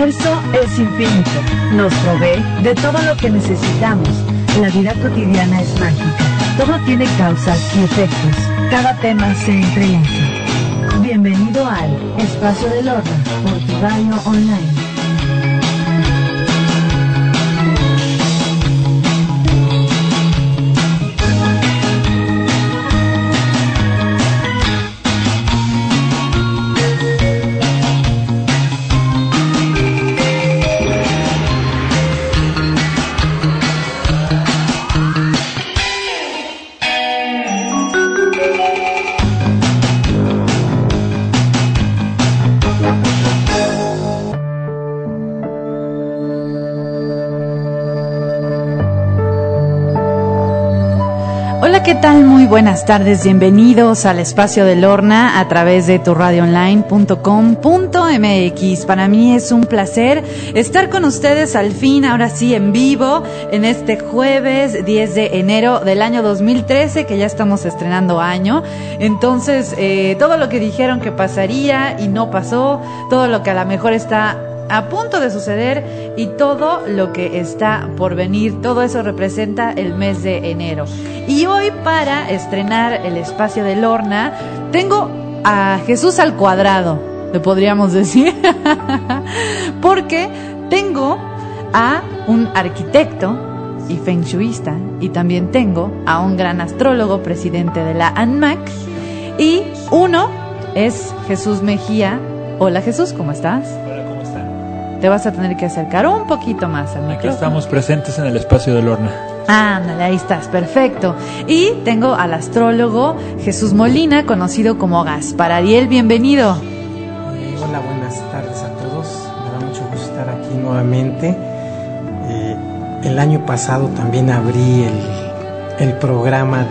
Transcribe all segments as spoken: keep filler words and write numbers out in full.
universo es infinito, nos provee de todo lo que necesitamos. La vida cotidiana es mágica, todo tiene causas y efectos, cada tema se entrelaza. Bienvenido al Espacio de Lorna por tu radio online. ¿Qué tal? Muy buenas tardes, bienvenidos al Espacio de Lorna a través de tu radio online punto com punto m x. Para mí es un placer estar con ustedes al fin, ahora sí en vivo, en este jueves diez de enero del año dos mil trece, que ya estamos estrenando año. Entonces, eh, todo lo que dijeron que pasaría y no pasó, todo lo que a lo mejor está a punto de suceder y todo lo que está por venir, todo eso representa el mes de enero. Y hoy, para estrenar el Espacio de Lorna, tengo a Jesús al cuadrado, le podríamos decir, porque tengo a un arquitecto y feng shuista, y también tengo a un gran astrólogo, presidente de la ANMAC, y uno es Jesús Mejía. Hola Jesús, ¿cómo estás? Te vas a tener que acercar un poquito más al micrófono. Aquí estamos presentes en el Espacio de Lorna. Ándale, ahí estás, perfecto. Y tengo al astrólogo Jesús Molina, conocido como Gaspar Ariel, bienvenido. Eh, hola, buenas tardes a todos. Me da mucho gusto estar aquí nuevamente. Eh, el año pasado también abrí el, el programa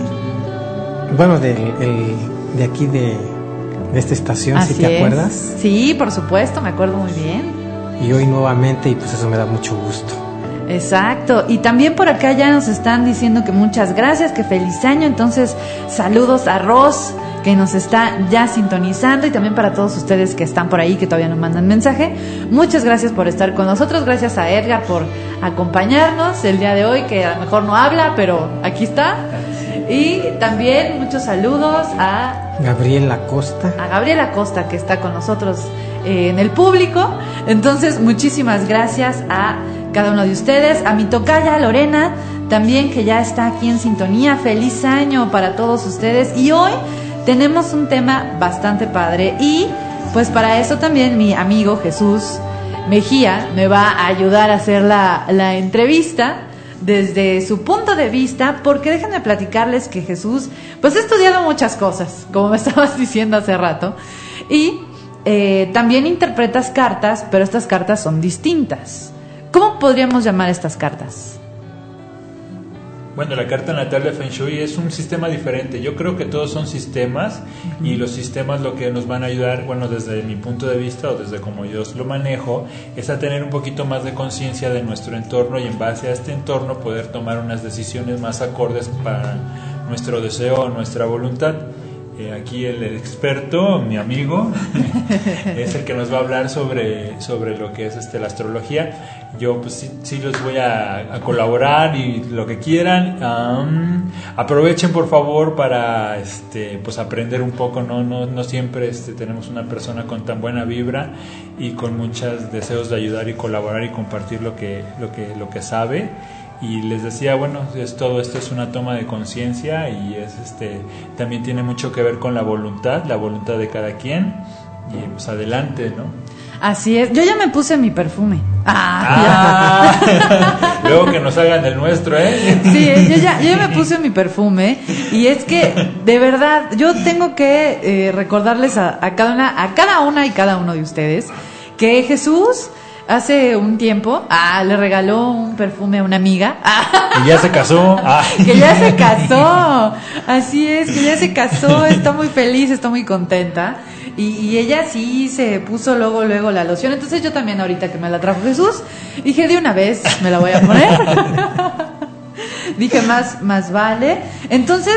de, bueno, de, el, de aquí de, de esta estación, Así ¿sí te es. acuerdas? Sí, por supuesto, me acuerdo muy bien. Y hoy nuevamente, y pues eso me da mucho gusto. Exacto, y también por acá ya nos están diciendo que muchas gracias, que feliz año. Entonces, saludos a Ros, que nos está ya sintonizando, y también para todos ustedes que están por ahí, que todavía nos mandan mensaje. Muchas gracias por estar con nosotros, gracias a Edgar por acompañarnos el día de hoy, que a lo mejor no habla, pero aquí está. Y también muchos saludos a Gabriel Acosta. A Gabriel Acosta, que está con nosotros eh, en el público. Entonces, muchísimas gracias a cada uno de ustedes, a mi tocaya Lorena, también, que ya está aquí en sintonía. Feliz año para todos ustedes. Y hoy tenemos un tema bastante padre, y pues para eso también mi amigo Jesús Mejía me va a ayudar a hacer la, la entrevista desde su punto de vista, porque déjenme platicarles que Jesús pues ha estudiado muchas cosas, como me estabas diciendo hace rato, y eh, también interpretas cartas, pero estas cartas son distintas. ¿Cómo podríamos llamar estas cartas? Bueno, la carta natal de Feng Shui es un sistema diferente. Yo creo que todos son sistemas, uh-huh. Y los sistemas lo que nos van a ayudar, bueno, desde mi punto de vista o desde como yo lo manejo, es a tener un poquito más de conciencia de nuestro entorno, y en base a este entorno poder tomar unas decisiones más acordes para nuestro deseo o nuestra voluntad. Eh, aquí el experto, mi amigo, es el que nos va a hablar sobre, sobre lo que es este, la astrología. Yo pues sí, sí los voy a, a colaborar y lo que quieran. Um, aprovechen por favor para este, pues aprender un poco. No, no, no siempre este, tenemos una persona con tan buena vibra y con muchos deseos de ayudar y colaborar y compartir lo que, lo que, lo que sabe. Y les decía, bueno, es todo esto es una toma de conciencia, y es este también tiene mucho que ver con la voluntad, la voluntad de cada quien, y pues adelante, ¿no? Así es, yo ya me puse mi perfume. Ah, ah. Luego que nos hagan el nuestro, ¿eh? Sí, yo ya, yo ya me puse mi perfume, y es que de verdad yo tengo que eh, recordarles a, a cada una, a cada una y cada uno de ustedes que Jesús hace un tiempo, ah, le regaló un perfume a una amiga. Ah, y ya se casó. Ah. Que ya se casó. Así es, que ya se casó. Está muy feliz, está muy contenta. Y, y ella sí se puso luego, luego la loción. Entonces yo también, ahorita que me la trajo Jesús, dije, de una vez me la voy a poner. Dije, más, más vale. Entonces,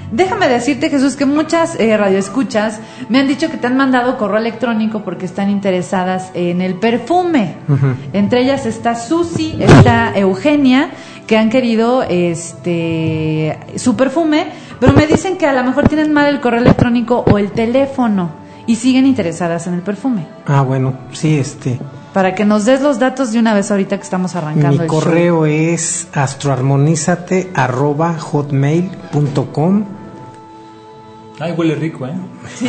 Déjame decirte, Jesús, que muchas eh, radioescuchas me han dicho que te han mandado correo electrónico porque están interesadas en el perfume. Uh-huh. Entre ellas está Susi, está Eugenia, que han querido este su perfume, pero me dicen que a lo mejor tienen mal el correo electrónico o el teléfono y siguen interesadas en el perfume. Ah, bueno, sí, este... Para que nos des los datos de una vez ahorita que estamos arrancando. Mi el correo show. es astroarmonízate arroba hotmail punto com. Ay, huele rico, ¿eh? ¿Sí?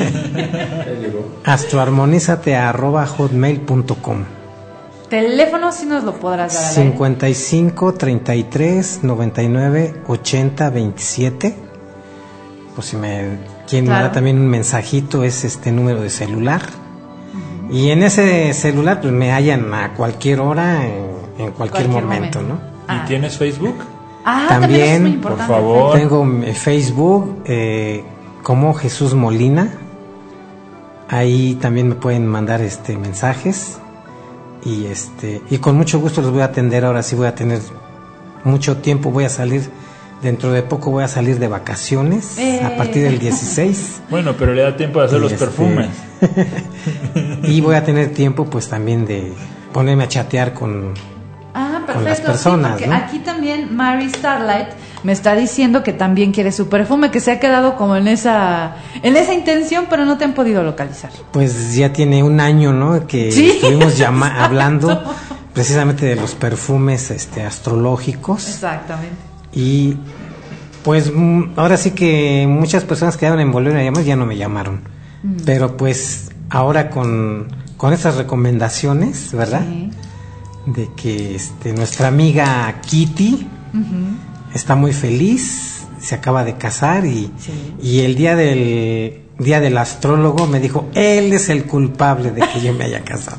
astroarmonízate arroba hotmail punto com. Teléfono, si nos lo podrás dar. cincuenta y cinco, treinta y tres, noventa y nueve, ochenta, veintisiete. Pues si me quieren claro. mandar también un mensajito, es este número de celular. Uh-huh. Y en ese celular pues me hallan a cualquier hora, en, en cualquier, cualquier momento, momento, ¿no? Ah. ¿Y tienes Facebook? Ah, también, también es muy importante. Por favor. Tengo Facebook eh, como Jesús Molina. Ahí también me pueden mandar este mensajes y este y con mucho gusto los voy a atender. Ahora sí voy a tener mucho tiempo, voy a salir dentro de poco, voy a salir de vacaciones eh. a partir del dieciséis. Bueno, pero le da tiempo de hacer y los este, perfumes. Y voy a tener tiempo pues también de ponerme a chatear con Ah, perfecto. Con las personas, sí, ¿no? Aquí también Mary Starlight me está diciendo que también quiere su perfume, que se ha quedado como en esa en esa intención, pero no te han podido localizar. Pues ya tiene un año, ¿no? Que ¿sí? estuvimos llama- hablando precisamente de los perfumes este, astrológicos. Exactamente. Y pues ahora sí que muchas personas quedaron en volver a llamar, ya no me llamaron. Mm. Pero pues ahora con, con estas recomendaciones, ¿verdad? Sí. De que este, nuestra amiga Kitty uh-huh. está muy feliz, se acaba de casar y, sí. y el día del día del astrólogo me dijo, él es el culpable de que yo me haya casado.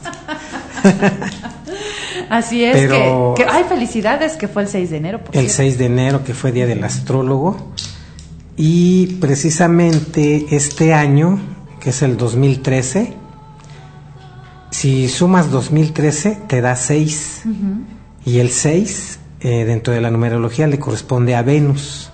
Así es. Pero que, que hay felicidades, que fue el seis de enero. Por el cierto. seis de enero, que fue día del astrólogo, y precisamente este año, que es el dos mil trece, si sumas dos mil trece te da seis, uh-huh. y el seis eh, dentro de la numerología le corresponde a Venus.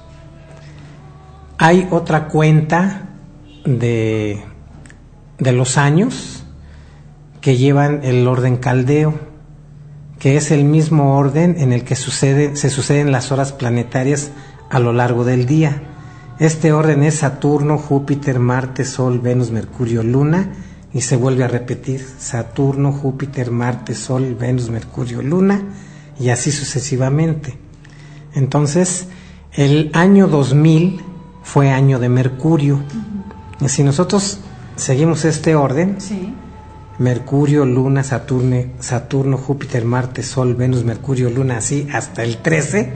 Hay otra cuenta de, de los años que llevan el orden caldeo, que es el mismo orden en el que sucede, se suceden las horas planetarias a lo largo del día. Este orden es Saturno, Júpiter, Marte, Sol, Venus, Mercurio, Luna, y se vuelve a repetir Saturno, Júpiter, Marte, Sol, Venus, Mercurio, Luna, y así sucesivamente. Entonces, el año dos mil fue año de Mercurio. Uh-huh. Y si nosotros seguimos este orden, sí. Mercurio, Luna, Saturno, Saturno, Júpiter, Marte, Sol, Venus, Mercurio, Luna, así hasta el trece,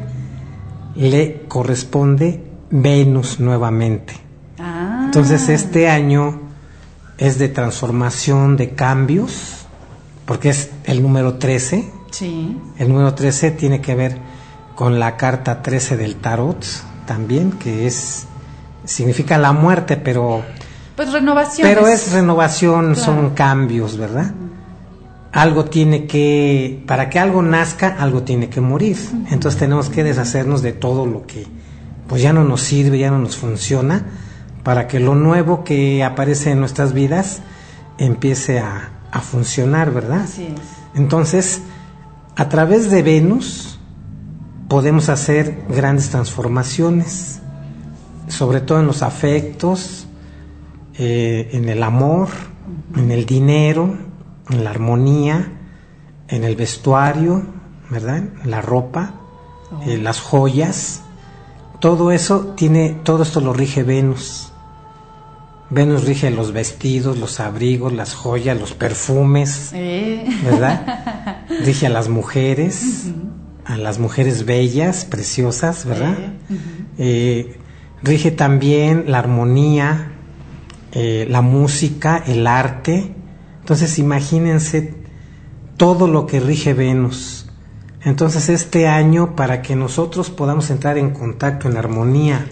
le corresponde Venus nuevamente. Ah. Entonces, este año es de transformación, de cambios, porque es el número trece. Sí. El número trece tiene que ver con la carta trece del tarot también, que es significa la muerte, pero pues renovación. Pero es renovación, claro. Son cambios, ¿verdad? Uh-huh. Algo tiene que, para que algo nazca, algo tiene que morir. Uh-huh. Entonces tenemos que deshacernos de todo lo que pues ya no nos sirve, ya no nos funciona, para que lo nuevo que aparece en nuestras vidas empiece a, a funcionar, ¿verdad? Así es. Entonces, a través de Venus podemos hacer grandes transformaciones, sobre todo en los afectos, eh, en el amor, uh-huh. en el dinero, en la armonía, en el vestuario, ¿verdad? La ropa, oh. eh, las joyas. Todo eso tiene, todo esto lo rige Venus. Venus rige los vestidos, los abrigos, las joyas, los perfumes, eh. ¿verdad? Rige a las mujeres, uh-huh. a las mujeres bellas, preciosas, ¿verdad? Eh. Uh-huh. Eh, rige también la armonía, eh, la música, el arte. Entonces imagínense todo lo que rige Venus. Entonces este año, para que nosotros podamos entrar en contacto, en armonía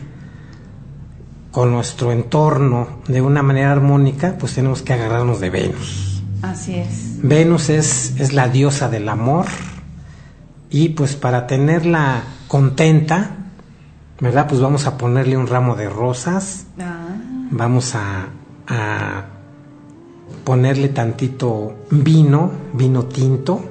con nuestro entorno de una manera armónica, pues tenemos que agarrarnos de Venus. Así es. Venus es, es la diosa del amor, y pues para tenerla contenta, ¿verdad? Pues vamos a ponerle un ramo de rosas, Ah. vamos a, a ponerle tantito vino, vino tinto,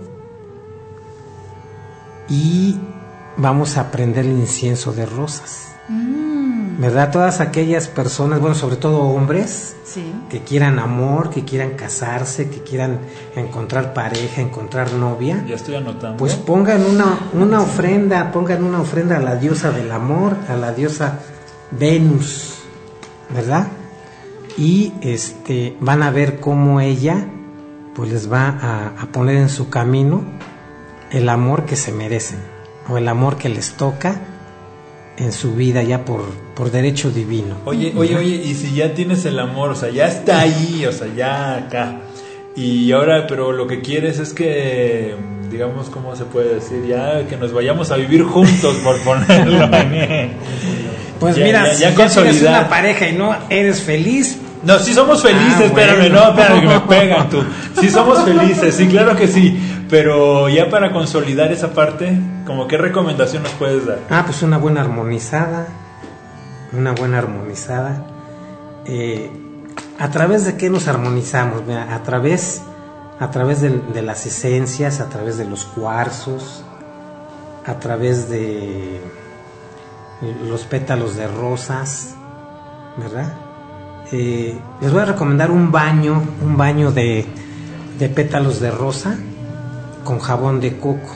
y vamos a prenderle incienso de rosas. Mm. ¿Verdad? Todas aquellas personas, bueno, sobre todo hombres, Sí. que quieran amor, que quieran casarse, que quieran encontrar pareja, encontrar novia, Ya estoy anotando. pues pongan una, una ofrenda, pongan una ofrenda a la diosa del amor, a la diosa Venus, ¿verdad? Y este van a ver cómo ella pues les va a, a poner en su camino el amor que se merecen, o el amor que les toca en su vida ya por, por derecho divino. Oye, oye, oye, y si ya tienes el amor, o sea, ya está ahí, o sea, ya acá. Y ahora, pero lo que quieres es que, digamos, ¿cómo se puede decir? Ya que nos vayamos a vivir juntos, por ponerlo en... Pues ya, mira, ya, si ya ya tienes consolidar. una pareja y no eres feliz, No, sí somos felices, Ah, espérame, bueno. no, espérame que me pegan tú. Sí somos felices, sí, claro que sí. Pero ya para consolidar esa parte, ¿como qué recomendación nos puedes dar? ah, pues una buena armonizada, una buena armonizada. Eh, ¿A través de qué nos armonizamos? Mira, a través, a través de, de las esencias, a través de los cuarzos, a través de los pétalos de rosas, ¿verdad? Eh, les voy a recomendar un baño, un baño de, de pétalos de rosa con jabón de coco.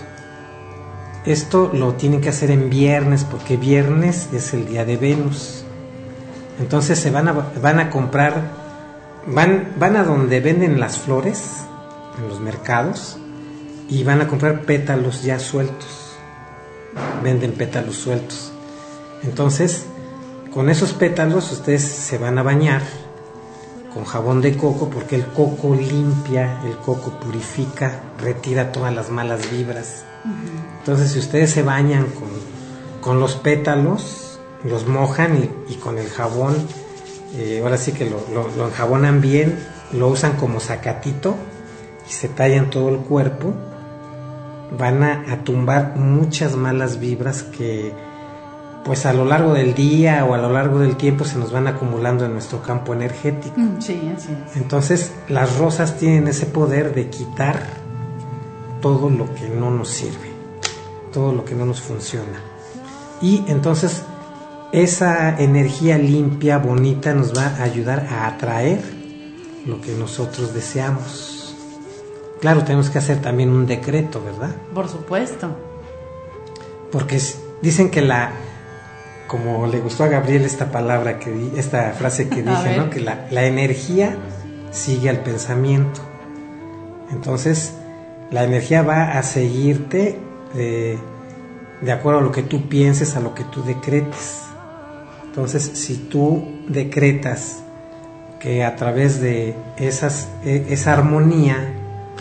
Esto lo tienen que hacer en viernes, porque viernes es el día de Venus. Entonces se van a, van a comprar, van, van a donde venden las flores, en los mercados, y van a comprar pétalos ya sueltos. Venden pétalos sueltos. Entonces, con esos pétalos ustedes se van a bañar con jabón de coco, porque el coco limpia, el coco purifica, retira todas las malas vibras. Uh-huh. Entonces, si ustedes se bañan con, con los pétalos, los mojan y, y con el jabón, eh, ahora sí que lo, lo, lo enjabonan bien, lo usan como zacatito y se tallan todo el cuerpo, van a, a tumbar muchas malas vibras que pues a lo largo del día o a lo largo del tiempo se nos van acumulando en nuestro campo energético. Sí, así es. Entonces las rosas tienen ese poder de quitar todo lo que no nos sirve, todo lo que no nos funciona. Y entonces esa energía limpia, bonita, nos va a ayudar a atraer lo que nosotros deseamos. Claro, tenemos que hacer también un decreto, ¿verdad? Por supuesto. Porque dicen que la... como le gustó a Gabriel esta palabra, que di, esta frase que dije, ¿no? Que la, la energía sigue al pensamiento. Entonces, la energía va a seguirte de, de acuerdo a lo que tú pienses, a lo que tú decretes. Entonces, si tú decretas que a través de esas, esa armonía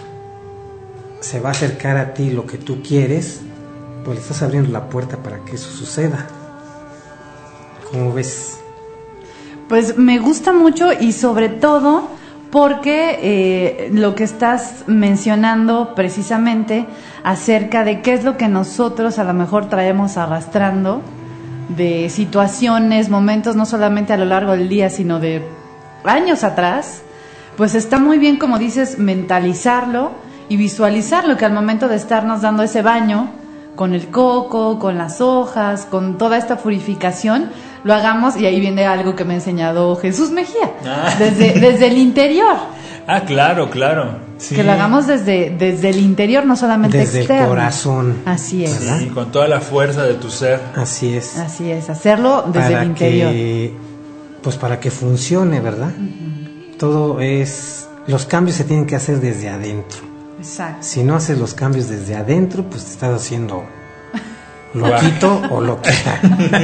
se va a acercar a ti lo que tú quieres, pues le estás abriendo la puerta para que eso suceda. ¿Cómo ves? Pues me gusta mucho, y sobre todo porque eh, lo que estás mencionando precisamente acerca de qué es lo que nosotros a lo mejor traemos arrastrando de situaciones, momentos, no solamente a lo largo del día, sino de años atrás, pues está muy bien, como dices, mentalizarlo y visualizarlo, que al momento de estarnos dando ese baño con el coco, con las hojas, con toda esta purificación, lo hagamos, y ahí viene algo que me ha enseñado Jesús Mejía, ah. desde, desde el interior. Ah, claro, claro. Sí. Que lo hagamos desde, desde el interior, no solamente desde externo. Desde el corazón. Así es. Sí, con toda la fuerza de tu ser. Así es. Así es, hacerlo desde para el interior. Que, pues para que funcione, ¿verdad? Uh-huh. Todo es... Los cambios se tienen que hacer desde adentro. Exacto. Si no haces los cambios desde adentro, pues te estás haciendo loquito o loquita.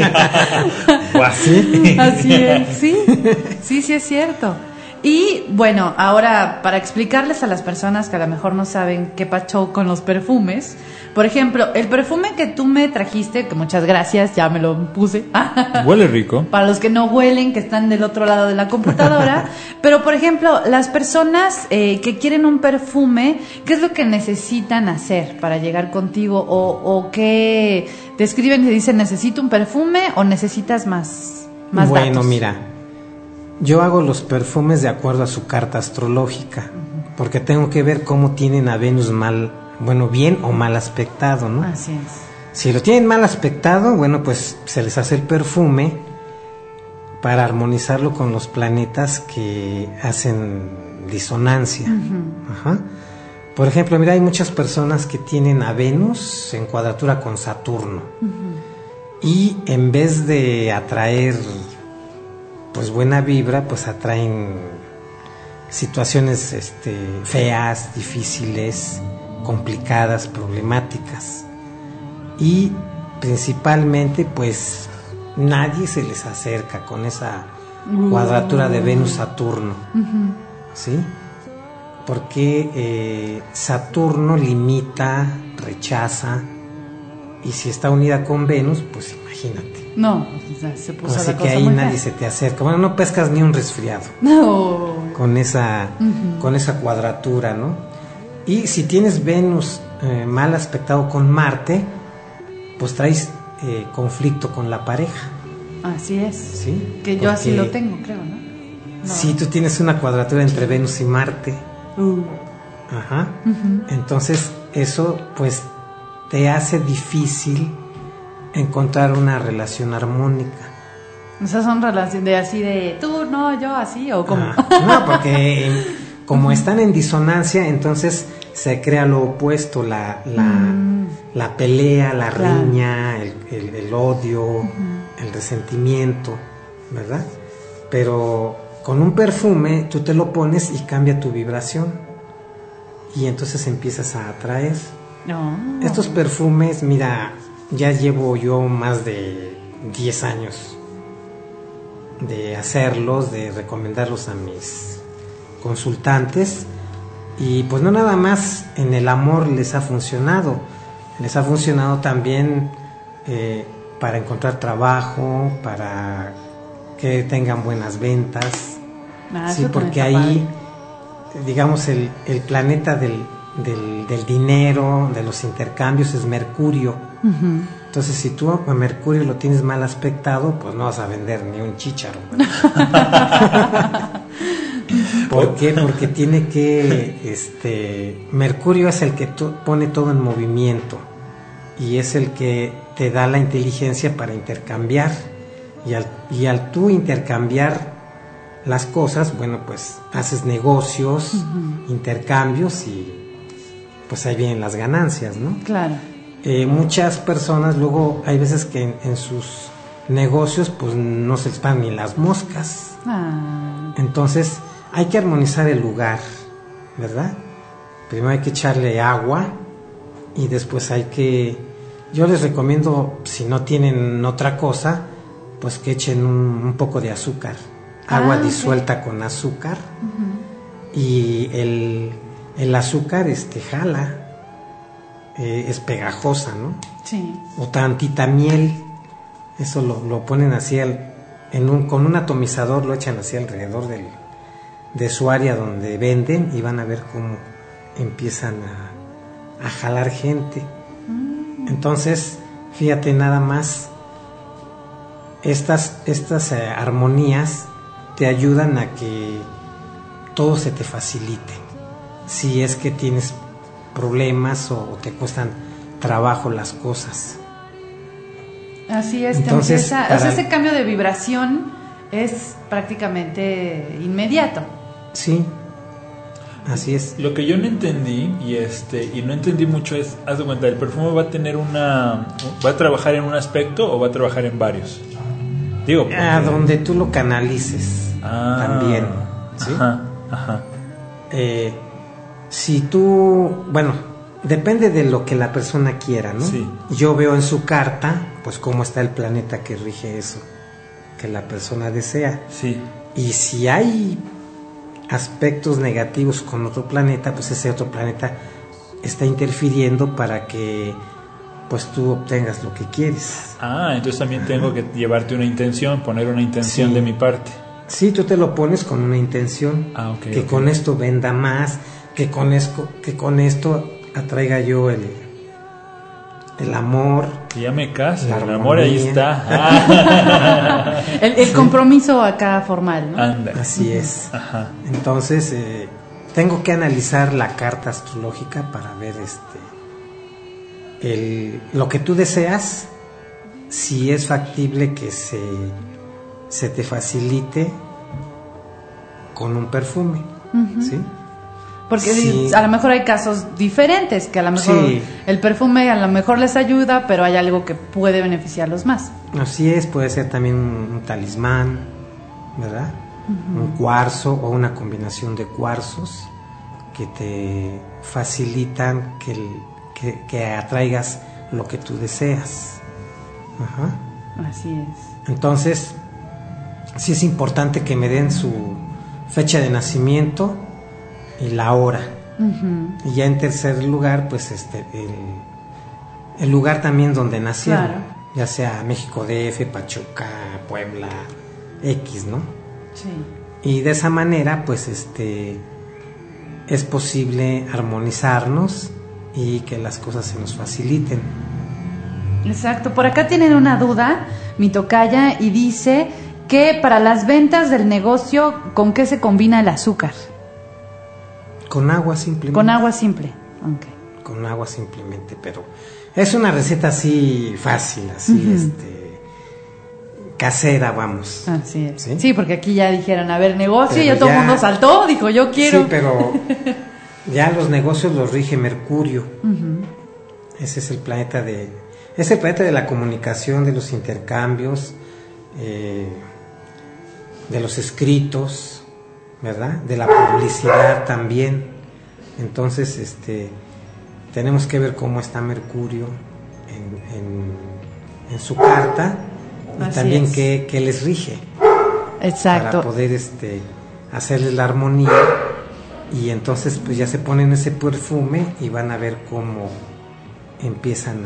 ¿Sí? Así es, sí, sí, sí es cierto. Y bueno, ahora para explicarles a las personas que a lo mejor no saben qué pacho con los perfumes, Por ejemplo, el perfume que tú me trajiste, que muchas gracias, ya me lo puse. Huele rico. Para los que no huelen, que están del otro lado de la computadora. Pero, por ejemplo, las personas eh, que quieren un perfume, ¿qué es lo que necesitan hacer para llegar contigo? O, o qué te escriben y te dicen, ¿necesito un perfume o necesitas más, más bueno, datos? Mira, yo hago los perfumes de acuerdo a su carta astrológica, uh-huh. porque tengo que ver cómo tienen a Venus mal, bueno, bien o mal aspectado, ¿no? Así es. Si lo tienen mal aspectado, bueno, pues se les hace el perfume para armonizarlo con los planetas que hacen disonancia. Uh-huh. Ajá. Por ejemplo, mira, hay muchas personas que tienen a Venus en cuadratura con Saturno. Uh-huh. Y en vez de atraer pues buena vibra, pues atraen situaciones este, feas, difíciles, complicadas, problemáticas. Y principalmente pues nadie se les acerca con esa cuadratura de Venus-Saturno. Uh-huh. ¿Sí? Porque eh, Saturno limita, rechaza, y si está unida con Venus, pues imagínate. No, o sea, se puso así la que cosa ahí muy nadie fea. se te acerca. Bueno, no pescas ni un resfriado. No. Con esa, uh-huh. con esa cuadratura, ¿no? Y si tienes Venus eh, mal aspectado con Marte, pues traes eh, conflicto con la pareja. Así es. Sí. Que yo así lo tengo, creo, ¿no? No. Si tú tienes una cuadratura entre Venus y Marte. Uh. Ajá. Uh-huh. Entonces eso pues te hace difícil encontrar una relación armónica. Esas son relaciones de así de tú, no, yo así o como. Ah, no, porque como están en disonancia, entonces se crea lo opuesto, la la, mm. la pelea, la claro. riña, el, el, el odio, uh-huh. el resentimiento, ¿verdad? Pero con un perfume tú te lo pones y cambia tu vibración y entonces empiezas a atraer. Oh. Estos perfumes, mira, ya llevo yo más de diez años de hacerlos, de recomendarlos a mis consultantes y pues no nada más en el amor les ha funcionado, les ha funcionado también eh, para encontrar trabajo, para que tengan buenas ventas. Ah, sí, porque ahí, digamos, el, el planeta del, del, del dinero, de los intercambios es Mercurio. Uh-huh. Entonces, si tú a Mercurio lo tienes mal aspectado, pues no vas a vender ni un chícharo. ¿Por qué? Porque tiene que, este, Mercurio es el que to- pone todo en movimiento y es el que te da la inteligencia para intercambiar. Y al, y al tú intercambiar las cosas, bueno, pues haces negocios, uh-huh. intercambios y pues ahí vienen las ganancias, ¿no? Claro. Eh, muchas personas luego hay veces que en, en sus negocios pues no se les van ni las moscas. Ah. Entonces hay que armonizar el lugar, ¿verdad? Primero hay que echarle agua y después hay que, yo les recomiendo, si no tienen otra cosa, pues que echen un, un poco de azúcar, agua ah, disuelta okay. con azúcar. Uh-huh. Y el, el azúcar este jala, eh, es pegajosa, ¿no? Sí. O tantita miel, eso lo, lo ponen así al, en un, con un atomizador lo echan así alrededor del, de su área donde venden y van a ver cómo empiezan a, a jalar gente. Uh-huh. Entonces, fíjate nada más. Estas, estas eh, armonías te ayudan a que todo se te facilite. Si es que tienes problemas o, o te cuestan trabajo las cosas. Así es. Entonces, empieza, para... o sea, ese cambio de vibración es prácticamente inmediato. Sí, así es. Lo que yo no entendí y este y no entendí mucho es, haz de cuenta, el perfume va a tener una, va a trabajar en un aspecto o va a trabajar en varios. Digo, porque... a donde tú lo canalices ah, también, ¿sí? Ajá, ajá. Eh, si tú, bueno, depende de lo que la persona quiera, ¿no? Sí. Yo veo en su carta, pues cómo está el planeta que rige eso, que la persona desea. Sí. Y si hay aspectos negativos con otro planeta, pues ese otro planeta está interfiriendo para que pues tú obtengas lo que quieres. Ah, entonces también tengo que llevarte una intención, poner una intención Sí. de mi parte. Sí, tú te lo pones con una intención, Ah, ok, que ok. con esto venda más, que con esto, que con esto atraiga yo el, el amor. Que ya me caso, La el amor ahí armonía. está. Ah. El, el compromiso acá formal, ¿no? Anda. Así es. Ajá. Entonces, eh, tengo que analizar la carta astrológica para ver este el, lo que tú deseas, si es factible que se, se te facilite con un perfume, Ujú. ¿sí? Porque Sí. a lo mejor hay casos diferentes, que a lo mejor Sí. el perfume a lo mejor les ayuda, pero hay algo que puede beneficiarlos más. Así es, puede ser también un, un talismán, ¿verdad? Uh-huh. Un cuarzo o una combinación de cuarzos que te facilitan que, el, que, que atraigas lo que tú deseas. Ajá. Así es. Entonces, sí es importante que me den su fecha de nacimiento y la hora. Uh-huh. Y ya en tercer lugar, pues este el, el lugar también donde nacieron. Claro. Ya sea México D F, Pachuca, Puebla, X, ¿no? Sí. Y de esa manera, pues este es posible armonizarnos y que las cosas se nos faciliten. Exacto. Por acá tienen una duda, mi tocaya, y dice que para las ventas del negocio, ¿con qué se combina el azúcar? Con agua simplemente. Con agua simple. Okay. Con agua simplemente, pero es una receta así fácil, así uh-huh. este casera, vamos. Así es. ¿Sí? Sí, porque aquí ya dijeron, a ver, negocio, pero y ya todo el mundo saltó, dijo, yo quiero. Sí, pero ya los negocios los rige Mercurio. Uh-huh. Ese es el planeta de, es el planeta de la comunicación, de los intercambios, eh, de los escritos, ¿verdad? De la publicidad también. Entonces, este, tenemos que ver cómo está Mercurio en, en, en su carta y Así también qué, qué les rige. Exacto. Para poder este, hacerles la armonía y entonces pues ya se ponen ese perfume y van a ver cómo empiezan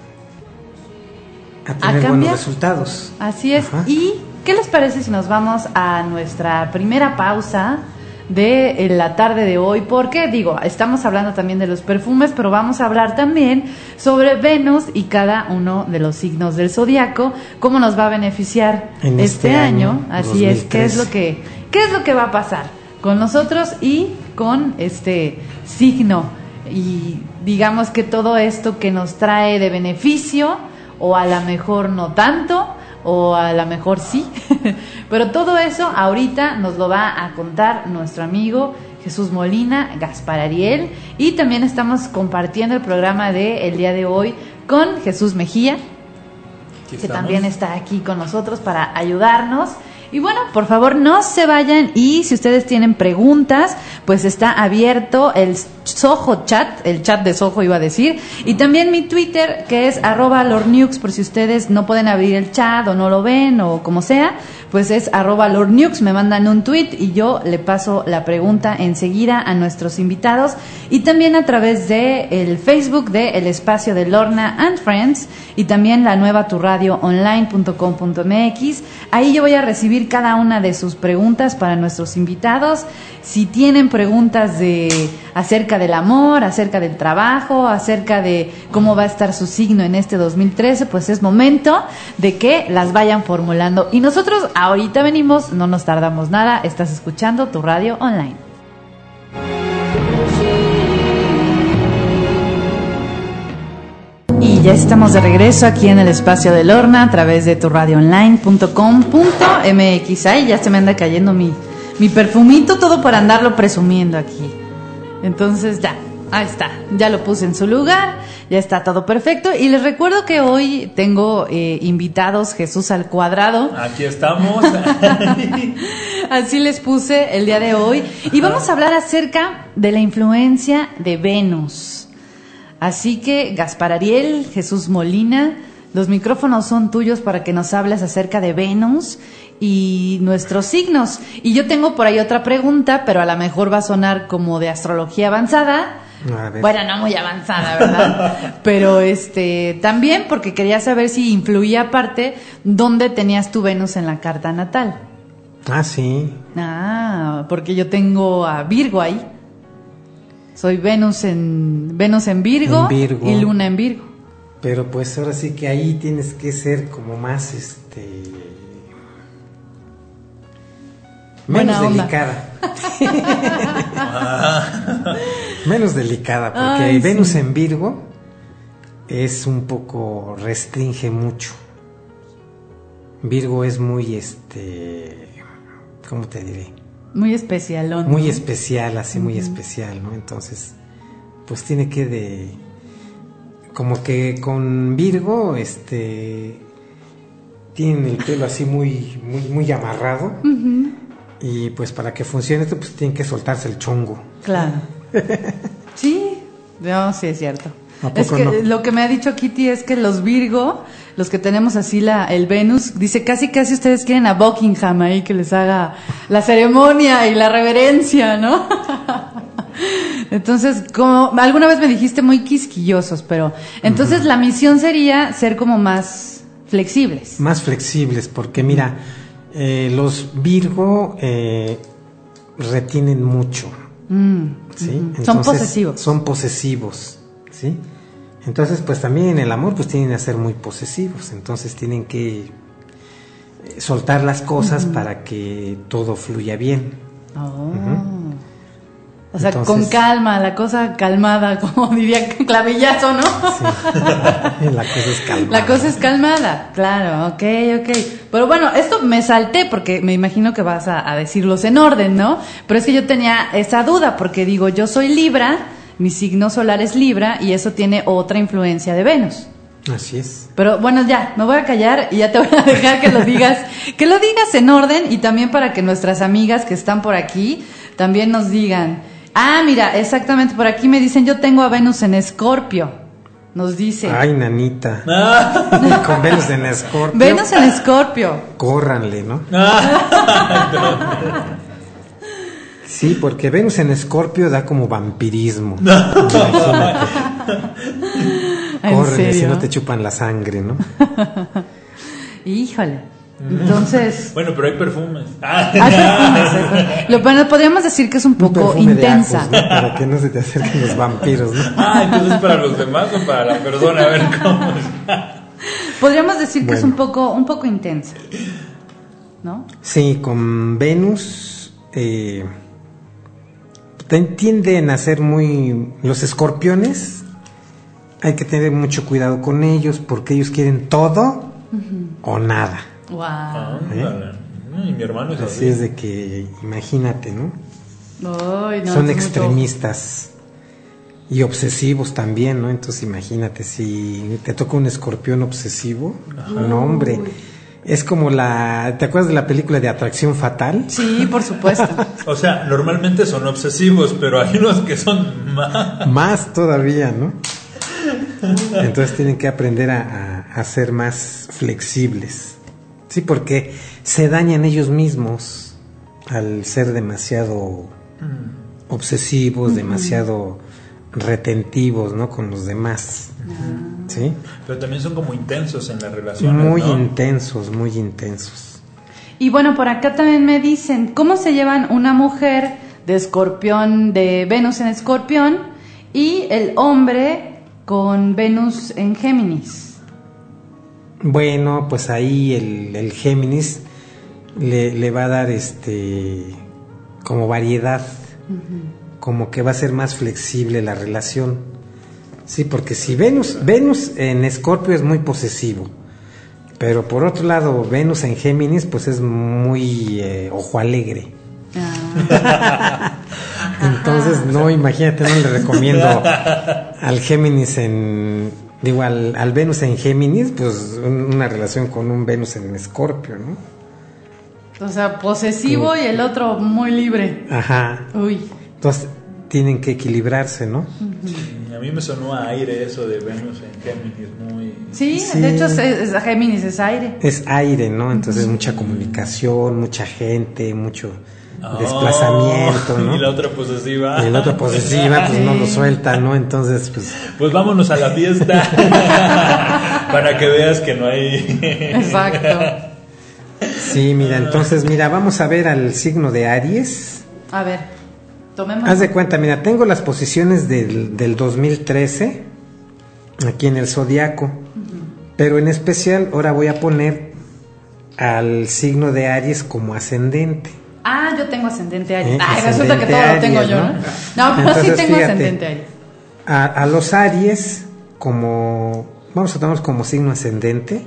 a, a tener ¿A buenos resultados. Así es. Ajá. ¿Y qué les parece si nos vamos a nuestra primera pausa de la tarde de hoy? Porque digo, estamos hablando también de los perfumes, pero vamos a hablar también sobre Venus y cada uno de los signos del zodiaco, cómo nos va a beneficiar en este, este año, año. Así dos mil trece. Es, qué es lo que qué es lo que va a pasar con nosotros y con este signo, y digamos que todo esto que nos trae de beneficio, o a lo mejor no tanto, o a lo mejor sí, pero todo eso ahorita nos lo va a contar nuestro amigo Jesús Molina, Gaspar Ariel, y también estamos compartiendo el programa de el día de hoy con Jesús Mejía, que también está aquí con nosotros para ayudarnos. Y bueno, por favor no se vayan, y si ustedes tienen preguntas, pues está abierto el Soho Chat, el chat de Soho iba a decir, y también mi Twitter, que es arroba lornux, por si ustedes no pueden abrir el chat o no lo ven o como sea, pues es arroba lornux, me mandan un tweet y yo le paso la pregunta enseguida a nuestros invitados, y también a través de el Facebook de El Espacio de Lorna and Friends, y también la nueva tu radio online punto com punto m x. Ahí yo voy a recibir cada una de sus preguntas para nuestros invitados. Si tienen preguntas de acerca del amor, acerca del trabajo, acerca de cómo va a estar su signo en este dos mil trece, pues es momento de que las vayan formulando. Y nosotros ahorita venimos, no nos tardamos nada. Estás escuchando tu radio online. Y ya estamos de regreso aquí en el Espacio de Lorna a través de tu radio online punto com punto m x. Ay, ya se me anda cayendo mi, mi perfumito, todo por andarlo presumiendo aquí. Entonces ya, ahí está, ya lo puse en su lugar, ya está todo perfecto. Y les recuerdo que hoy tengo eh, invitados Jesús al cuadrado. Aquí estamos. Así les puse el día de hoy. Y vamos a hablar acerca de la influencia de Venus. Así que, Gaspar Ariel, Jesús Molina, los micrófonos son tuyos para que nos hables acerca de Venus y nuestros signos. Y yo tengo por ahí otra pregunta, pero a lo mejor va a sonar como de astrología avanzada, A ver. Bueno, no muy avanzada, ¿verdad? Pero este, también porque quería saber si influía aparte dónde tenías tu Venus en la carta natal. Ah, sí. Ah, porque yo tengo a Virgo ahí. Soy Venus en Venus en Virgo, En Virgo. y Luna en Virgo. Pero pues ahora sí que ahí tienes que ser como más, este... menos Buena onda. delicada. Menos delicada, porque Ay, Venus sí. en Virgo es un poco, restringe mucho. Virgo es muy, este... ¿cómo te diré? Muy especialón. Muy ¿no? especial, así muy Ujú. especial, ¿no? Entonces, pues tiene que de... como que con Virgo, este... tienen el pelo así muy, muy, muy amarrado. Ujú. Y pues para que funcione esto, pues tienen que soltarse el chongo. Claro. Sí, no, sí es cierto. ¿A poco Es que no? lo que me ha dicho Kitty es que los Virgo, los que tenemos así la el Venus, dice casi casi ustedes quieren a Buckingham ahí que les haga la ceremonia y la reverencia, ¿no? Entonces, como alguna vez me dijiste muy quisquillosos, pero entonces uh-huh. la misión sería ser como más flexibles. Más flexibles, porque mira, eh, los Virgo eh, retienen mucho, mm, ¿sí? Uh-huh. Entonces, son posesivos. Son posesivos, ¿sí? Entonces, pues también en el amor, pues tienen que ser muy posesivos, entonces tienen que soltar las cosas uh-huh. para que todo fluya bien. Oh. Uh-huh. O sea, Entonces, con calma, la cosa calmada, como diría Clavillazo, ¿no? Sí. La cosa es calmada. La cosa es calmada, claro, ok, ok. Pero bueno, esto me salté porque me imagino que vas a, a decirlos en orden, ¿no? Pero es que yo tenía esa duda porque digo, yo soy Libra, mi signo solar es Libra y eso tiene otra influencia de Venus. Así es. Pero bueno, ya, me voy a callar y ya te voy a dejar que lo digas, que lo digas en orden y también para que nuestras amigas que están por aquí también nos digan. Ah, mira, exactamente, por aquí me dicen, yo tengo a Venus en Escorpio, nos dice. Ay, nanita. Con Venus en Escorpio. Venus en Escorpio. Córranle, ¿no? Sí, porque Venus en Escorpio da como vampirismo. Imagínate. Córrenle si no te chupan la sangre, ¿no? Híjole. Entonces, bueno, pero hay perfumes. Hay perfumes, hay perfumes. Lo bueno, podríamos decir que es un poco un intensa. De ajos, ¿no? Para que no se te acerquen los vampiros, ¿no? Ah, entonces para los demás o para la persona, a ver cómo. Podríamos decir que bueno. es un poco, un poco intensa, ¿no? Sí, con Venus eh, tienden a ser muy, los escorpiones. Hay que tener mucho cuidado con ellos porque ellos quieren todo uh-huh. o nada. Wow. Ah, ¿Eh? Y mi hermano es así. Así es de que, imagínate, ¿no? Ay, no son es extremistas mucho. Y obsesivos también, ¿no? Entonces imagínate, si te toca un escorpión obsesivo, Ajá. no hombre, es como la, ¿te acuerdas de la película de Atracción Fatal? Sí, por supuesto. O sea, normalmente son obsesivos, pero hay unos que son más. Más todavía, ¿no? Entonces tienen que aprender a, a, a ser más flexibles. Sí, porque se dañan ellos mismos al ser demasiado mm. obsesivos, mm-hmm. demasiado retentivos, ¿no? Con los demás. Mm. ¿Sí? Pero también son como intensos en las relaciones, muy ¿no? intensos, muy intensos. Y bueno, por acá también me dicen, ¿cómo se llevan una mujer de Escorpión, de Venus en Escorpión, y el hombre con Venus en Géminis? Bueno, pues ahí el, el Géminis le, le va a dar este como variedad, uh-huh. como que va a ser más flexible la relación. Sí, porque si Venus, Venus en Escorpio es muy posesivo, pero por otro lado Venus en Géminis pues es muy eh, ojo alegre. Ah. Entonces no, imagínate, no le recomiendo al Géminis en Digo, al, al Venus en Géminis, pues un, una relación con un Venus en Escorpio, ¿no? O sea, posesivo sí. Y el otro muy libre. Ajá. Uy. Entonces tienen que equilibrarse, ¿no? Uh-huh. Sí, a mí me sonó a aire eso de Venus en Géminis, muy... Sí, sí. De hecho es, es, Géminis es aire. Es aire, ¿no? Entonces uh-huh. mucha comunicación, mucha gente, mucho oh, desplazamiento, ¿no? Y la otra posesiva. Y la otra posesiva, pues no lo suelta, ¿no? Entonces, pues... Pues vámonos a la fiesta. Para que veas que no hay... Exacto. Sí, mira, entonces, mira, vamos a ver al signo de Aries. A ver, tomemos. Haz de cuenta, mira, tengo las posiciones del, del dos mil trece aquí en el zodiaco, uh-huh. Pero en especial ahora voy a poner al signo de Aries como ascendente. Ah, yo tengo ascendente Aries. ¿Eh? Ay, Ascendente resulta que todo Aries, lo tengo yo, ¿no? No, no pero entonces, sí tengo fíjate, ascendente Aries. A, a los Aries, como vamos a tomarlos como signo ascendente,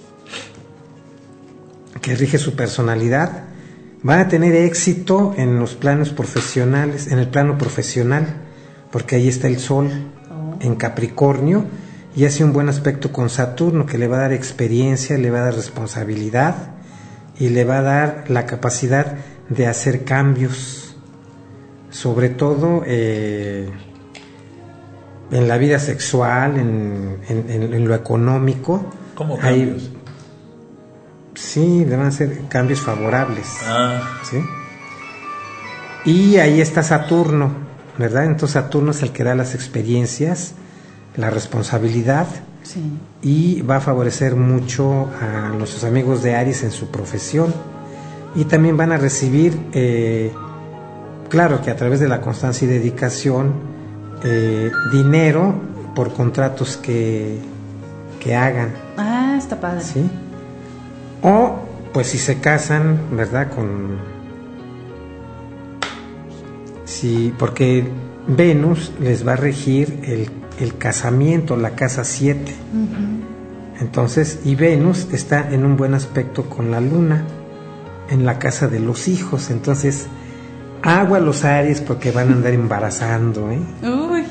que rige su personalidad, van a tener éxito en los planos profesionales, en el plano profesional, porque ahí está el Sol oh. en Capricornio y hace un buen aspecto con Saturno que le va a dar experiencia, le va a dar responsabilidad y le va a dar la capacidad de hacer cambios, sobre todo eh, en la vida sexual, en, en, en, en lo económico. ¿Cómo cambios? Hay, sí, le van a hacer cambios favorables. Ah. ¿Sí? Y ahí está Saturno, ¿verdad? Entonces Saturno es el que da las experiencias, la responsabilidad, sí. Y va a favorecer mucho a nuestros amigos de Aries en su profesión. Y también van a recibir, eh, claro que a través de la constancia y dedicación, eh, dinero por contratos que, que hagan. Ah, está padre. ¿Sí? O, pues si se casan, ¿verdad? Con... Sí, porque Venus les va a regir el, el casamiento, la casa siete. Uh-huh. Entonces, y Venus está en un buen aspecto con la luna, en la casa de los hijos. Entonces, agua a los Aries porque van a andar embarazando, ¿eh? Uy.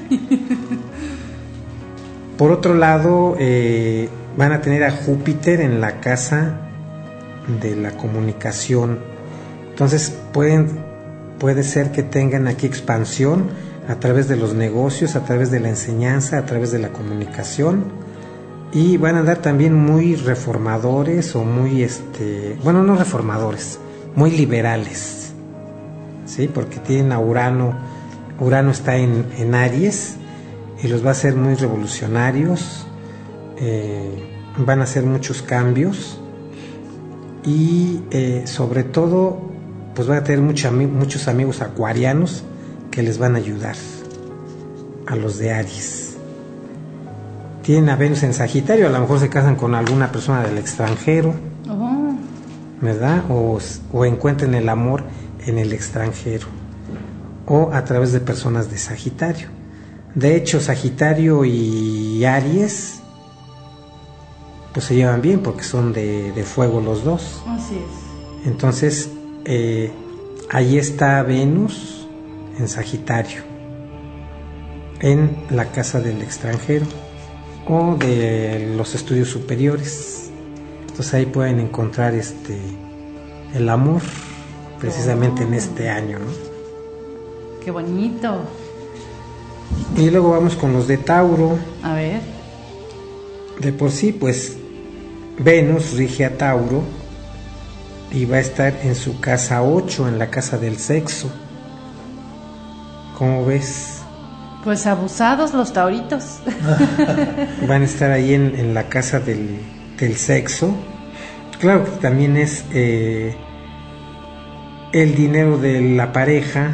Por otro lado, eh, van a tener a Júpiter en la casa de la comunicación. Entonces pueden puede ser que tengan aquí expansión a través de los negocios, a través de la enseñanza, a través de la comunicación, y van a andar también muy reformadores o muy este, bueno, no reformadores, muy liberales. Sí, porque tienen a Urano. Urano está en, en Aries y los va a hacer muy revolucionarios. Eh, van a hacer muchos cambios. Y eh, sobre todo pues van a tener mucha, muchos amigos acuarianos que les van a ayudar a los de Aries. Tienen a Venus en Sagitario, a lo mejor se casan con alguna persona del extranjero, oh. ¿verdad? O, o encuentren el amor en el extranjero o a través de personas de Sagitario. De hecho, Sagitario y Aries pues se llevan bien porque son de, de fuego los dos. Así es. Entonces, eh, ahí está Venus en Sagitario, en la casa del extranjero o de los estudios superiores. Entonces ahí pueden encontrar este el amor precisamente oh. en este año, ¿no? Qué bonito. Y luego vamos con los de Tauro. A ver. De por sí, pues Venus rige a Tauro y va a estar en su casa ocho, en la casa del sexo. ¿Cómo ves? Pues abusados los tauritos. Van a estar ahí en, en la casa del, del sexo. Claro que también es eh, el dinero de la pareja.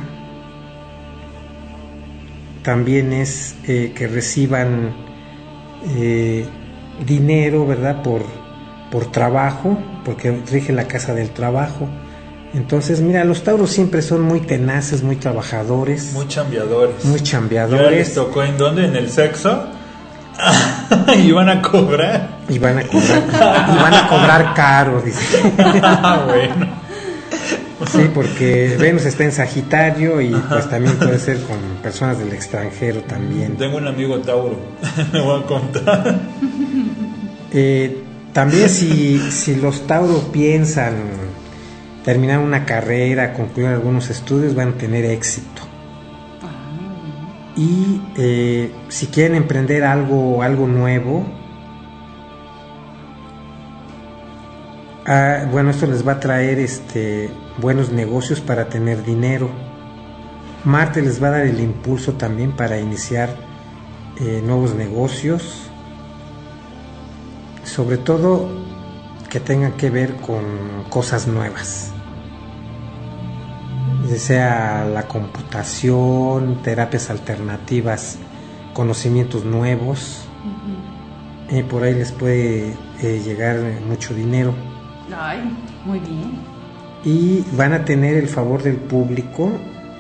También es eh, que reciban eh, dinero, ¿verdad? Por, por trabajo, porque rige la casa del trabajo. Entonces, mira, los tauros siempre son muy tenaces, muy trabajadores. Muy chambeadores. Muy chambeadores. ¿Ya les tocó en dónde? ¿En el sexo? ¿Y van a cobrar? Y van a cobrar. Y van a cobrar caro, dice. Ah, bueno. Sí, porque Venus está en Sagitario y Ajá. pues también puede ser con personas del extranjero también. Tengo un amigo Tauro, me voy a contar. Eh, también si, si los Tauros piensan terminar una carrera, concluir algunos estudios, van a tener éxito. Y eh, si quieren emprender algo, algo nuevo, Ah, bueno, esto les va a traer este, buenos negocios para tener dinero. Marte les va a dar el impulso también para iniciar eh, nuevos negocios, sobre todo que tengan que ver con cosas nuevas, ya sea la computación, terapias alternativas, conocimientos nuevos. Uh-huh. Y por ahí les puede eh, llegar mucho dinero. Ay, muy bien. Y van a tener el favor del público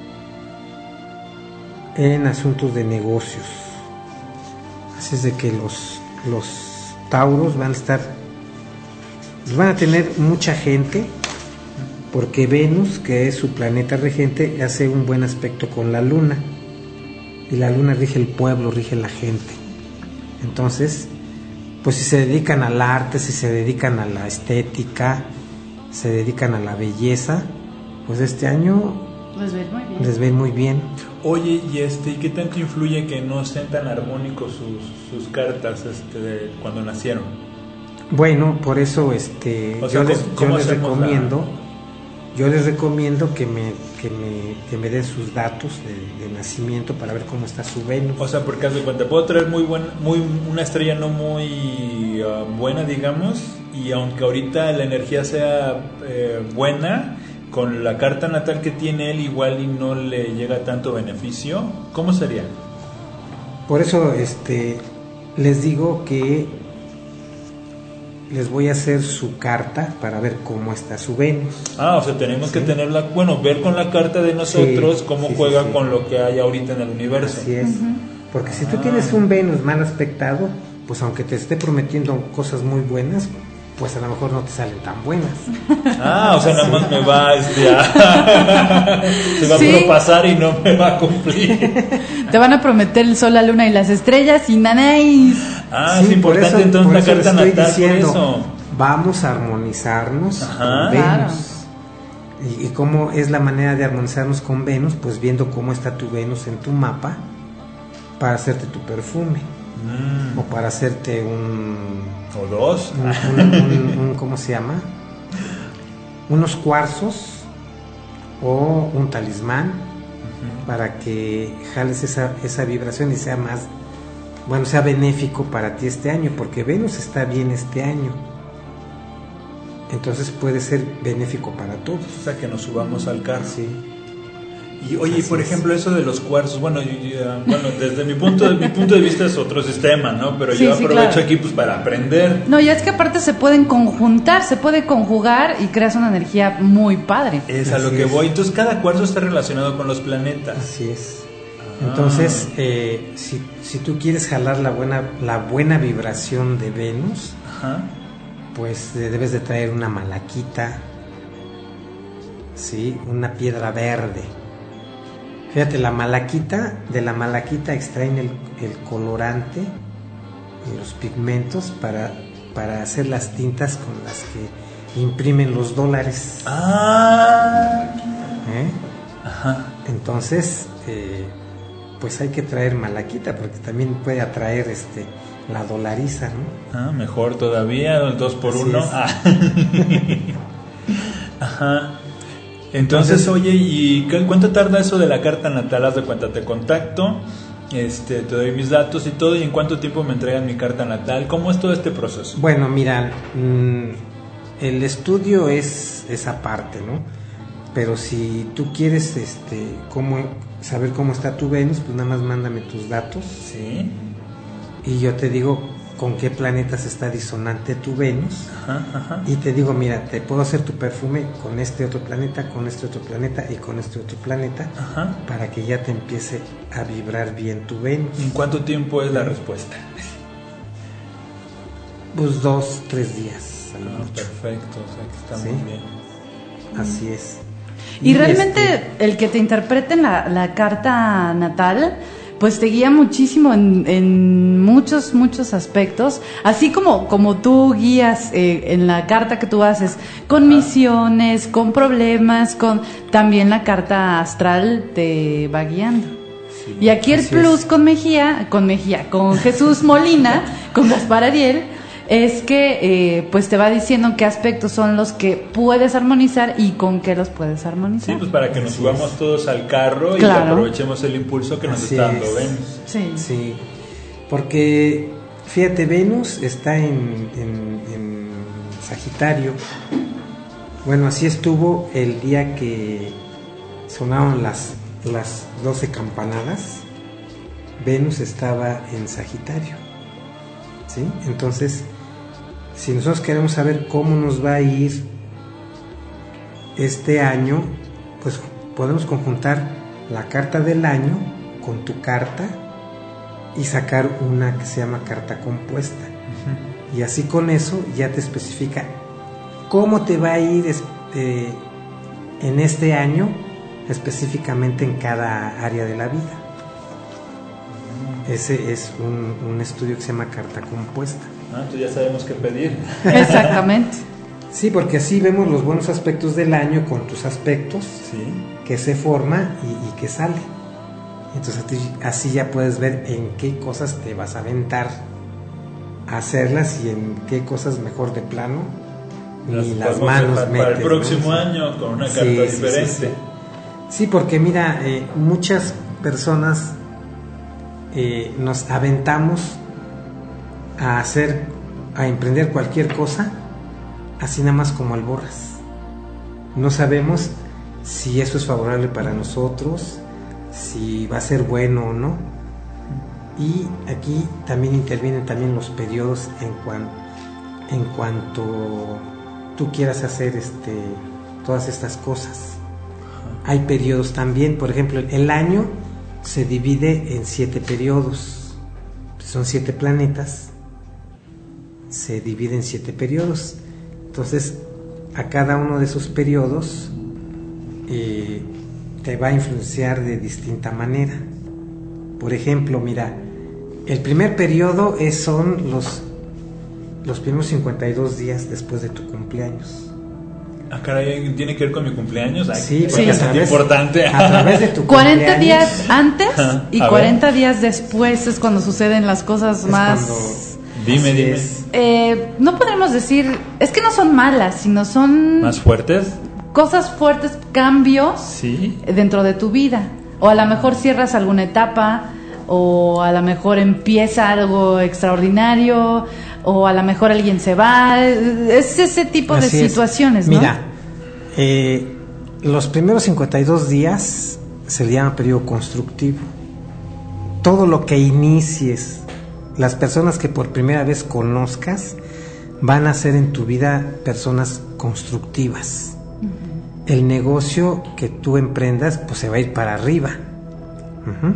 en asuntos de negocios. Así es de que los, los Tauros van a estar, van a tener mucha gente, porque Venus, que es su planeta regente, hace un buen aspecto con la Luna, y la Luna rige el pueblo, rige la gente. Entonces, pues si se dedican al arte, si se dedican a la estética, se dedican a la belleza, pues este año les ven muy bien. Les ven muy bien. Oye, y este, ¿y qué tanto influye que no sean tan armónicos sus, sus cartas este, de cuando nacieron? Bueno, por eso este, o sea, yo les, ¿cómo yo les recomiendo, la... yo les recomiendo que me, que me, que me den sus datos de, de nacimiento para ver cómo está su Venus. O sea, porque haz de cuenta, puedo traer muy buena, muy una estrella no muy uh, buena, digamos, y aunque ahorita la energía sea eh, buena, con la carta natal que tiene él igual y no le llega tanto beneficio. ¿Cómo sería? Por eso este les digo que les voy a hacer su carta para ver cómo está su Venus. Ah, o sea, tenemos sí. que tenerla, bueno, ver con la carta de nosotros sí, cómo sí, juega sí, sí. con lo que hay ahorita en el universo. Así es. Uh-huh. Porque si tú ah. tienes un Venus mal aspectado, pues aunque te esté prometiendo cosas muy buenas, pues a lo mejor no te salen tan buenas. Ah, o sea, nada más me va este, a... se va ¿Sí? a propasar y no me va a cumplir. Te van a prometer el sol, la luna y las estrellas y nanáis. Ah, sí, es importante eso, entonces la carta natal, diciendo, por eso. Vamos a armonizarnos Ajá, con Venus. Claro. Y, y cómo es la manera de armonizarnos con Venus, pues viendo cómo está tu Venus en tu mapa para hacerte tu perfume. Mm. O para hacerte un... ¿O dos? Un, un, un, un, ¿Cómo se llama? Unos cuarzos o un talismán uh-huh. para que jales esa, esa vibración y sea más, bueno, sea benéfico para ti este año, porque Venus está bien este año. Entonces puede ser benéfico para todos. O sea, que nos subamos al carro. Sí. Y oye, por ejemplo, eso de los cuarzos, bueno, yo, yo, bueno, desde mi punto de mi punto de vista es otro sistema, ¿no? Pero sí, yo aprovecho sí, claro. aquí pues para aprender. No, y es que aparte se pueden conjuntar, se puede conjugar y creas una energía muy padre. Es a lo que voy. Entonces cada cuarzo está relacionado con los planetas. Así es. Ah. Entonces, eh, si si tú quieres jalar la buena la buena vibración de Venus, Ajá. pues eh, debes de traer una malaquita, sí, una piedra verde. Fíjate, la malaquita, de la malaquita extraen el, el colorante y los pigmentos para, para hacer las tintas con las que imprimen los dólares. Ah. ¿Eh? Ajá. Entonces, eh, pues hay que traer malaquita porque también puede atraer este la dolariza, ¿no? Ah, mejor todavía, el dos por uno. Ah. Ajá. Entonces, Entonces, oye, ¿y cuánto tarda eso de la carta natal? Haz de cuenta, te contacto, este, te doy mis datos y todo, ¿y en cuánto tiempo me entregan mi carta natal? ¿Cómo es todo este proceso? Bueno, mira, mmm, el estudio es esa parte, ¿no? Pero si tú quieres este, cómo, saber cómo está tu Venus, pues nada más mándame tus datos. Sí. Y yo te digo con qué planetas está disonante tu Venus. Ajá, ajá. Y te digo, mira, te puedo hacer tu perfume con este otro planeta, con este otro planeta y con este otro planeta, ajá. para que ya te empiece a vibrar bien tu Venus. ¿En cuánto tiempo es la respuesta? Pues dos, tres días. Ah, perfecto, o sea que está ¿Sí? muy bien. Así es. Y, y realmente este... el que te interpreten la, la carta natal, pues te guía muchísimo en, en muchos, muchos aspectos, así como, como tú guías eh, en la carta que tú haces, con misiones, con problemas, con también la carta astral te va guiando. Sí, y aquí el plus es. con Mejía, con Mejía, con Jesús Molina, con Gaspar Ariel, es que eh, pues te va diciendo qué aspectos son los que puedes armonizar y con qué los puedes armonizar. Sí, pues para que nos Así subamos es. todos al carro Claro. y aprovechemos el impulso que nos Así está dando es. Venus. Sí. Sí, porque fíjate, Venus está en, en, en Sagitario. Bueno, así estuvo el día que sonaron las, las doce campanadas. Venus estaba en Sagitario, ¿sí? Entonces, si nosotros queremos saber cómo nos va a ir este año, pues podemos conjuntar la carta del año con tu carta y sacar una que se llama carta compuesta. Uh-huh. Y así con eso ya te especifica cómo te va a ir este, en este año, específicamente en cada área de la vida. Ese es un, un estudio que se llama carta compuesta. Ah, entonces ya sabemos qué pedir. Exactamente. Sí, porque así vemos los buenos aspectos del año con tus aspectos, Sí. que se forma y, y que sale. Entonces así ya puedes ver en qué cosas te vas a aventar a hacerlas y en qué cosas mejor de plano ni las manos para, metes, para el próximo ¿no? año con una carta Sí, sí, diferente. sí, sí. Sí, porque mira, eh, muchas personas eh, nos aventamos a hacer, a emprender cualquier cosa, así nada más como alborras. No sabemos si eso es favorable para nosotros, si va a ser bueno o no. Y aquí también intervienen también los periodos en, cuan, en cuanto tú quieras hacer este, todas estas cosas. Hay periodos también, por ejemplo, el año se divide en siete periodos, son siete planetas, se divide en siete periodos. Entonces, a cada uno de esos periodos eh, te va a influenciar de distinta manera. Por ejemplo, mira, el primer periodo es, son los, los primeros cincuenta y dos días después de tu cumpleaños. Ah, caray, ¿tiene que ver con mi cumpleaños? Ay, Sí, porque sí. es muy importante. A través de tu cuarenta cumpleaños, días antes y A cuarenta días después es cuando suceden las cosas es más... cuando- Dime, así dime. es. Eh, no podremos decir, es que no son malas, sino son ¿Más fuertes? cosas fuertes, cambios Sí. dentro de tu vida. O a lo mejor cierras alguna etapa, o a lo mejor empieza algo extraordinario, o a lo mejor alguien se va. Es ese tipo Así de es. situaciones, ¿no? Mira, eh, los primeros cincuenta y dos días se le llama periodo constructivo. Todo lo que inicies, las personas que por primera vez conozcas, van a ser en tu vida personas constructivas. Uh-huh. El negocio que tú emprendas, pues se va a ir para arriba. Uh-huh.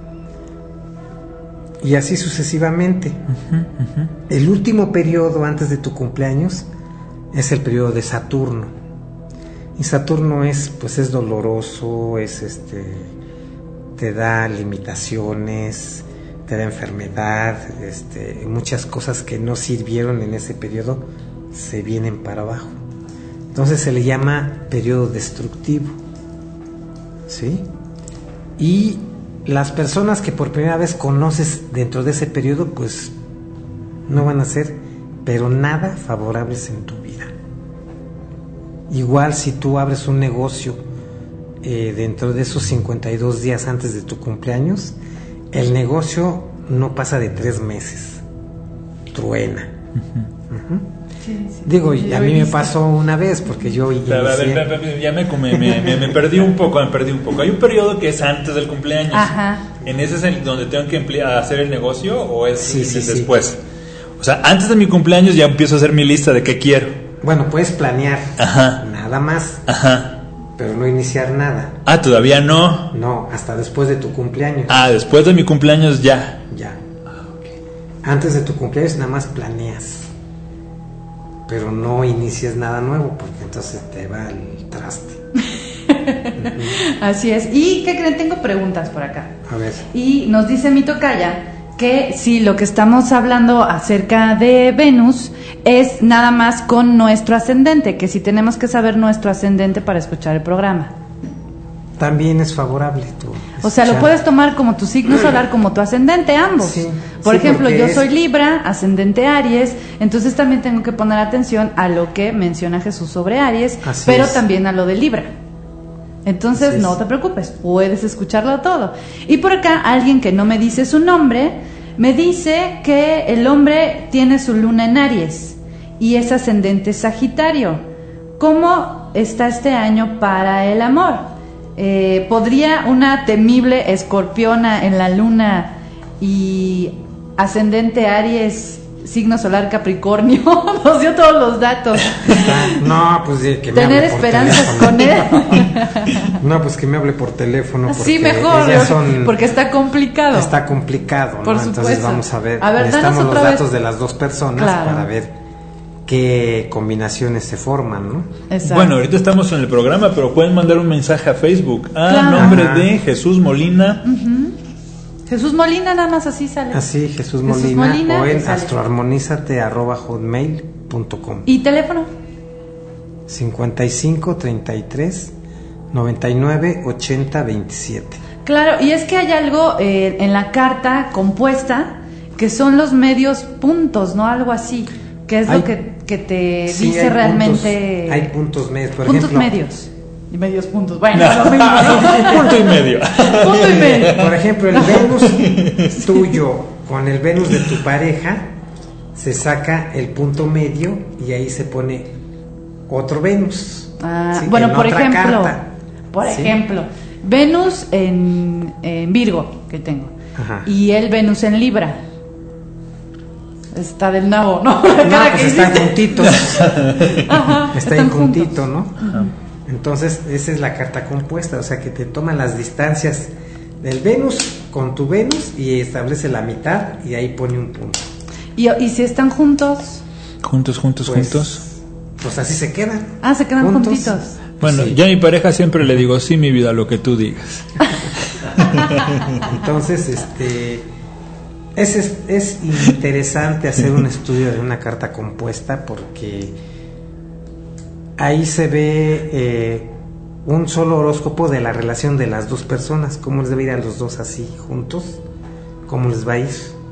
Y así sucesivamente. Uh-huh, uh-huh. El último periodo antes de tu cumpleaños es el periodo de Saturno. Y Saturno es, pues es doloroso, es este, te da limitaciones, te da enfermedad, este, muchas cosas que no sirvieron en ese periodo se vienen para abajo. Entonces se le llama periodo destructivo, ¿sí? Y las personas que por primera vez conoces dentro de ese periodo, pues no van a ser, pero nada favorables en tu vida. Igual si tú abres un negocio eh, dentro de esos cincuenta y dos días antes de tu cumpleaños, el negocio no pasa de tres meses, truena. Uh-huh. Uh-huh. Sí, sí, Digo, y a mí me pasó una vez porque yo inicié... A ver, a ver, ya me, me, me, me perdí un poco, me perdí un poco. Hay un periodo que es antes del cumpleaños. Ajá. ¿En ese es el donde tengo que emplear, hacer el negocio o es sí, sí, después? Sí. O sea, antes de mi cumpleaños ya empiezo a hacer mi lista de qué quiero. Bueno, puedes planear. Ajá. Nada más. Ajá. Pero no iniciar nada. Ah, todavía no. No, hasta después de tu cumpleaños. Ah, después de mi cumpleaños ya. Ya. Ah, okay. Antes de tu cumpleaños nada más planeas. Pero no inicies nada nuevo porque entonces te va el traste. Uh-huh. Así es. ¿Y qué creen? Tengo preguntas por acá. A ver. Y nos dice mi tocaya que sí, lo que estamos hablando acerca de Venus es nada más con nuestro ascendente, que si tenemos que saber nuestro ascendente para escuchar el programa. También es favorable tú. O sea, lo puedes tomar como tu signo solar, como tu ascendente, ambos. Sí, Por sí, ejemplo, yo es... soy Libra, ascendente Aries, entonces también tengo que poner atención a lo que menciona Jesús sobre Aries, Así pero es. también a lo de Libra. Entonces, Así es. no te preocupes, puedes escucharlo todo. Y por acá, alguien que no me dice su nombre, me dice que el hombre tiene su luna en Aries y es ascendente Sagitario. ¿Cómo está este año para el amor? Eh, ¿Podría una temible escorpiona en la luna y ascendente Aries, signo solar Capricornio? Nos dio todos los datos. No, pues de que me Tener hable por esperanzas teléfono. con él. No, pues que me hable por teléfono. Sí, porque mejor, ellas son- porque está complicado. Está complicado, ¿no? Por Entonces supuesto. vamos a ver, A ver, danos necesitamos los otra vez. datos de las dos personas Claro. para ver qué combinaciones se forman, ¿no? Exacto. Bueno, ahorita estamos en el programa, pero pueden mandar un mensaje a Facebook a Claro. nombre Ajá. de Jesús Molina. Ujú. Jesús Molina, nada más así sale. Así, Jesús Jesús Molina, Molina, o en sale. astroarmonízate arroba hotmail punto com. ¿Y teléfono? cincuenta y cinco, treinta y tres, noventa y nueve, ochenta, veintisiete. Claro, y es que hay algo eh, en la carta compuesta que son los medios puntos, ¿no? Algo así, que es Hay- lo que, que te Sí, dice hay realmente... puntos- hay puntos medios, por puntos ejemplo. medios. Y medios puntos. Bueno, lo mismo, ¿no? Punto y medio. Punto y medio. Por ejemplo, el Venus tuyo con el Venus de tu pareja se saca el punto medio y ahí se pone otro Venus. Ah, ¿sí? bueno, En por otra ejemplo, carta. por ¿sí? ejemplo, Venus en, en Virgo, que tengo, Ajá. y el Venus en Libra. Está del nabo, ¿no? La No, cara pues que están hiciste. juntitos. Ajá, Está están en puntito, juntos. ¿no? Entonces, esa es la carta compuesta, o sea que te toma las distancias del Venus con tu Venus y establece la mitad y ahí pone un punto. Y, y si están juntos, Juntos, juntos, Pues, juntos. Pues así se quedan. ah, se quedan Juntos. juntitos. Bueno, Sí. yo a mi pareja siempre le digo, sí, mi vida, lo que tú digas. Entonces, este es, es, es interesante hacer un estudio de una carta compuesta porque ahí se ve eh, un solo horóscopo de la relación de las dos personas, cómo les debe ir a los dos así juntos, cómo les va a ir.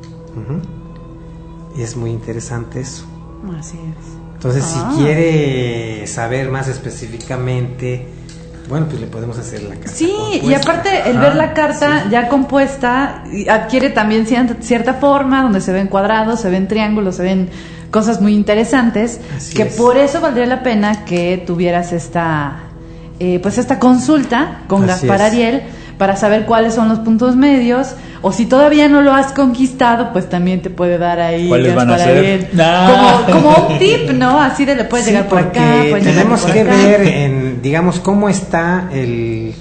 Ujú. Y es muy interesante eso. Así es. Entonces, Ah. si quiere saber más específicamente, bueno, pues le podemos hacer la carta Sí, y compuesta. aparte el Ah, ver la carta ya compuesta y adquiere también cierta, cierta forma, donde se ven cuadrados, se ven triángulos, se ven cosas muy interesantes, Así que es. por eso valdría la pena que tuvieras esta, eh, pues esta consulta con Así Gaspar es. Ariel para saber cuáles son los puntos medios, o si todavía no lo has conquistado, pues también te puede dar ahí ¿Cuáles van a Gaspar ser? Ariel. Ah. Como, como un tip, ¿no? Así de le puedes Sí, llegar por porque acá, puedes llegar tenemos por que acá. ver en, digamos, cómo está el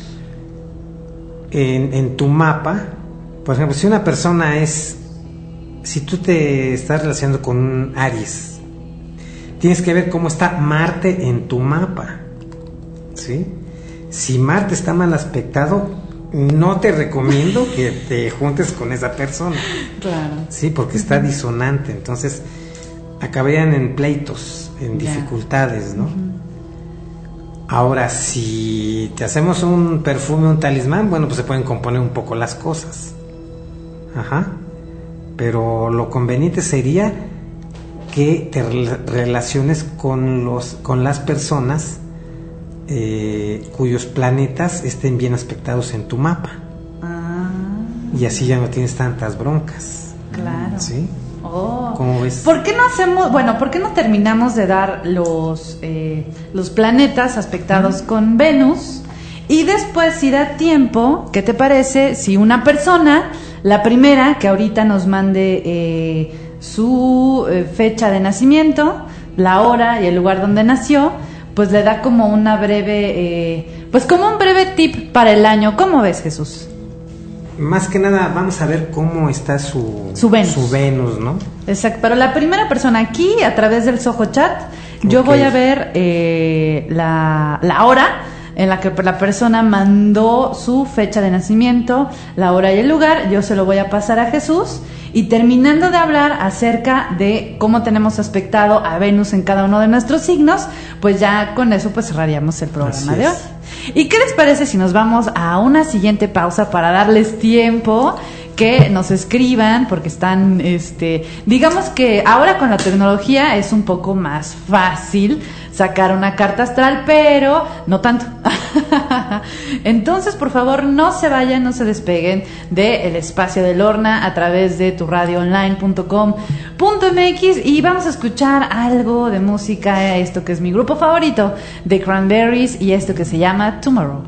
en, en tu mapa. Por ejemplo, si una persona es, si tú te estás relacionando con un Aries, tienes que ver cómo está Marte en tu mapa, ¿sí? Si Marte está mal aspectado, no te recomiendo que te juntes con esa persona. Claro. Sí, porque está disonante, entonces acabarían en pleitos, en Ya. dificultades, ¿no? Ahora, si te hacemos un perfume, un talismán, bueno, pues se pueden componer un poco las cosas. Ajá. Pero lo conveniente sería que te rel- relaciones con los, con las personas eh, cuyos planetas estén bien aspectados en tu mapa. Ah, Y así ya no tienes tantas broncas. claro. ¿Sí? Oh. ¿Cómo ves? ¿Por qué no hacemos, bueno, por qué no terminamos de dar los, eh, los planetas aspectados con Venus? Y después, si da tiempo, ¿qué te parece si una persona, la primera que ahorita nos mande eh, su eh, fecha de nacimiento, la hora y el lugar donde nació, pues le da como una breve, eh, pues como un breve tip para el año? ¿Cómo ves, Jesús? Más que nada vamos a ver cómo está su, Su Venus. su Venus, ¿no? Exacto, pero la primera persona aquí, a través del Soho Chat, yo Ok. voy a ver eh, la, la hora en la que la persona mandó su fecha de nacimiento, la hora y el lugar. Yo se lo voy a pasar a Jesús, y terminando de hablar acerca de cómo tenemos aspectado a Venus en cada uno de nuestros signos, pues ya con eso pues cerraríamos el programa Así de hoy. es. ¿Y qué les parece si nos vamos a una siguiente pausa para darles tiempo que nos escriban, porque están, este, digamos que ahora con la tecnología es un poco más fácil sacar una carta astral, pero no tanto. Entonces, por favor, no se vayan, no se despeguen del espacio de Lorna a través de tu radio online punto com punto m x y vamos a escuchar algo de música, esto que es mi grupo favorito, The Cranberries, y esto que se llama Tomorrow.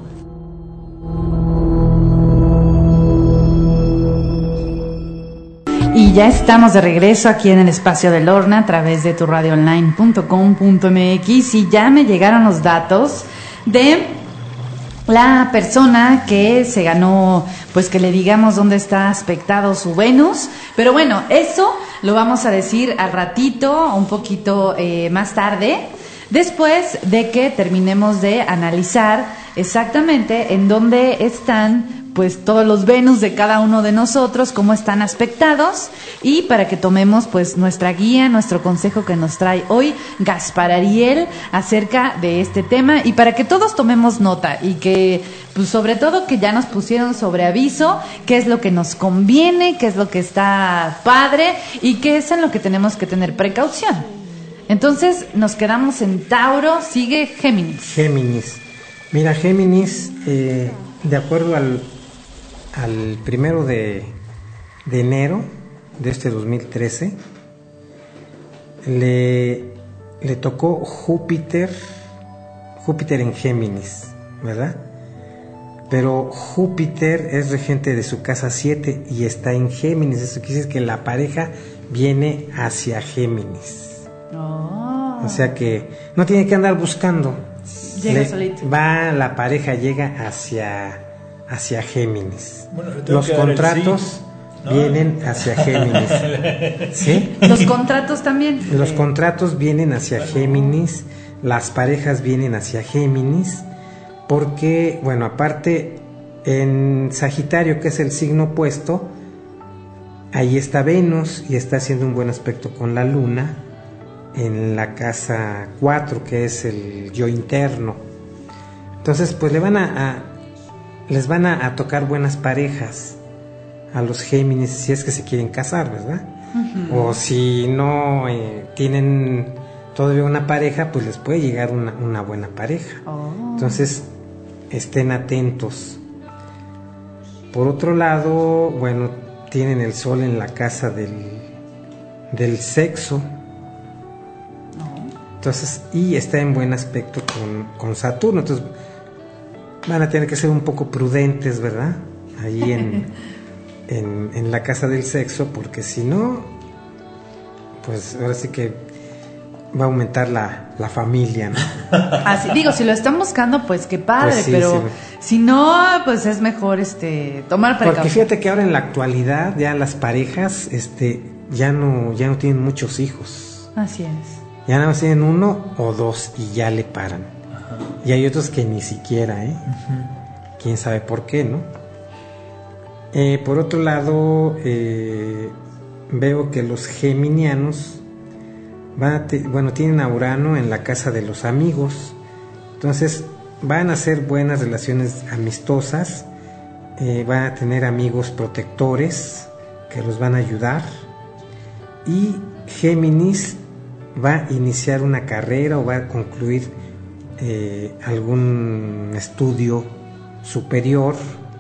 Y ya estamos de regreso aquí en el espacio de Lorna a través de tu radio online punto com punto m x y ya me llegaron los datos de la persona que se ganó, pues que le digamos dónde está aspectado su Venus, pero bueno, eso lo vamos a decir al ratito, un poquito eh, más tarde, después de que terminemos de analizar exactamente en dónde están pues todos los Venus de cada uno de nosotros, cómo están aspectados, y para que tomemos pues nuestra guía, nuestro consejo que nos trae hoy Gaspar Ariel acerca de este tema, y para que todos tomemos nota y que pues sobre todo que ya nos pusieron sobre aviso qué es lo que nos conviene, qué es lo que está padre y qué es en lo que tenemos que tener precaución. Entonces nos quedamos en Tauro, sigue Géminis. Géminis. Mira, Géminis, eh, de acuerdo al al primero de, de enero de este dos mil trece le, le tocó Júpiter Júpiter en Géminis, ¿verdad? Pero Júpiter es regente de su casa siete y está en Géminis. Eso quiere decir que la pareja viene hacia Géminis. Oh. O sea que no tiene que andar buscando, llega le, solito. Va, la pareja llega hacia hacia Géminis. Bueno, los contratos sí, ¿no? vienen hacia Géminis. ¿Sí? Los contratos también. Los sí. contratos vienen hacia Géminis, las parejas vienen hacia Géminis, porque, bueno, aparte en Sagitario, que es el signo opuesto, ahí está Venus y está haciendo un buen aspecto con la Luna en la casa cuatro, que es el yo interno. Entonces, pues le van a, a les van a, a tocar buenas parejas a los Géminis si es que se quieren casar, ¿verdad? Uh-huh. O si no eh, tienen todavía una pareja, pues les puede llegar una, una buena pareja. Oh. Entonces, estén atentos. Por otro lado, bueno, tienen el Sol en la casa del, del sexo. Oh. Entonces, y está en buen aspecto con, con Saturno. Entonces, van a tener que ser un poco prudentes, ¿verdad? Ahí en, en, en la casa del sexo, porque si no, pues ahora sí que va a aumentar la, la familia, ¿no? Así, digo, si lo están buscando, pues qué padre, pues sí, pero sí. si no, pues es mejor este tomar precaución. Porque fíjate que ahora en la actualidad ya las parejas este ya no ya no tienen muchos hijos. Así es. Ya nada más tienen uno o dos y ya le paran. Y hay otros que ni siquiera, ¿eh? Uh-huh. Quién sabe por qué, ¿no? Eh, por otro lado, eh, veo que los geminianos van a te- bueno, tienen a Urano en la casa de los amigos. Entonces van a hacer buenas relaciones amistosas, eh, van a tener amigos protectores que los van a ayudar, y Géminis va a iniciar una carrera o va a concluir Eh, algún estudio superior,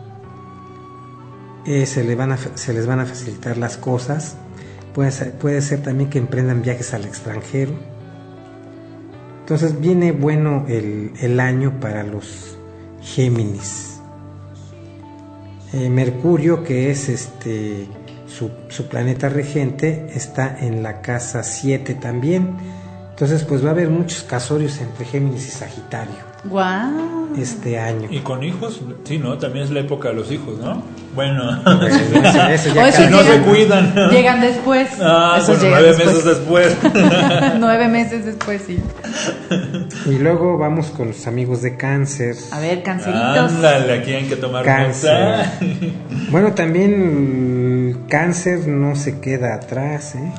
eh, se, le van a, se les van a facilitar las cosas. Puede ser, puede ser también que emprendan viajes al extranjero. Entonces viene bueno el, el año para los Géminis. eh, Mercurio, que es este su, su planeta regente, está en la casa siete también. Entonces, pues va a haber muchos casorios entre Géminis y Sagitario. Wow. Este año. ¿Y con hijos? Sí, ¿no? También es la época de los hijos, ¿no? Bueno. Pues, eso, eso ya o si no llegan, se cuidan. Llegan después. Ah, Esos bueno, nueve meses después. Nueve meses después, sí. Y luego vamos con los amigos de Cáncer. A ver, canceritos. Ándale, aquí hay que tomar Cáncer. nota. Bueno, también Cáncer no se queda atrás, ¿eh?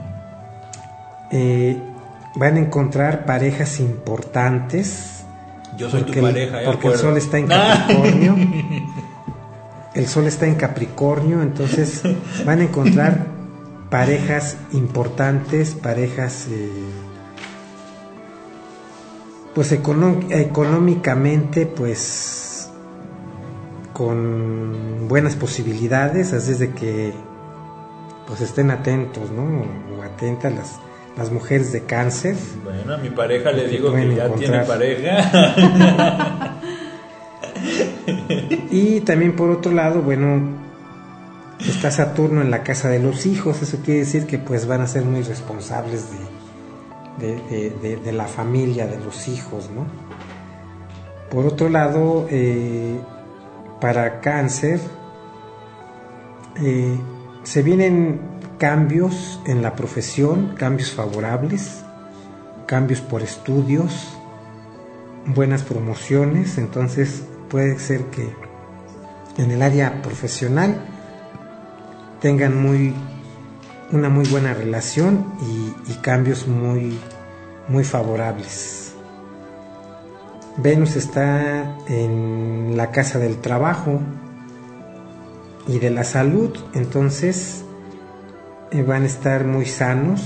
Eh, van a encontrar parejas importantes, Yo soy porque tu pareja, el, porque el sol está en Capricornio. El sol está en Capricornio, entonces van a encontrar parejas importantes, parejas eh, pues econó- económicamente pues con buenas posibilidades, así es de que pues estén atentos, ¿no? O atentas las, las mujeres de Cáncer. Bueno, a mi pareja le digo pueden que ya encontrar. tiene pareja. Y también por otro lado, bueno, está Saturno en la casa de los hijos, eso quiere decir que pues van a ser muy responsables de, de, de, de, de la familia, de los hijos, ¿no? Por otro lado, eh, para Cáncer, eh, se vienen cambios en la profesión, cambios favorables, cambios por estudios, buenas promociones, entonces puede ser que en el área profesional tengan muy una muy buena relación y, y cambios muy muy favorables. Venus está en la casa del trabajo y de la salud, entonces eh, van a estar muy sanos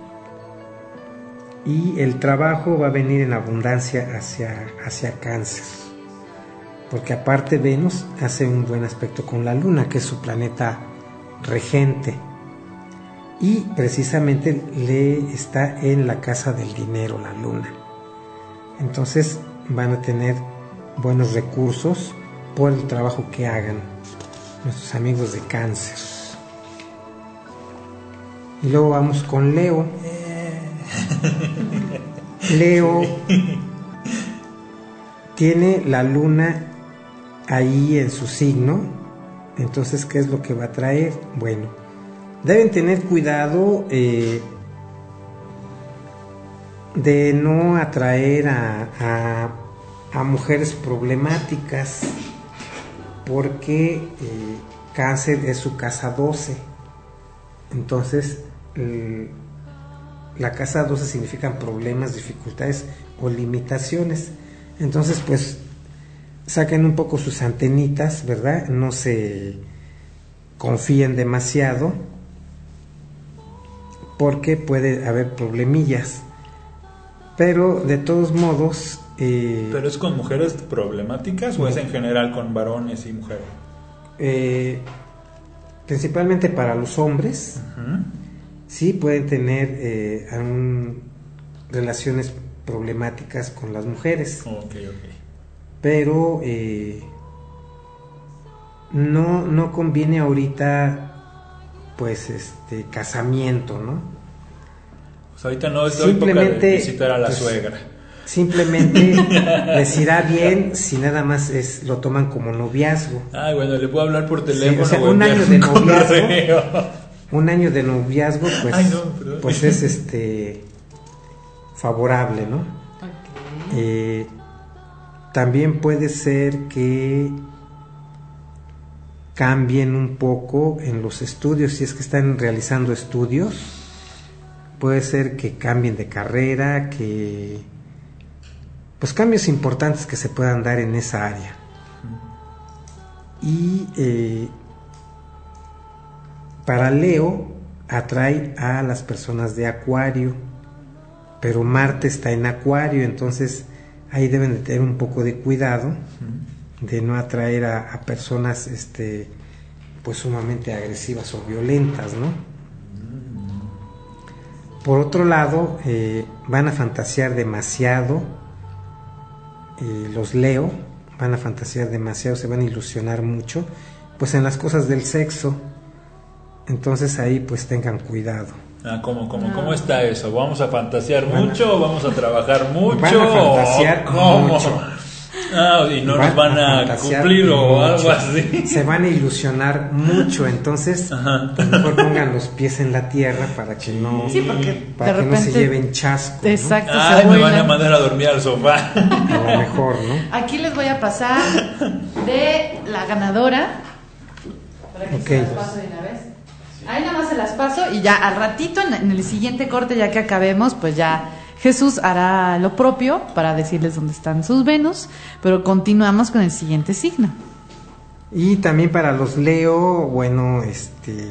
y el trabajo va a venir en abundancia hacia, hacia Cáncer, porque aparte Venus hace un buen aspecto con la Luna, que es su planeta regente, y precisamente le está en la casa del dinero la Luna, entonces van a tener buenos recursos por el trabajo que hagan nuestros amigos de Cáncer. Y luego vamos con Leo. Leo tiene la Luna ahí en su signo, entonces ¿qué es lo que va a traer? Bueno, deben tener cuidado eh, de no atraer a, a, a mujeres problemáticas, porque eh, Cáncer es su casa doce, entonces eh, la casa doce significan problemas, dificultades o limitaciones, entonces pues saquen un poco sus antenitas, ¿verdad? No se confíen demasiado, porque puede haber problemillas, pero de todos modos... Eh, ¿Pero es con mujeres problemáticas o es en general con varones y mujeres? Eh, principalmente para los hombres, uh-huh. Sí pueden tener eh, un, relaciones problemáticas con las mujeres, okay, okay. Pero eh, no, no conviene ahorita pues este casamiento, ¿no? Pues ahorita no es época de visitar a la pues, suegra. Simplemente les irá bien si nada más es, lo toman como noviazgo. Ah, bueno, le puedo hablar por teléfono. Sí, o sea, un año de noviazgo, un año de noviazgo, pues, Ay, no, pues es este favorable, ¿no? Okay. Eh, también puede ser que cambien un poco en los estudios, si es que están realizando estudios, puede ser que cambien de carrera, que pues cambios importantes que se puedan dar en esa área. Y eh, para Leo atrae a las personas de Acuario, pero Marte está en Acuario, entonces ahí deben de tener un poco de cuidado de no atraer a, a personas este pues sumamente agresivas o violentas, ¿no? Por otro lado, eh, van a fantasear demasiado, eh, los Leo van a fantasear demasiado, se van a ilusionar mucho, pues en las cosas del sexo, entonces ahí pues tengan cuidado. Ah, ¿cómo, cómo, cómo está eso? ¿Vamos a fantasear van mucho? A, ¿o vamos a trabajar mucho? Van a fantasear ¿Cómo? mucho. Ah, y no van nos van a, a cumplir mucho, o algo así. Se van a ilusionar mucho, entonces a lo mejor pongan los pies en la tierra para que no, sí, porque para que repente, no se lleven chasco. Exacto. ¿no? Ah, me van a mandar a dormir al sofá. A lo mejor, ¿no? Aquí les voy a pasar de la ganadora. Para que okay. se las paso de una vez. Ahí nada más se las paso y ya al ratito en, en el siguiente corte, ya que acabemos, pues ya Jesús hará lo propio para decirles dónde están sus Venus, pero continuamos con el siguiente signo. Y también para los Leo, bueno, este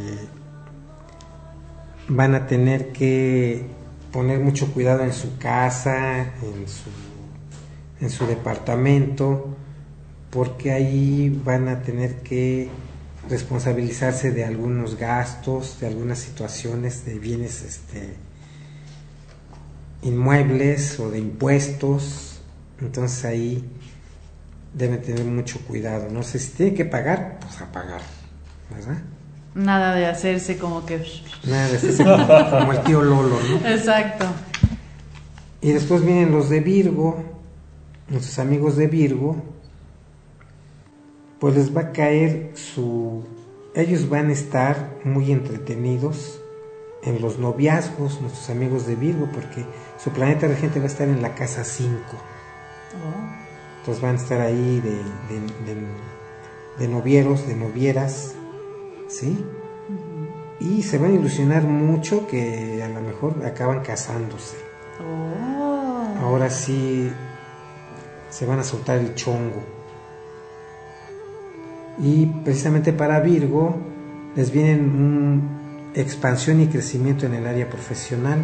van a tener que poner mucho cuidado en su casa, en su, en su departamento, porque ahí van a tener que responsabilizarse de algunos gastos, de algunas situaciones de bienes este, inmuebles o de impuestos. Entonces ahí deben tener mucho cuidado. No sé si tienen que pagar, pues a pagar, ¿verdad? Nada de hacerse como que... Nada de hacerse como, como el tío Lolo, ¿no? Exacto. Y después vienen los de Virgo, nuestros amigos de Virgo, pues les va a caer su... Ellos van a estar muy entretenidos en los noviazgos, nuestros amigos de Virgo, porque su planeta regente va a estar en la casa cinco. Oh. Entonces van a estar ahí de, de, de, de novieros, de novieras, ¿sí? Uh-huh. Y se van a ilusionar mucho que a lo mejor acaban casándose. Oh. Ahora sí se van a soltar el chongo. Y precisamente para Virgo les vienen un expansión y crecimiento en el área profesional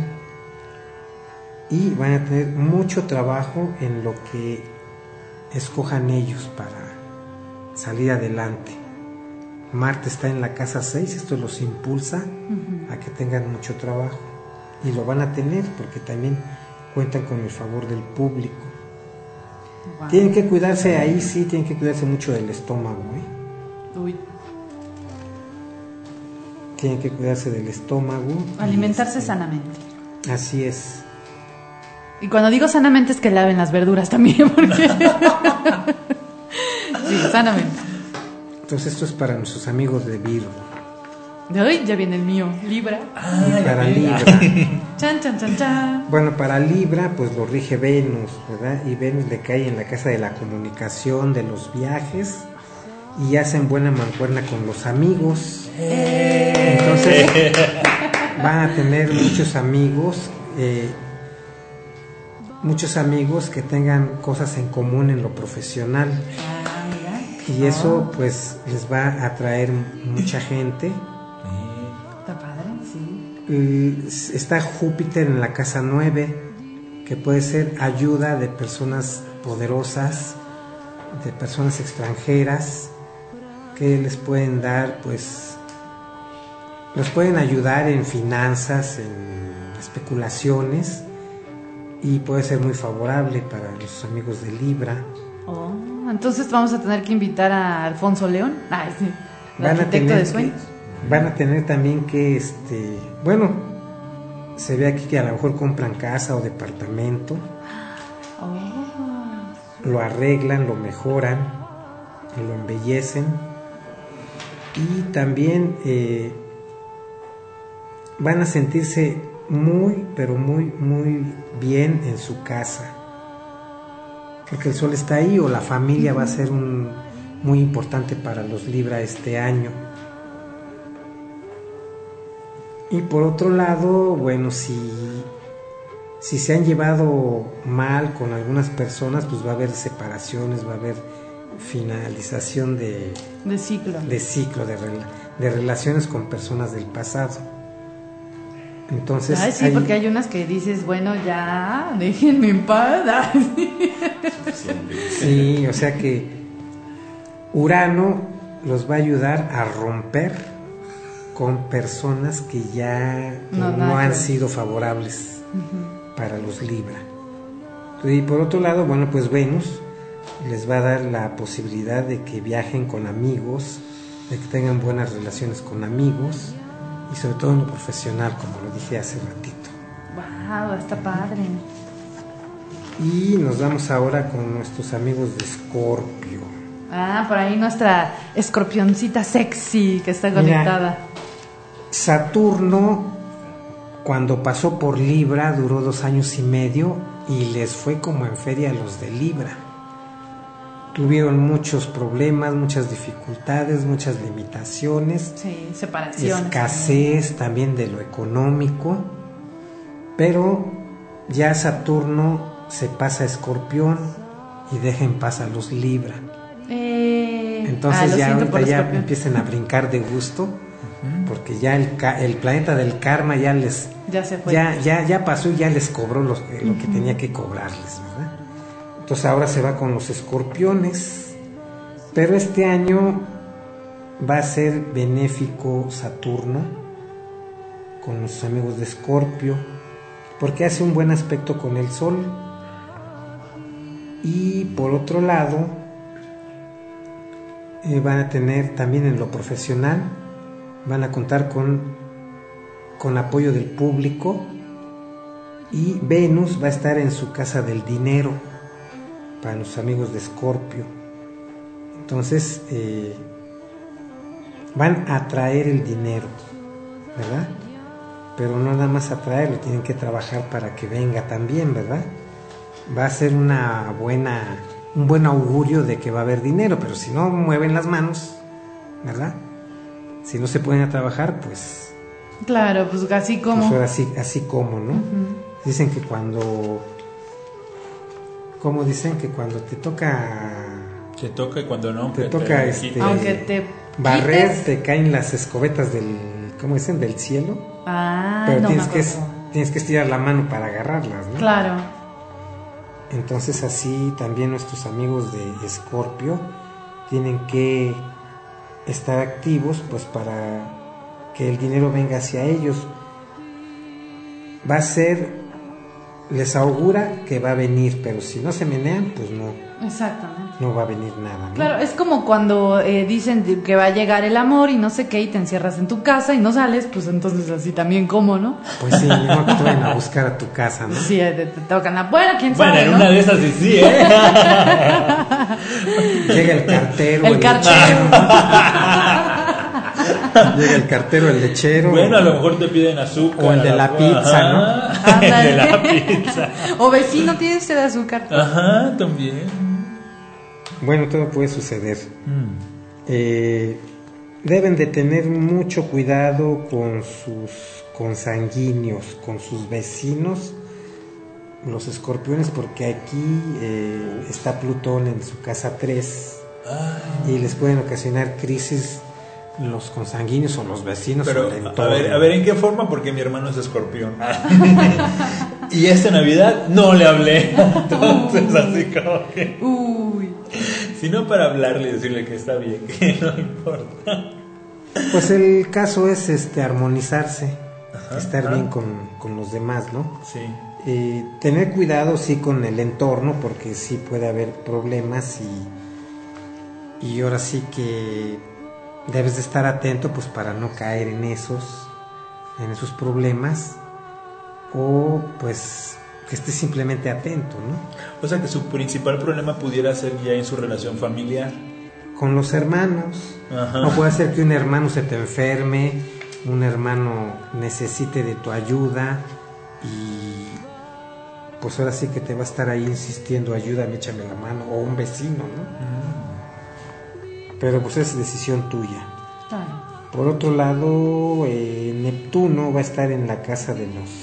y van a tener mucho trabajo en lo que escojan ellos para salir adelante. Marte está en la casa seis, esto los impulsa uh-huh. a que tengan mucho trabajo y lo van a tener porque también cuentan con el favor del público. Wow. Tienen que cuidarse ahí, sí, tienen que cuidarse mucho del estómago, ¿eh? Uy. Tienen que cuidarse del estómago. Alimentarse este, sanamente. Así es. Y cuando digo sanamente es que laven las verduras también, porque... sí, sanamente. Entonces esto es para nuestros amigos de Virgo. De hoy ya viene el mío, Libra. Ah, para Libra. Chan, chan, chan, chan. Bueno, para Libra pues lo rige Venus, ¿verdad? Y Venus le cae en la casa de la comunicación, de los viajes, y hacen buena mancuerna con los amigos. ¡Eh! Entonces van a tener muchos amigos, eh, muchos amigos que tengan cosas en común en lo profesional. Y eso pues les va a atraer mucha gente. Está padre, sí. Está Júpiter en la casa nueve, que puede ser ayuda de personas poderosas, de personas extranjeras, que les pueden dar, pues, los pueden ayudar en finanzas, en especulaciones, y puede ser muy favorable para los amigos de Libra. Oh, entonces vamos a tener que invitar a Alfonso León, Ay, sí, el arquitecto de sueños. Que, van a tener también que, este, bueno, se ve aquí que a lo mejor compran casa o departamento, oh. lo arreglan, lo mejoran, lo embellecen. Y también eh, van a sentirse muy, pero muy, muy bien en su casa, porque el sol está ahí, o la familia va a ser un, muy importante para los Libra este año. Y por otro lado, bueno, si, si se han llevado mal con algunas personas, pues va a haber separaciones, va a haber finalización de, de ciclo, de, ciclo de, de relaciones con personas del pasado. Entonces, Ay, sí, hay... porque hay unas que dices, bueno, ya, déjenme en paz. Sí, o sea que Urano los va a ayudar a romper con personas que ya no, no han sido favorables uh-huh. para los Libra. Y por otro lado, bueno, pues Venus les va a dar la posibilidad de que viajen con amigos, de que tengan buenas relaciones con amigos, y sobre todo en lo profesional, como lo dije hace ratito. Wow, está padre. Y nos vamos ahora con nuestros amigos de Escorpio. Ah, por ahí nuestra escorpioncita sexy que está conectada. Mira, Saturno, cuando pasó por Libra, duró dos años y medio y les fue como en feria a los de Libra. Tuvieron muchos problemas, muchas dificultades, muchas limitaciones, sí, separaciones, escasez también de lo económico, pero ya Saturno se pasa a Escorpión y deja en paz a los Libra. Eh, Entonces ah, ya ahorita ya Escorpión. empiecen a brincar de gusto, porque ya el, el planeta del karma ya les ya se fue. ya ya ya pasó y ya les cobró los, lo uh-huh. que tenía que cobrarles, ¿verdad? Entonces ahora se va con los Escorpiones, pero este año va a ser benéfico Saturno con los amigos de Escorpio, porque hace un buen aspecto con el Sol. Y por otro lado, eh, van a tener también en lo profesional, van a contar con, con apoyo del público, y Venus va a estar en su casa del dinero para los amigos de Escorpio. Entonces eh, van a atraer el dinero, ¿verdad? Pero no nada más atraerlo, tienen que trabajar para que venga también, ¿verdad? Va a ser una buena, un buen augurio de que va a haber dinero, pero si no mueven las manos, ¿verdad? Si no se pueden a trabajar, pues... Claro, pues así como... Pues ahora sí, así como, ¿no? Uh-huh. Dicen que cuando... ¿Cómo dicen? Que cuando te toca... Te toca y cuando no... Te toca, te este... Aunque te... barrer, quites. Te caen las escobetas del... ¿Cómo dicen? Del cielo. Ah, pero no tienes me que acuerdo. tienes que estirar la mano para agarrarlas, ¿no? Claro. Entonces así también nuestros amigos de Escorpio tienen que estar activos, pues para que el dinero venga hacia ellos. Va a ser, les augura que va a venir, pero si no se menean, pues no. Exactamente. No va a venir nada, ¿no? Claro, es como cuando eh, dicen que va a llegar el amor y no sé qué, y te encierras en tu casa y no sales, pues entonces así también como, ¿no? Pues sí, no que te vayan a buscar a tu casa, ¿no? Sí, te, te tocan la puerta, quién bueno, sabe, en ¿no? una de esas sí, sí, ¿eh? Llega el cartero. El, el cartero. Llega el cartero, el lechero. Bueno, a lo mejor te piden azúcar. O el de la, la pizza, ajá, ¿no? El de la pizza. O vecino, ¿tiene usted azúcar? Ajá, también. Bueno, todo puede suceder. Mm. Eh, deben de tener mucho cuidado con sus consanguíneos, con sus vecinos, los escorpiones, porque aquí eh, está Plutón en su casa tres. Ay. Y les pueden ocasionar crisis los consanguíneos o los vecinos. Pero, o el entorno. A ver, a ver, ¿en qué forma? Porque mi hermano es escorpión. Y esta Navidad no le hablé. Entonces, así como que... Uy. Sino para hablarle y decirle que está bien, que no importa. Pues el caso es este armonizarse, ajá, estar ajá. bien con, con los demás, ¿no? Sí. Eh, tener cuidado, sí, con el entorno, porque sí puede haber problemas y, y ahora sí que debes de estar atento, pues para no caer en esos, en esos problemas, o pues que estés simplemente atento, ¿no? O sea que su principal problema pudiera ser ya en su relación familiar. Con los hermanos. Ajá. O puede ser que un hermano se te enferme, un hermano necesite de tu ayuda y pues ahora sí que te va a estar ahí insistiendo, ayúdame, échame la mano, o un vecino, ¿no? Mm. Pero pues es decisión tuya. Ah. Por otro lado, eh, Neptuno va a estar en la casa de los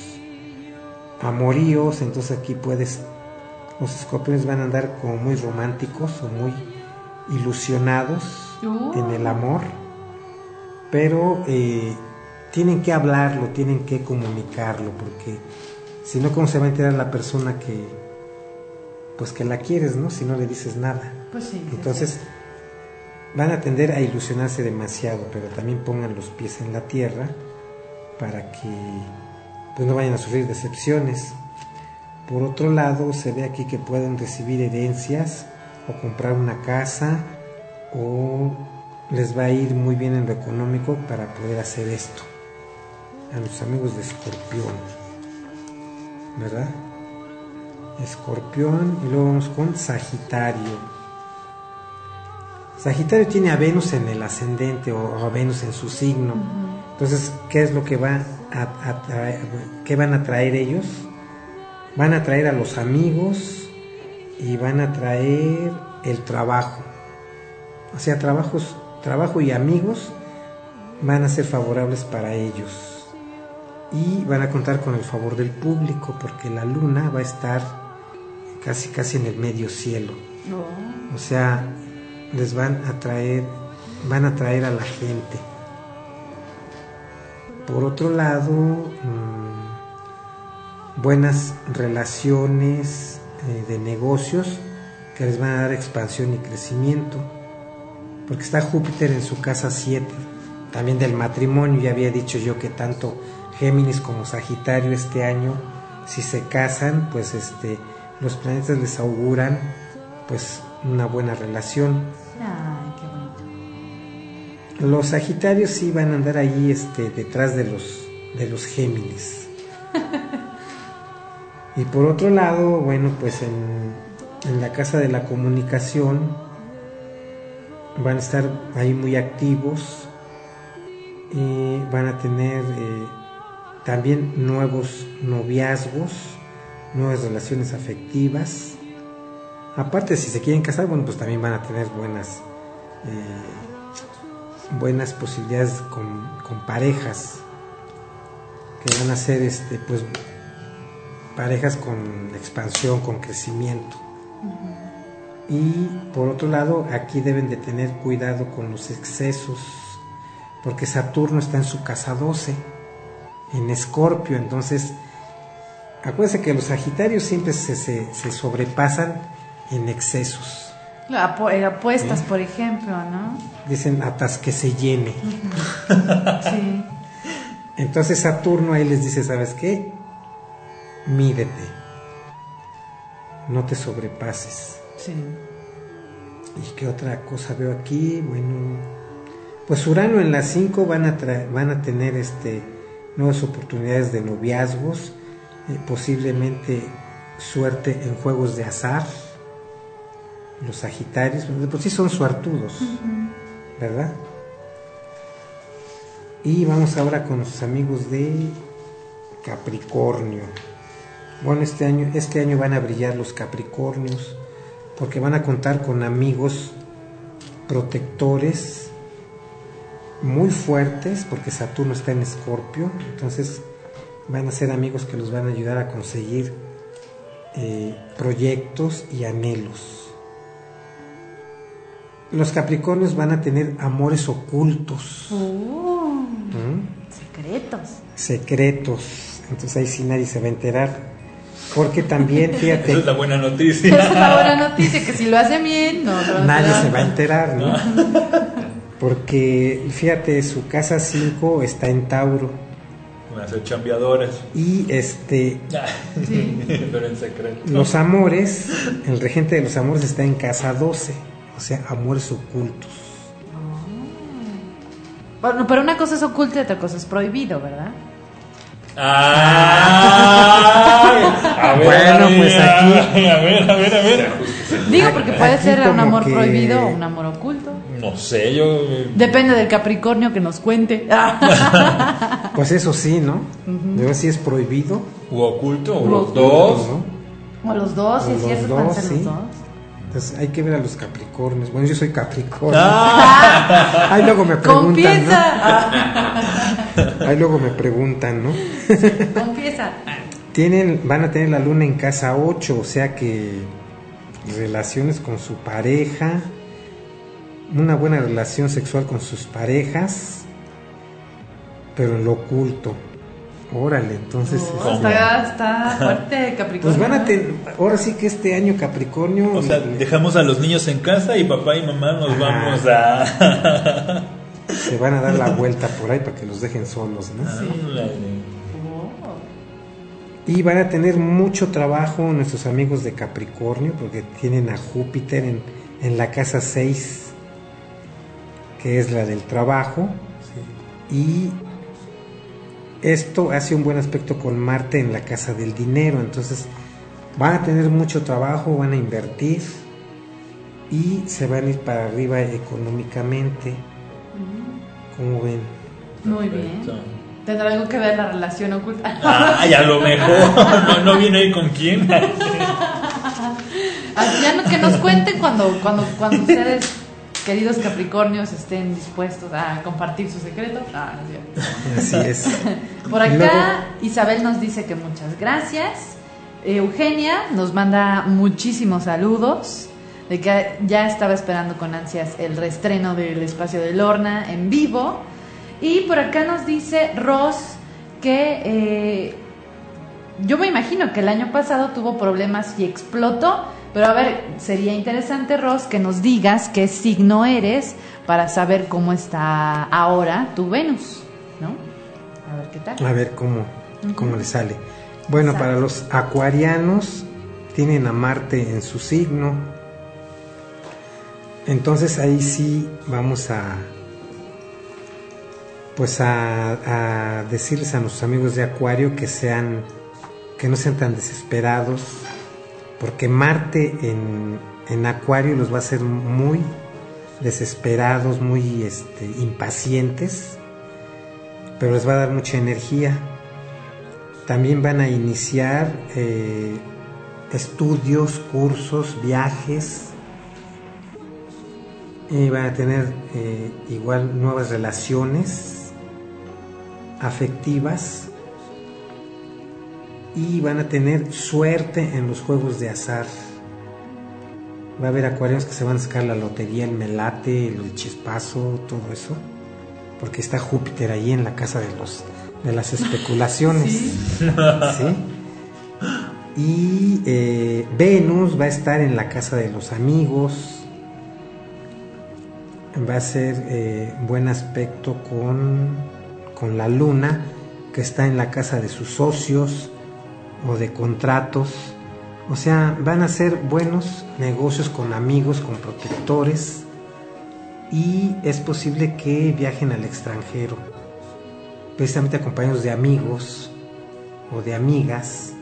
amoríos, entonces aquí puedes, los escorpiones van a andar como muy románticos o muy ilusionados uh. en el amor, pero eh, tienen que hablarlo, tienen que comunicarlo, porque si no, ¿cómo se va a enterar la persona que pues que la quieres, ¿no? Si no le dices nada. Pues sí, entonces sí. Van a tender a ilusionarse demasiado, pero también pongan los pies en la tierra para que pues no vayan a sufrir decepciones. Por otro lado, se ve aquí que pueden recibir herencias o comprar una casa, o les va a ir muy bien en lo económico para poder hacer esto. A los amigos de Escorpión, ¿verdad? Escorpión, y luego vamos con Sagitario. Sagitario tiene a Venus en el ascendente o a Venus en su signo. Uh-huh. Entonces, ¿qué es lo que va a, a traer, qué van a traer ellos? Van a traer a los amigos y van a traer el trabajo. O sea, trabajos, trabajo y amigos van a ser favorables para ellos. y van a contar con el favor del público porque la luna va a estar casi casi en el medio cielo. Oh. O sea, les van a traer, van a traer a la gente. Por otro lado, mmm, buenas relaciones eh, de negocios que les van a dar expansión y crecimiento, porque está Júpiter en su casa siete, también del matrimonio. Ya había dicho yo que tanto Géminis como Sagitario este año, si se casan, pues este los planetas les auguran pues una buena relación. Ay, qué bonito. Los Sagitarios sí van a andar ahí este, detrás de los, de los Géminis. Y por otro lado, bueno, pues en, en la casa de la comunicación van a estar ahí muy activos y van a tener eh, también nuevos noviazgos, nuevas relaciones afectivas. Aparte, si se quieren casar, bueno, pues también van a tener buenas eh, buenas posibilidades con, con parejas que van a ser este pues parejas con expansión, con crecimiento. Uh-huh. Y por otro lado, aquí deben de tener cuidado con los excesos, porque Saturno está en su casa doce, en Escorpio. Entonces acuérdense que los Sagitarios siempre se, se, se sobrepasan en excesos. Apu- apuestas, ¿sí? Por ejemplo, ¿no? Dicen atas que se llene. Uh-huh. Sí. Entonces Saturno ahí les dice, ¿sabes qué? Mídete, no te sobrepases. Sí. ¿Y qué otra cosa veo aquí? Bueno, pues Urano en las cinco van a tra- van a tener este nuevas oportunidades de noviazgos, eh, posiblemente suerte en juegos de azar. Los Sagitarios, de por sí son suertudos, uh-huh. ¿verdad? Y vamos ahora con nuestros amigos de Capricornio. Bueno, este año, este año van a brillar los Capricornios porque van a contar con amigos protectores muy fuertes, porque Saturno está en Escorpio. Entonces van a ser amigos que los van a ayudar a conseguir eh, proyectos y anhelos. Los Capricornios van a tener amores ocultos. Oh, ¿Mm? Secretos. Secretos. Entonces ahí sí nadie se va a enterar. Porque también, fíjate. Esa es la buena noticia. Esa es la buena noticia, que si lo hace bien, no, no nadie no. se va a enterar, ¿no? Porque, fíjate, su casa cinco está en Tauro. Van a ser chambeadoras. Y este. Sí. Pero en secreto. Los amores, el regente de los amores está en casa doce. O sea, amores ocultos. Bueno, pero una cosa es oculta y otra cosa es prohibido, ¿verdad? Ah, a ver, bueno, a ver, pues aquí. A ver, a ver, a ver. Digo, porque puede Aquí ser un como amor que- prohibido o un amor oculto. No sé, yo. Depende del Capricornio que nos cuente. Pues eso sí, ¿no? Uh-huh. Debe si es prohibido. ¿O oculto? ¿O O los oculto, dos? ¿no? O los dos, sí, O es los cierto, dos, pueden ser sí. los dos. Entonces hay que ver a los Capricornios. Bueno, yo soy Capricornio. Ah. Ahí luego me preguntan, Confiesa. ¿no? Ahí luego me preguntan, ¿no? Confiesa. Tienen, van a tener la luna en casa ocho, o sea que relaciones con su pareja, una buena relación sexual con sus parejas, pero en lo oculto. Órale, entonces Oh, este, está, está fuerte Capricornio. pues van a tener, ahora sí que este año Capricornio, O sea, dejamos a los niños en casa y papá y mamá nos Ajá. vamos a. se van a dar la vuelta por ahí para que los dejen solos, ¿no? Sí. Ándale. Oh. Y van a tener mucho trabajo nuestros amigos de Capricornio, porque tienen a Júpiter en, en la casa seis, que es la del trabajo, ¿sí? Y esto hace un buen aspecto con Marte en la casa del dinero. Entonces van a tener mucho trabajo, van a invertir y se van a ir para arriba económicamente. ¿Cómo ven? Muy bien. Perfecto. ¿Tendrá algo que ver la relación oculta? Ay, a lo mejor. No, no viene ahí con quién. Así ya no, que nos cuenten cuando, cuando, cuando ustedes queridos Capricornios estén dispuestos a compartir su secreto. Ah, no es Así es. Por acá, Luego, Isabel nos dice que muchas gracias. Eugenia nos manda muchísimos saludos, de que ya estaba esperando con ansias el reestreno del Espacio de Lorna en vivo. Y por acá nos dice Ros que eh, yo me imagino que el año pasado tuvo problemas y explotó, pero a ver, sería interesante, Ros, que nos digas qué signo eres para saber cómo está ahora tu Venus, ¿no? A ver qué tal. a ver cómo, cómo le sale. Bueno, Exacto. para los acuarianos tienen a Marte en su signo. Entonces ahí sí vamos a pues a, a decirles a nuestros amigos de Acuario que sean que no sean tan desesperados, porque Marte en, en Acuario los va a hacer muy desesperados, muy este, impacientes, pero les va a dar mucha energía. También van a iniciar eh, estudios, cursos, viajes, y van a tener eh, igual nuevas relaciones afectivas, y van a tener suerte en los juegos de azar. Va a haber acuarianos que se van a sacar la lotería, el melate, el chispazo, todo eso, porque está Júpiter ahí en la casa de los de las especulaciones. Sí. ¿Sí? Y eh, Venus va a estar en la casa de los amigos. Va a ser eh, buen aspecto con, con la Luna, que está en la casa de sus socios o de contratos. O sea, van a hacer buenos negocios con amigos, con protectores, y es posible que viajen al extranjero, precisamente acompañados de amigos o de amigas.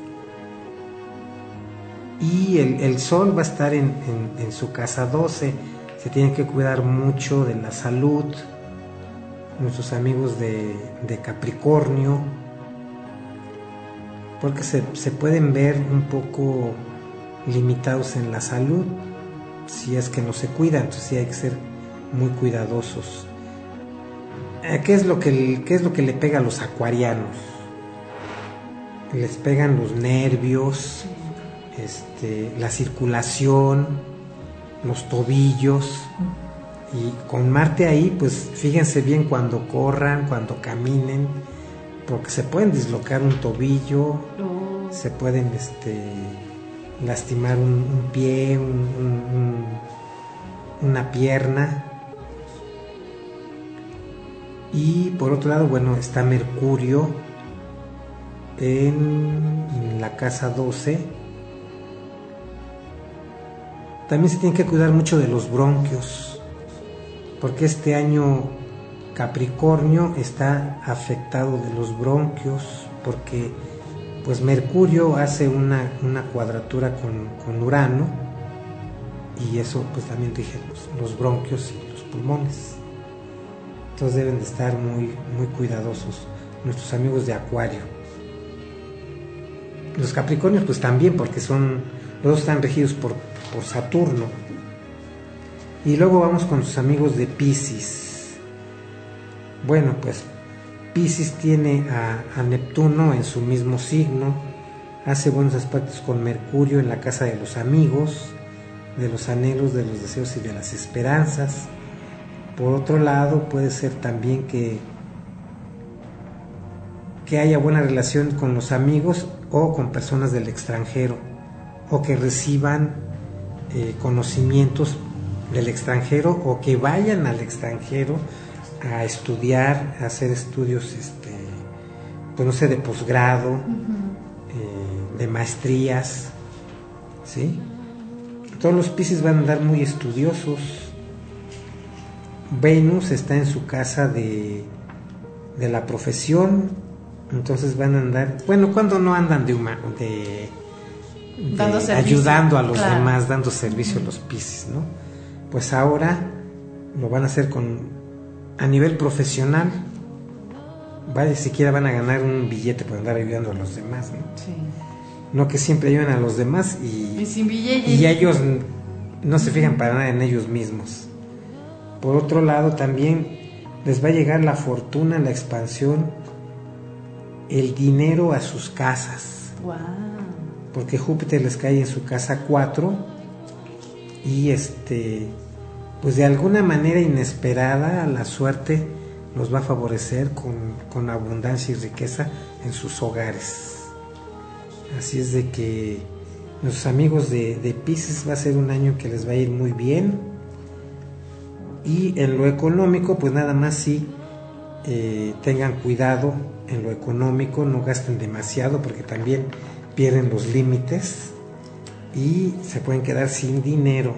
Y el, el Sol va a estar en, en, en su casa doce. Se tienen que cuidar mucho de la salud. Nuestros amigos de, de Capricornio, porque se, se pueden ver un poco limitados en la salud si es que no se cuidan. Entonces sí hay que ser muy cuidadosos. ¿Qué es lo que, qué es lo que le pega a los acuarianos? Les pegan los nervios, este, la circulación, los tobillos. Y con Marte ahí, pues fíjense bien cuando corran, cuando caminen, porque se pueden dislocar un tobillo, Oh. se pueden este, lastimar un, un pie, un, un, un, una pierna. Y por otro lado, bueno, está Mercurio en la casa doce. También se tiene que cuidar mucho de los bronquios, porque este año Capricornio está afectado de los bronquios, porque pues Mercurio hace una, una cuadratura con, con Urano, y eso pues también rige los, los bronquios y los pulmones. Entonces deben de estar muy, muy cuidadosos nuestros amigos de Acuario. Los Capricornios pues también, porque son, los dos están regidos por, por Saturno. Y luego vamos con sus amigos de Piscis. Bueno, pues Piscis tiene a, a Neptuno en su mismo signo, hace buenos aspectos con Mercurio en la casa de los amigos, de los anhelos, de los deseos y de las esperanzas. Por otro lado, puede ser también que, que haya buena relación con los amigos o con personas del extranjero, o que reciban eh, conocimientos del extranjero, o que vayan al extranjero a estudiar, a hacer estudios, este, pues no sé, de posgrado, uh-huh. eh, de maestrías, ¿sí? Todos los Piscis van a andar muy estudiosos. Venus está en su casa de, de la profesión, entonces van a andar, bueno, cuando no andan de, huma, de, de dando ayudando a los claro. demás, dando servicio uh-huh. a los Piscis, ¿no? Pues ahora lo van a hacer con a nivel profesional. Vaya, siquiera van a ganar un billete por andar ayudando a los demás, ¿no? Sí. No que siempre ayudan a los demás y, y sin billete y ellos no se fijan para nada en ellos mismos. Por otro lado, también les va a llegar la fortuna, la expansión, el dinero a sus casas. Wow. Porque Júpiter les cae en su casa cuatro y este, pues de alguna manera inesperada la suerte los va a favorecer con, con abundancia y riqueza en sus hogares. Así es de que nuestros amigos de, de Piscis va a ser un año que les va a ir muy bien. Y en lo económico, pues nada más sí eh, tengan cuidado en lo económico, no gasten demasiado porque también pierden los límites y se pueden quedar sin dinero.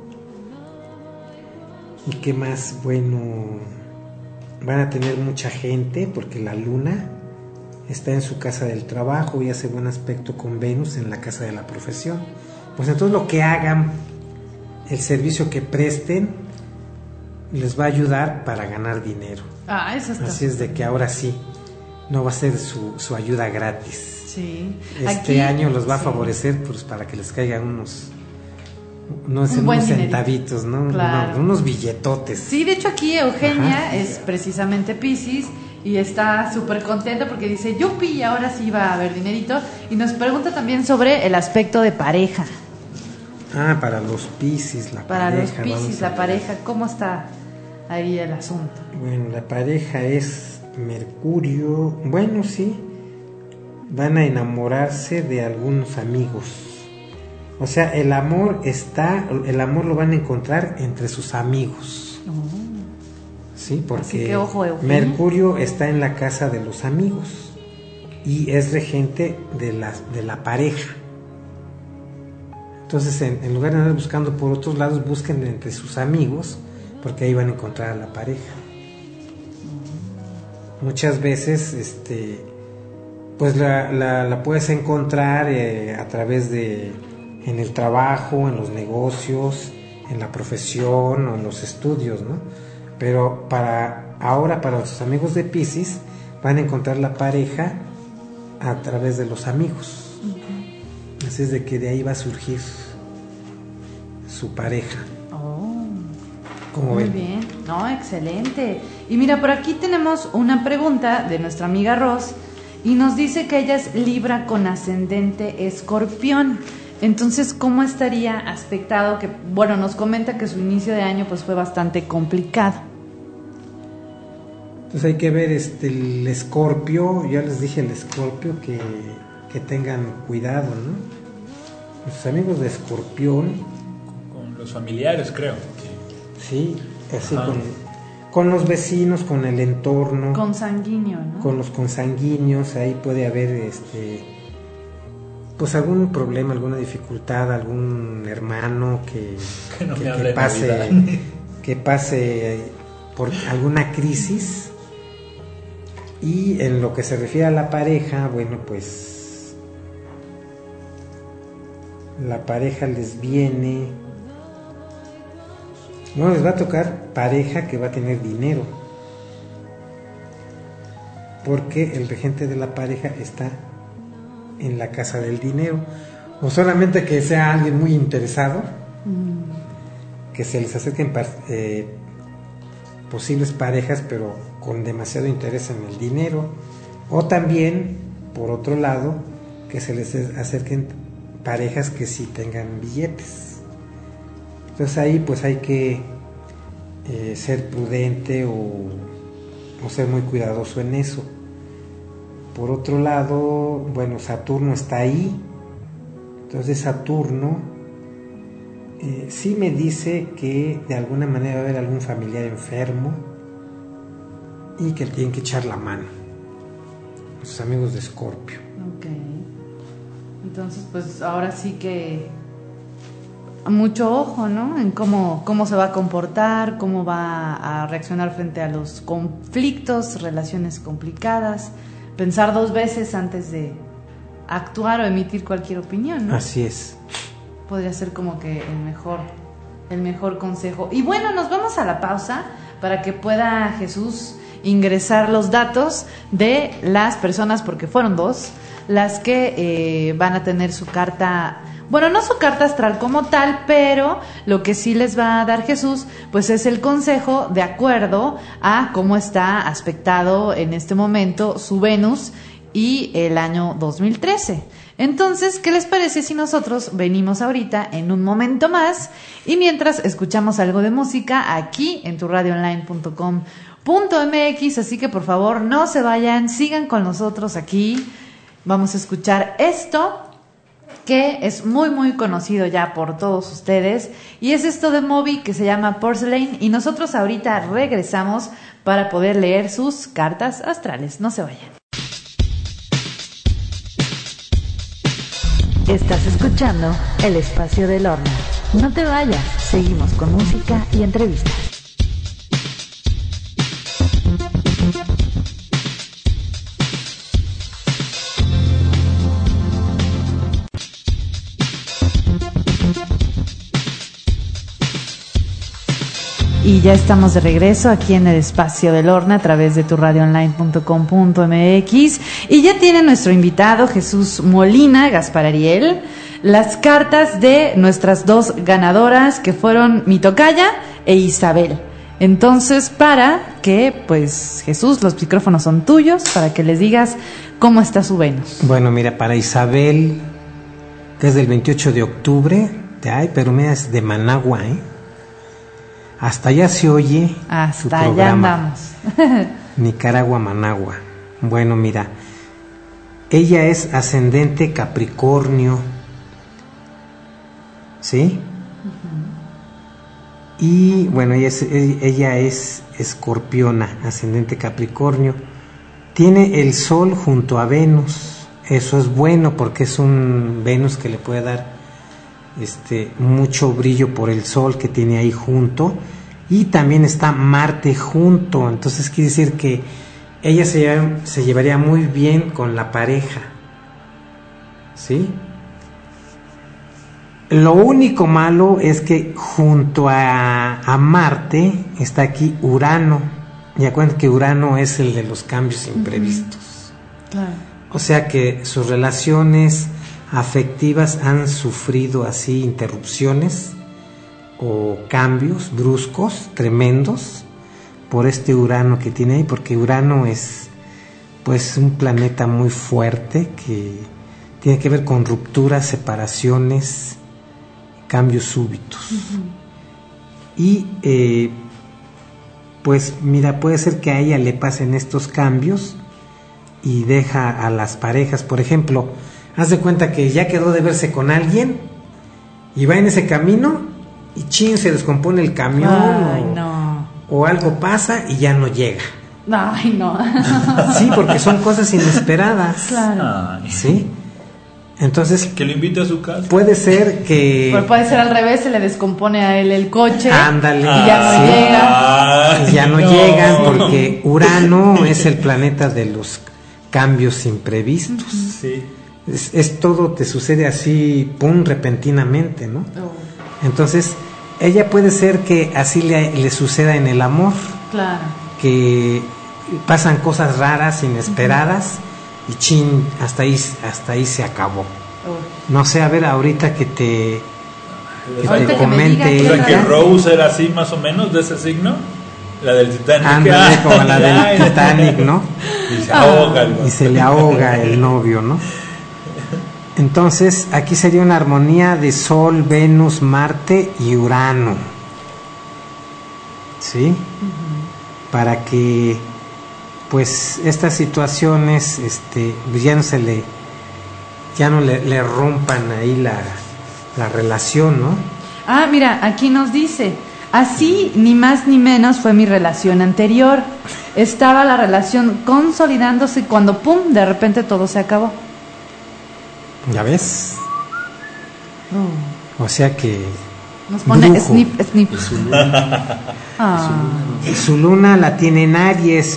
¿Y qué más? Bueno, van a tener mucha gente porque la luna está en su casa del trabajo y hace buen aspecto con Venus en la casa de la profesión. Pues entonces lo que hagan, el servicio que presten, les va a ayudar para ganar dinero. Ah, eso está. Así es de que ahora sí, no va a ser su, su ayuda gratis. Sí. Este Aquí, año los va a sí. favorecer pues para que les caigan unos, unos, Un unos buen centavitos, ¿no? Claro. Unos, unos billetotes. Sí, de hecho aquí Eugenia Ajá. es precisamente Piscis y está súper contenta porque dice, yupi, ahora sí va a haber dinerito. Y nos pregunta también sobre el aspecto de pareja. Ah, para los Piscis, la Para pareja. los Piscis, vamos a la ver. pareja, ¿cómo está ahí el asunto? Bueno, la pareja es Mercurio. Bueno, sí. Van a enamorarse de algunos amigos. O sea, el amor está, el amor lo van a encontrar entre sus amigos. Oh. Sí, porque Así que, ojo, Eugenia. Mercurio está en la casa de los amigos y es regente de la, de la pareja. Entonces, en, en lugar de andar buscando por otros lados, busquen entre sus amigos, porque ahí van a encontrar a la pareja. Muchas veces, este, pues la, la, la puedes encontrar eh, a través de, en el trabajo, en los negocios, en la profesión o en los estudios, ¿no? Pero para ahora, para nuestros amigos de Piscis, van a encontrar la pareja a través de los amigos. Uh-huh. Así es de que de ahí va a surgir su pareja. Oh, ¿Cómo muy ven? bien, no, excelente. Y mira, por aquí tenemos una pregunta de nuestra amiga Ros y nos dice que ella es Libra con ascendente Escorpión. Entonces, ¿cómo estaría aspectado? Que, bueno, nos comenta que su inicio de año pues fue bastante complicado. Entonces hay que ver este el Escorpio, ya les dije el Escorpio que, que tengan cuidado, ¿no? Los amigos de Escorpión, Con los familiares, creo. sí, así Ajá. con, con los vecinos, con el entorno, Consanguíneo, ¿no? con los consanguíneos, ahí puede haber este pues algún problema, alguna dificultad, algún hermano que, Que no me que, hable que de pase Navidad. que pase por alguna crisis. Y en lo que se refiere a la pareja, bueno, pues la pareja les viene, no les va a tocar pareja que va a tener dinero, porque el regente de la pareja está en la casa del dinero, o solamente que sea alguien muy interesado, mm. que se les acerquen eh, posibles parejas, pero con demasiado interés en el dinero, o también, por otro lado, que se les acerquen parejas que sí tengan billetes. Entonces ahí pues hay que eh, ser prudente o, o ser muy cuidadoso en eso. Por otro lado, bueno, Saturno está ahí, entonces Saturno eh, sí me dice que de alguna manera va a haber algún familiar enfermo y que tienen que echar la mano, sus amigos de Escorpio. Ok, entonces pues ahora sí que mucho ojo, ¿no? En cómo, cómo se va a comportar, cómo va a reaccionar frente a los conflictos, relaciones complicadas. Pensar dos veces antes de actuar o emitir cualquier opinión, ¿no? Así es. Podría ser como que el mejor, el mejor consejo. Y bueno, nos vamos a la pausa para que pueda Jesús ingresar los datos de las personas, porque fueron dos, las que eh, van a tener su carta bueno, no su carta astral como tal, pero lo que sí les va a dar Jesús, pues es el consejo de acuerdo a cómo está aspectado en este momento su Venus y el año dos mil trece. Entonces, ¿qué les parece si nosotros venimos ahorita en un momento más y mientras escuchamos algo de música aquí en tu radio online punto com punto m x? Así que por favor no se vayan, sigan con nosotros aquí. Vamos a escuchar esto que es muy muy conocido ya por todos ustedes y es esto de Moby que se llama Porcelain, y nosotros ahorita regresamos para poder leer sus cartas astrales. No se vayan. Estás escuchando El Espacio del Horno. No te vayas, seguimos con música y entrevistas. Y ya estamos de regreso aquí en el Espacio del Horno a través de tu radio online punto com punto m x, y ya tiene nuestro invitado Jesús Molina, Gaspar Ariel, las cartas de nuestras dos ganadoras que fueron mi tocaya e Isabel. Entonces, para que, pues Jesús, los micrófonos son tuyos, para que les digas cómo está su Venus. Bueno, mira, para Isabel, que es del veintiocho de octubre, de ay, pero mira, es de Managua, ¿eh? Hasta allá se oye Hasta su programa. Allá andamos. Nicaragua, Managua. Bueno, mira, ella es ascendente Capricornio, ¿sí? Uh-huh. Y bueno, ella es, ella es escorpiona, ascendente Capricornio. Tiene el Sol junto a Venus. Eso es bueno porque es un Venus que le puede dar este mucho brillo por el Sol que tiene ahí junto, y también está Marte junto. Entonces quiere decir que ella se, lleva, se llevaría muy bien con la pareja, ¿sí? Lo único malo es que junto a, a Marte está aquí Urano. Ya cuenta que Urano es el de los cambios imprevistos. Uh-huh. Claro. O sea que sus relaciones afectivas han sufrido así interrupciones o cambios bruscos, tremendos, por este Urano que tiene ahí, porque Urano es pues un planeta muy fuerte que tiene que ver con rupturas, separaciones, cambios súbitos. Uh-huh. Y eh, pues mira, puede ser que a ella le pasen estos cambios y deja a las parejas, por ejemplo, haz de cuenta que ya quedó de verse con alguien y va en ese camino y chin, se descompone el camión. Ay, o, no. o algo pasa y ya no llega. Ay, no. Sí, porque son cosas inesperadas. Claro. Sí. Entonces, que lo invite a su casa. Puede ser que... Pero puede ser al revés, se le descompone a él el coche. Ándale. Y ya no sí. llega. Y ya no, no llegan porque Urano es el planeta de los cambios imprevistos. Sí. Es, es todo, te sucede así, pum, repentinamente, ¿no? Oh. Entonces, ella puede ser que así le, le suceda en el amor. Claro. Que pasan cosas raras, inesperadas, uh-huh. y chin, hasta ahí, hasta ahí se acabó. Oh. No sé, a ver, ahorita que te, que te comente. O sea, que Rose era así más o menos, de ese signo. La del Titanic. Ándale, como la del Titanic, ¿no? Y se ahoga. Y se le ahoga el novio, ¿no? Entonces, aquí sería una armonía de Sol, Venus, Marte y Urano. ¿Sí? Uh-huh. Para que, pues, estas situaciones, este, ya no se le, ya no le, le rompan ahí la, la relación, ¿no? Ah, mira, aquí nos dice, así ni más ni menos fue mi relación anterior. Estaba la relación consolidándose y cuando, pum, de repente todo se acabó. ¿Ya ves? Oh. O sea que... Nos pone brujo. Snip, snip. Su luna. Ah. Su luna la tiene en Aries.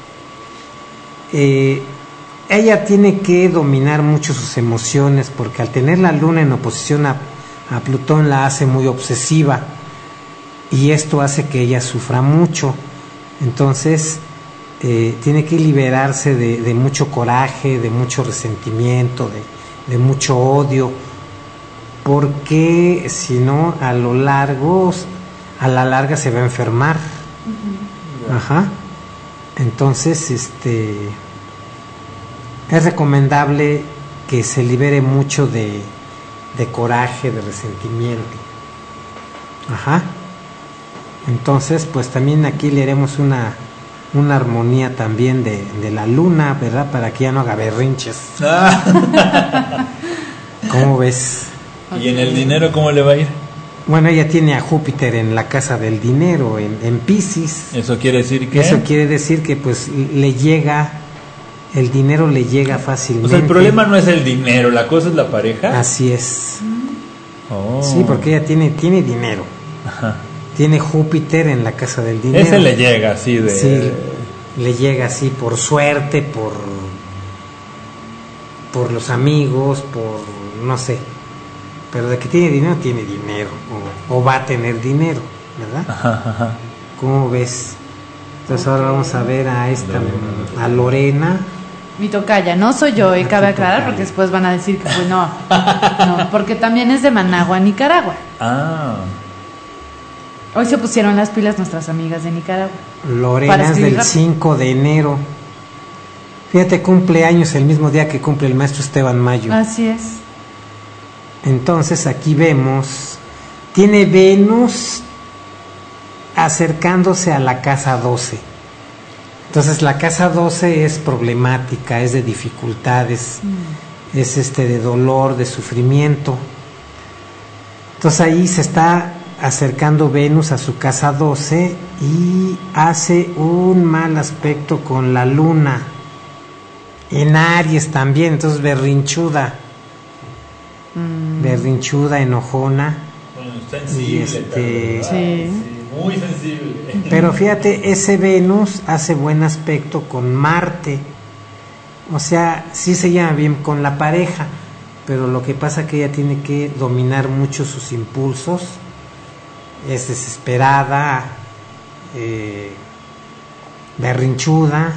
Eh, ella tiene que dominar mucho sus emociones porque al tener la luna en oposición a, a Plutón la hace muy obsesiva y esto hace que ella sufra mucho. Entonces eh, tiene que liberarse de, de mucho coraje, de mucho resentimiento, de de mucho odio, porque si no, a lo largo, a la larga se va a enfermar. Uh-huh. Ajá. Entonces, este, es recomendable que se libere mucho de, de coraje, de resentimiento. Ajá. Entonces, pues también aquí le haremos una, una armonía también de, de la luna, ¿verdad? Para que ya no haga berrinches. Ah. ¿Cómo ves? ¿Y en el dinero cómo le va a ir? Bueno, ella tiene a Júpiter en la casa del dinero, en, en Piscis. ¿Eso quiere decir que? Eso quiere decir que pues le llega, el dinero le llega fácilmente. O sea, el problema no es el dinero, la cosa es la pareja. Así es. Oh. Sí, porque ella tiene, tiene dinero. Ajá. Tiene Júpiter en la casa del dinero. Ese le llega así de... Sí, le llega así por suerte, por, por los amigos, por no sé. Pero de que tiene dinero, tiene dinero. O, o va a tener dinero, ¿verdad? Ajá, ajá. ¿Cómo ves? Entonces ahora vamos a ver a esta, a Lorena. Mi tocaya, no soy yo, y cabe aclarar tocaya. Porque después van a decir que pues no, no, porque también es de Managua, Nicaragua. Ah. Hoy se pusieron las pilas nuestras amigas de Nicaragua. Lorena es del cinco de enero. Fíjate, cumple años el mismo día que cumple el maestro Esteban Mayo. Así es. Entonces aquí vemos, tiene Venus acercándose a la casa doce. Entonces la casa doce es problemática, es de dificultades, mm. es este de dolor, de sufrimiento. Entonces ahí se está acercando Venus a su casa doce y hace un mal aspecto con la luna en Aries también, entonces berrinchuda. Mm. berrinchuda, enojona. Bueno, sensible, este, sí. sí, muy sensible. Pero fíjate, ese Venus hace buen aspecto con Marte. O sea, sí se lleva bien con la pareja, pero lo que pasa es que ella tiene que dominar mucho sus impulsos. Es desesperada, eh, berrinchuda.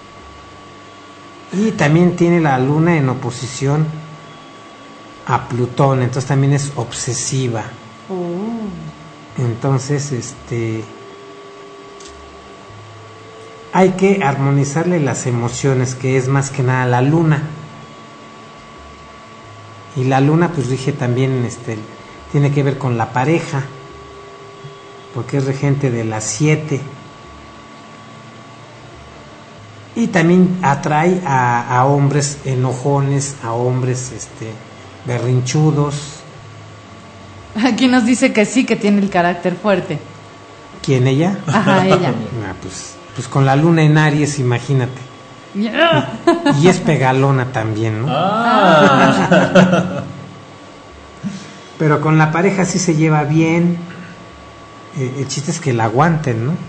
Y también tiene la luna en oposición a Plutón, entonces también es obsesiva. Oh. Entonces, este, hay que armonizarle las emociones, que es más que nada la luna. Y la luna, pues rige también, este, tiene que ver con la pareja, porque es regente de las siete. Y también atrae a, a hombres enojones, a hombres, este, berrinchudos. Aquí nos dice que sí, que tiene el carácter fuerte. ¿Quién, ella? Ajá, ella. Ah, pues, pues con la luna en Aries, imagínate. Yeah. Y, y es pegalona también, ¿no? Ah. Pero con la pareja sí se lleva bien. Eh, el chiste es que la aguanten, ¿no?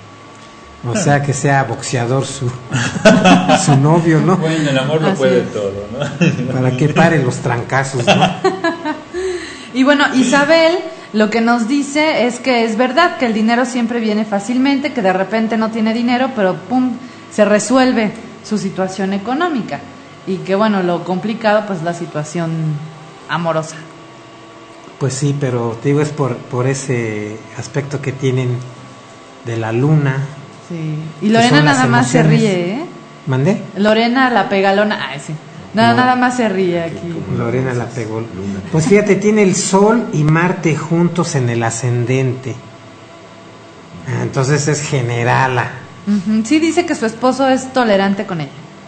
O sea, que sea boxeador su, su novio, ¿no? Bueno, el amor lo Así puede es. todo, ¿no? Para que pare los trancazos, ¿no? Y bueno, Isabel lo que nos dice es que es verdad que el dinero siempre viene fácilmente, que de repente no tiene dinero, pero pum, se resuelve su situación económica. Y que bueno, lo complicado pues la situación amorosa. Pues sí, pero te digo, es por, por ese aspecto que tienen de la luna. Sí. Y Lorena nada más se ríe, ¿eh? ¿Mandé? Lorena la pegalona, ay sí. Nada, no, nada más se ríe aquí. Lorena la pegó. Pues fíjate, tiene el Sol y Marte juntos en el ascendente. Entonces es generala. Uh-huh. Sí, dice que su esposo es tolerante con ella.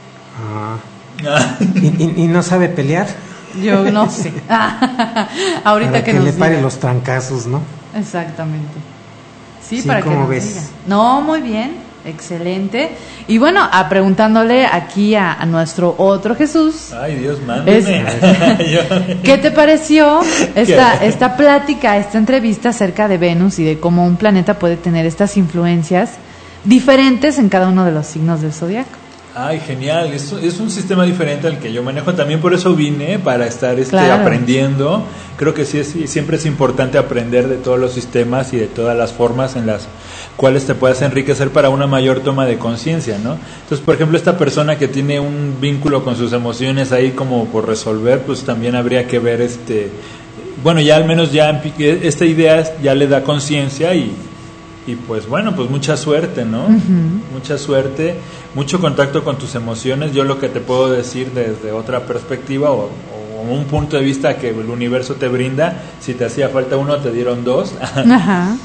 Ah. ¿Y, y, ¿Y no sabe pelear? Yo no sé. Ahorita para que, que nos le pare diga. los trancazos, ¿no? Exactamente. Sí, sí, para que nos ves? diga. No, muy bien, excelente. Y bueno, a preguntándole aquí a, a nuestro otro Jesús. Ay, Dios, mándeme. Es, ¿qué te pareció esta ¿Qué? esta plática, esta entrevista acerca de Venus y de cómo un planeta puede tener estas influencias diferentes en cada uno de los signos del zodiaco? Ay, genial, es, es un sistema diferente al que yo manejo, también por eso vine, para estar este, claro. aprendiendo. Creo que sí es, siempre es importante aprender de todos los sistemas y de todas las formas en las cuales te puedas enriquecer para una mayor toma de conciencia, ¿no? Entonces, por ejemplo, esta persona que tiene un vínculo con sus emociones ahí como por resolver, pues también habría que ver este bueno, ya al menos ya esta idea ya le da conciencia y, y pues bueno, pues mucha suerte, ¿no? Uh-huh. Mucha suerte, mucho contacto con tus emociones. Yo lo que te puedo decir desde otra perspectiva o, o un punto de vista que el universo te brinda, si te hacía falta uno, te dieron dos. Uh-huh.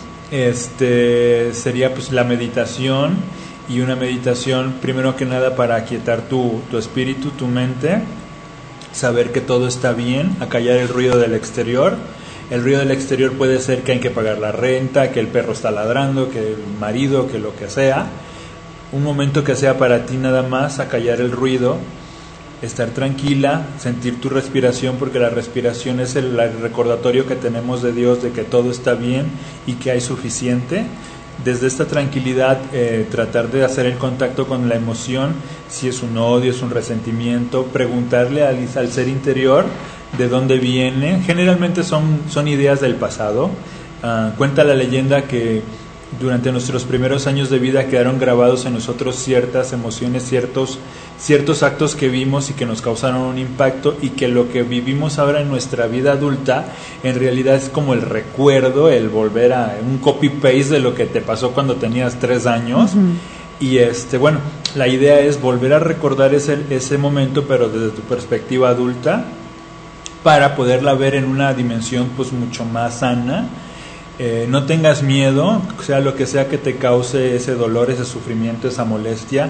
Este sería pues la meditación, y una meditación primero que nada para aquietar tu, tu espíritu, tu mente, saber que todo está bien, acallar el ruido del exterior. El ruido del exterior puede ser que hay que pagar la renta, que el perro está ladrando, que el marido, que lo que sea. Un momento que sea para ti nada más, acallar el ruido, estar tranquila, sentir tu respiración, porque la respiración es el, el recordatorio que tenemos de Dios de que todo está bien y que hay suficiente. Desde esta tranquilidad, eh, tratar de hacer el contacto con la emoción, si es un odio, es un resentimiento, preguntarle al, al ser interior de dónde viene. Generalmente son, son ideas del pasado. Uh, cuenta la leyenda que durante nuestros primeros años de vida quedaron grabados en nosotros ciertas emociones, ciertos, ciertos actos que vimos y que nos causaron un impacto, y que lo que vivimos ahora en nuestra vida adulta en realidad es como el recuerdo, el volver a un copy-paste de lo que te pasó cuando tenías tres años. Uh-huh. Y este, bueno, la idea es volver a recordar ese, ese momento, pero desde tu perspectiva adulta, para poderla ver en una dimensión pues mucho más sana. Eh, no tengas miedo, sea lo que sea que te cause ese dolor, ese sufrimiento, esa molestia.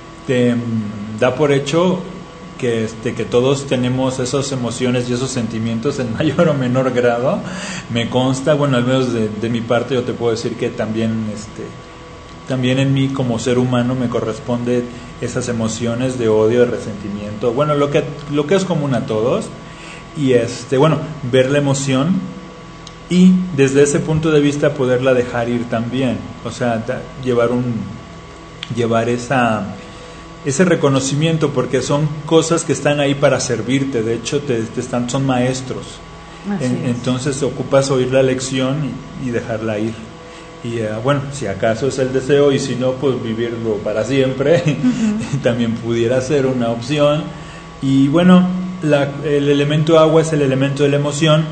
Te mm, da por hecho que, este, que todos tenemos esas emociones y esos sentimientos en mayor o menor grado. Me consta, bueno, al menos de, de mi parte yo te puedo decir que también, este, también en mí como ser humano me corresponde esas emociones de odio, de resentimiento, bueno, lo que, lo que es común a todos. Y este, bueno, ver la emoción y desde ese punto de vista poderla dejar ir también, o sea, da, llevar un llevar esa ese reconocimiento, porque son cosas que están ahí para servirte, de hecho te, te están son maestros. En, entonces ocupas oír la lección y, y dejarla ir. Y uh, bueno, si acaso es el deseo, y si no, pues vivirlo para siempre. Uh-huh. También pudiera ser una opción. Y bueno, la, el elemento agua es el elemento de la emoción.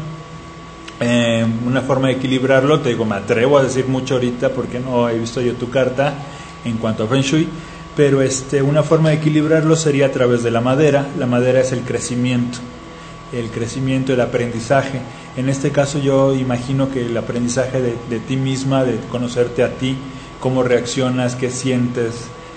Eh, una forma de equilibrarlo, te digo, me atrevo a decir mucho ahorita porque no he visto yo tu carta en cuanto a Feng Shui, pero este, una forma de equilibrarlo sería a través de la madera. La madera es el crecimiento, el crecimiento, el aprendizaje. En este caso yo imagino que el aprendizaje de, de ti misma, de conocerte a ti, cómo reaccionas, qué sientes,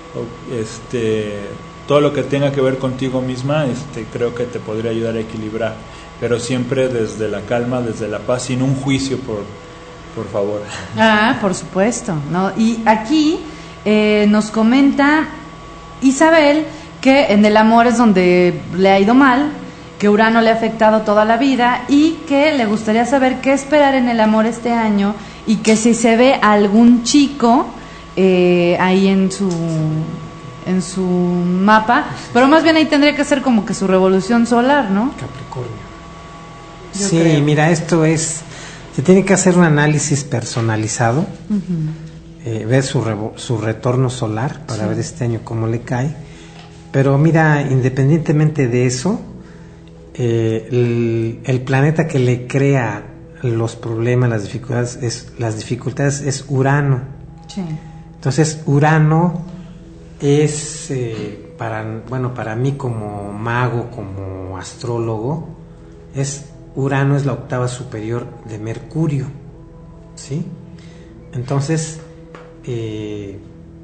este, todo lo que tenga que ver contigo misma, este, creo que te podría ayudar a equilibrar, pero siempre desde la calma, desde la paz, sin un juicio, por, por favor. Ah, por supuesto, ¿no? Y aquí eh, nos comenta Isabel que en el amor es donde le ha ido mal, que Urano le ha afectado toda la vida y que le gustaría saber qué esperar en el amor este año, y que si se ve algún chico eh, ahí en su en su mapa, pero más bien ahí tendría que ser como que su revolución solar, ¿no? Capricornio. Yo sí, creo. Mira, esto es, se tiene que hacer un análisis personalizado, uh-huh. eh, ver su, revo, su retorno solar para sí. ver este año cómo le cae. Pero mira, independientemente de eso, eh, el, el planeta que le crea los problemas, las dificultades, es, las dificultades es Urano. Sí. Entonces, Urano es, eh, para, bueno, para mí como mago, como astrólogo, es Urano es la octava superior de Mercurio, ¿sí? Entonces, eh,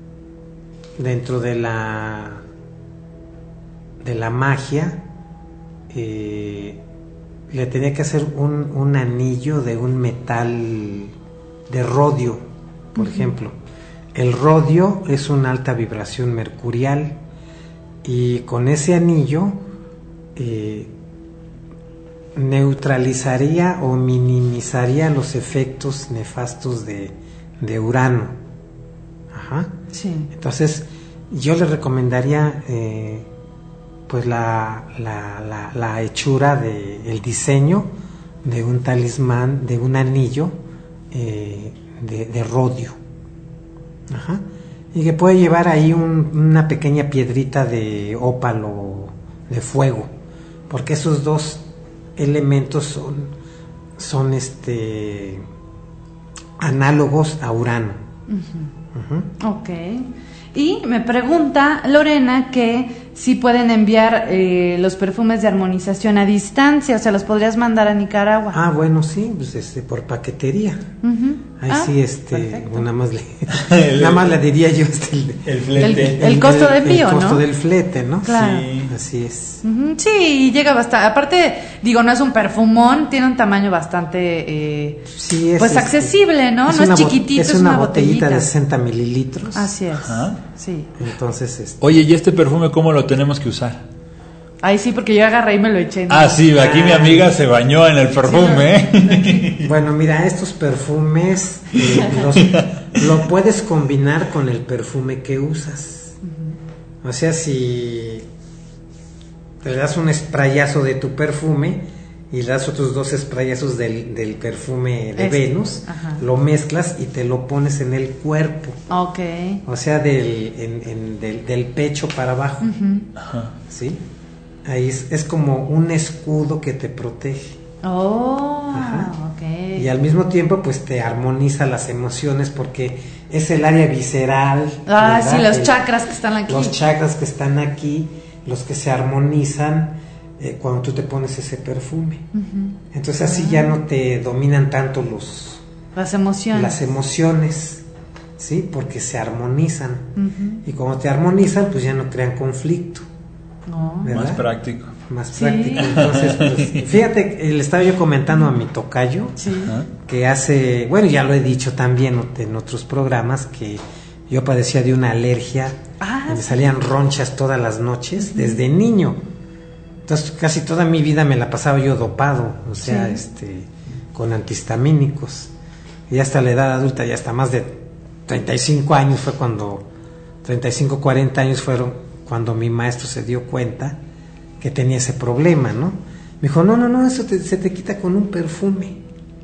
dentro de la de la magia, eh, le tenía que hacer un, un anillo de un metal de rodio, por uh-huh. ejemplo. El rodio es una alta vibración mercurial, y con ese anillo eh, neutralizaría o minimizaría los efectos nefastos de, de Urano. Ajá. Sí. Entonces, yo le recomendaría eh, pues la, la, la, la hechura de el diseño de un talismán, de un anillo eh, de, de rodio. Ajá. Y que puede llevar ahí un, una pequeña piedrita de ópalo de fuego, porque esos dos elementos son, son este análogos a Urano. Uh-huh. Uh-huh. Ok. Y me pregunta Lorena que si pueden enviar eh, los perfumes de armonización a distancia, o sea, los podrías mandar a Nicaragua. Ah, bueno, sí, pues este por paquetería. Uh-huh. Ahí ah, sí, este, perfecto. nada más le, nada más le diría yo este, el, El flete. El- el costo de envío, el costo ¿no? del flete, ¿no? Claro. Sí. Así es. Uh-huh. Sí, llega bastante. Aparte, digo, no es un perfumón, tiene un tamaño bastante, eh, Sí, es, pues este, accesible, ¿no? no una es bo- chiquitito, es es una, una botellita botellita. de sesenta mililitros. Así es. Ajá. Sí. Entonces, este, Oye, ¿y este perfume cómo lo tenemos que usar? Ahí sí, porque yo agarré y me lo eché. ¿no? Ah, sí, aquí mi amiga se bañó en el perfume. ¿eh? bueno, mira, estos perfumes eh, los, lo puedes combinar con el perfume que usas. Uh-huh. O sea, si te das un sprayazo de tu perfume y le das otros dos sprayazos del, del perfume de Este. Venus, Ajá. lo mezclas y te lo pones en el cuerpo. Ok. O sea, del, en, en, del, del pecho para abajo. Uh-huh. Ajá. ¿Sí? Ahí es, es como un escudo que te protege. Oh, Ajá. ok. Y al mismo tiempo pues te armoniza las emociones porque es el área visceral. Ah, ¿verdad? sí, los El- chakras que están aquí. Los chakras que están aquí, los que se armonizan eh, cuando tú te pones ese perfume. Uh-huh. Entonces así ya no te dominan tanto los Las emociones. las emociones, ¿sí? Porque se armonizan. Uh-huh. Y cuando te armonizan pues ya no crean conflicto. Oh. ¿verdad? Más práctico. Más Sí. práctico. Entonces, pues, fíjate, le estaba yo comentando a mi tocayo Sí. Ajá. que hace, bueno, ya lo he dicho también en otros programas, que yo padecía de una alergia, Ah, y me sí. salían ronchas todas las noches desde niño. Entonces, casi toda mi vida me la pasaba yo dopado, o sea, Sí. este, con antihistamínicos. Y hasta la edad adulta, ya hasta más de treinta y cinco años fue cuando, treinta y cinco, cuarenta años fueron cuando mi maestro se dio cuenta que tenía ese problema, ¿no? Me dijo, no, no, no, eso te- se te quita con un perfume.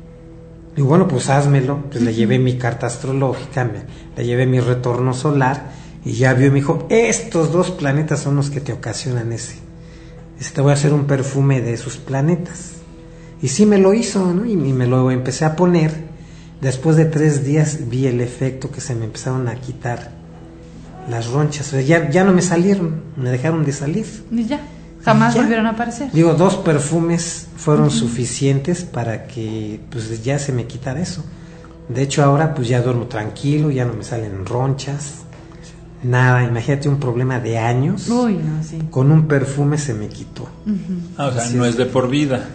Y bueno, pues házmelo. Pues le llevé mi carta astrológica, me- le llevé mi retorno solar y ya vio y me dijo, estos dos planetas son los que te ocasionan ese. Dice, te voy a hacer un perfume de esos planetas. Y sí me lo hizo, ¿no? Y, y me lo empecé a poner. Después de tres días vi el efecto que se me empezaron a quitar las ronchas. O sea, ya, ya no me salieron, me dejaron de salir. Y ya. Jamás Ya. volvieron a aparecer. Digo, dos perfumes fueron uh-huh. suficientes para que pues ya se me quitara eso. De hecho ahora pues ya duermo tranquilo, ya no me salen ronchas, nada. Imagínate un problema de años. Uy, no, sí. Con un perfume se me quitó. Uh-huh. Ah, o sea, Así no es. es de por vida.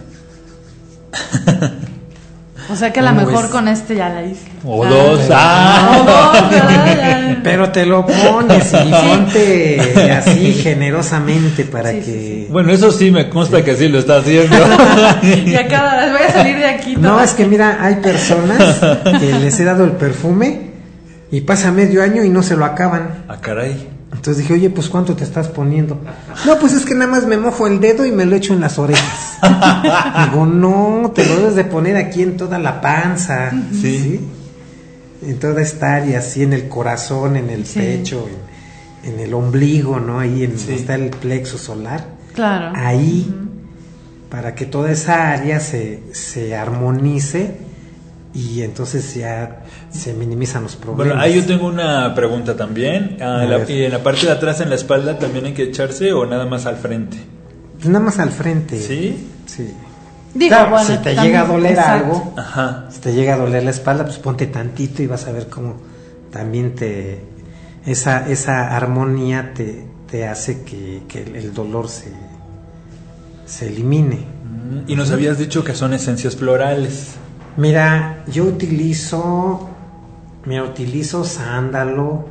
O sea que a lo ¿Cómo mejor ves? con este ya la hice. O Ah. dos. Ah. O dos, ¿verdad? Pero te lo pones y ponte así generosamente para Sí, sí, que... Bueno, eso sí me consta que sí lo está haciendo. Y a cada vez voy a salir de aquí. No, toda- es que mira, hay personas que les he dado el perfume y pasa medio año y no se lo acaban. Ah, caray. Entonces dije, oye, pues ¿cuánto te estás poniendo? No, pues es que nada más me mojo el dedo y me lo echo en las orejas. Digo, no, te lo debes de poner aquí en toda la panza. Sí. ¿sí? En toda esta área, así en el corazón, en el Sí. pecho, en, en el ombligo, ¿no? Ahí en, Sí. donde está el plexo solar. Claro. Ahí, para que toda esa área se, se armonice y entonces ya se minimizan los problemas. Bueno, ahí yo tengo una pregunta también. Ah, A la- ver. ¿Y en la parte de atrás, en la espalda, también hay que echarse o nada más al frente? Pues nada más al frente. ¿Sí? Sí. Digo, Claro, bueno, si te también- llega a doler exacto. algo, Ajá. si te llega a doler la espalda, pues ponte tantito y vas a ver cómo también te esa esa armonía te, te hace que, que el- el dolor se se elimine. Mm, Y nos habías dicho que son esencias florales. Mira, yo utilizo me utilizo sándalo,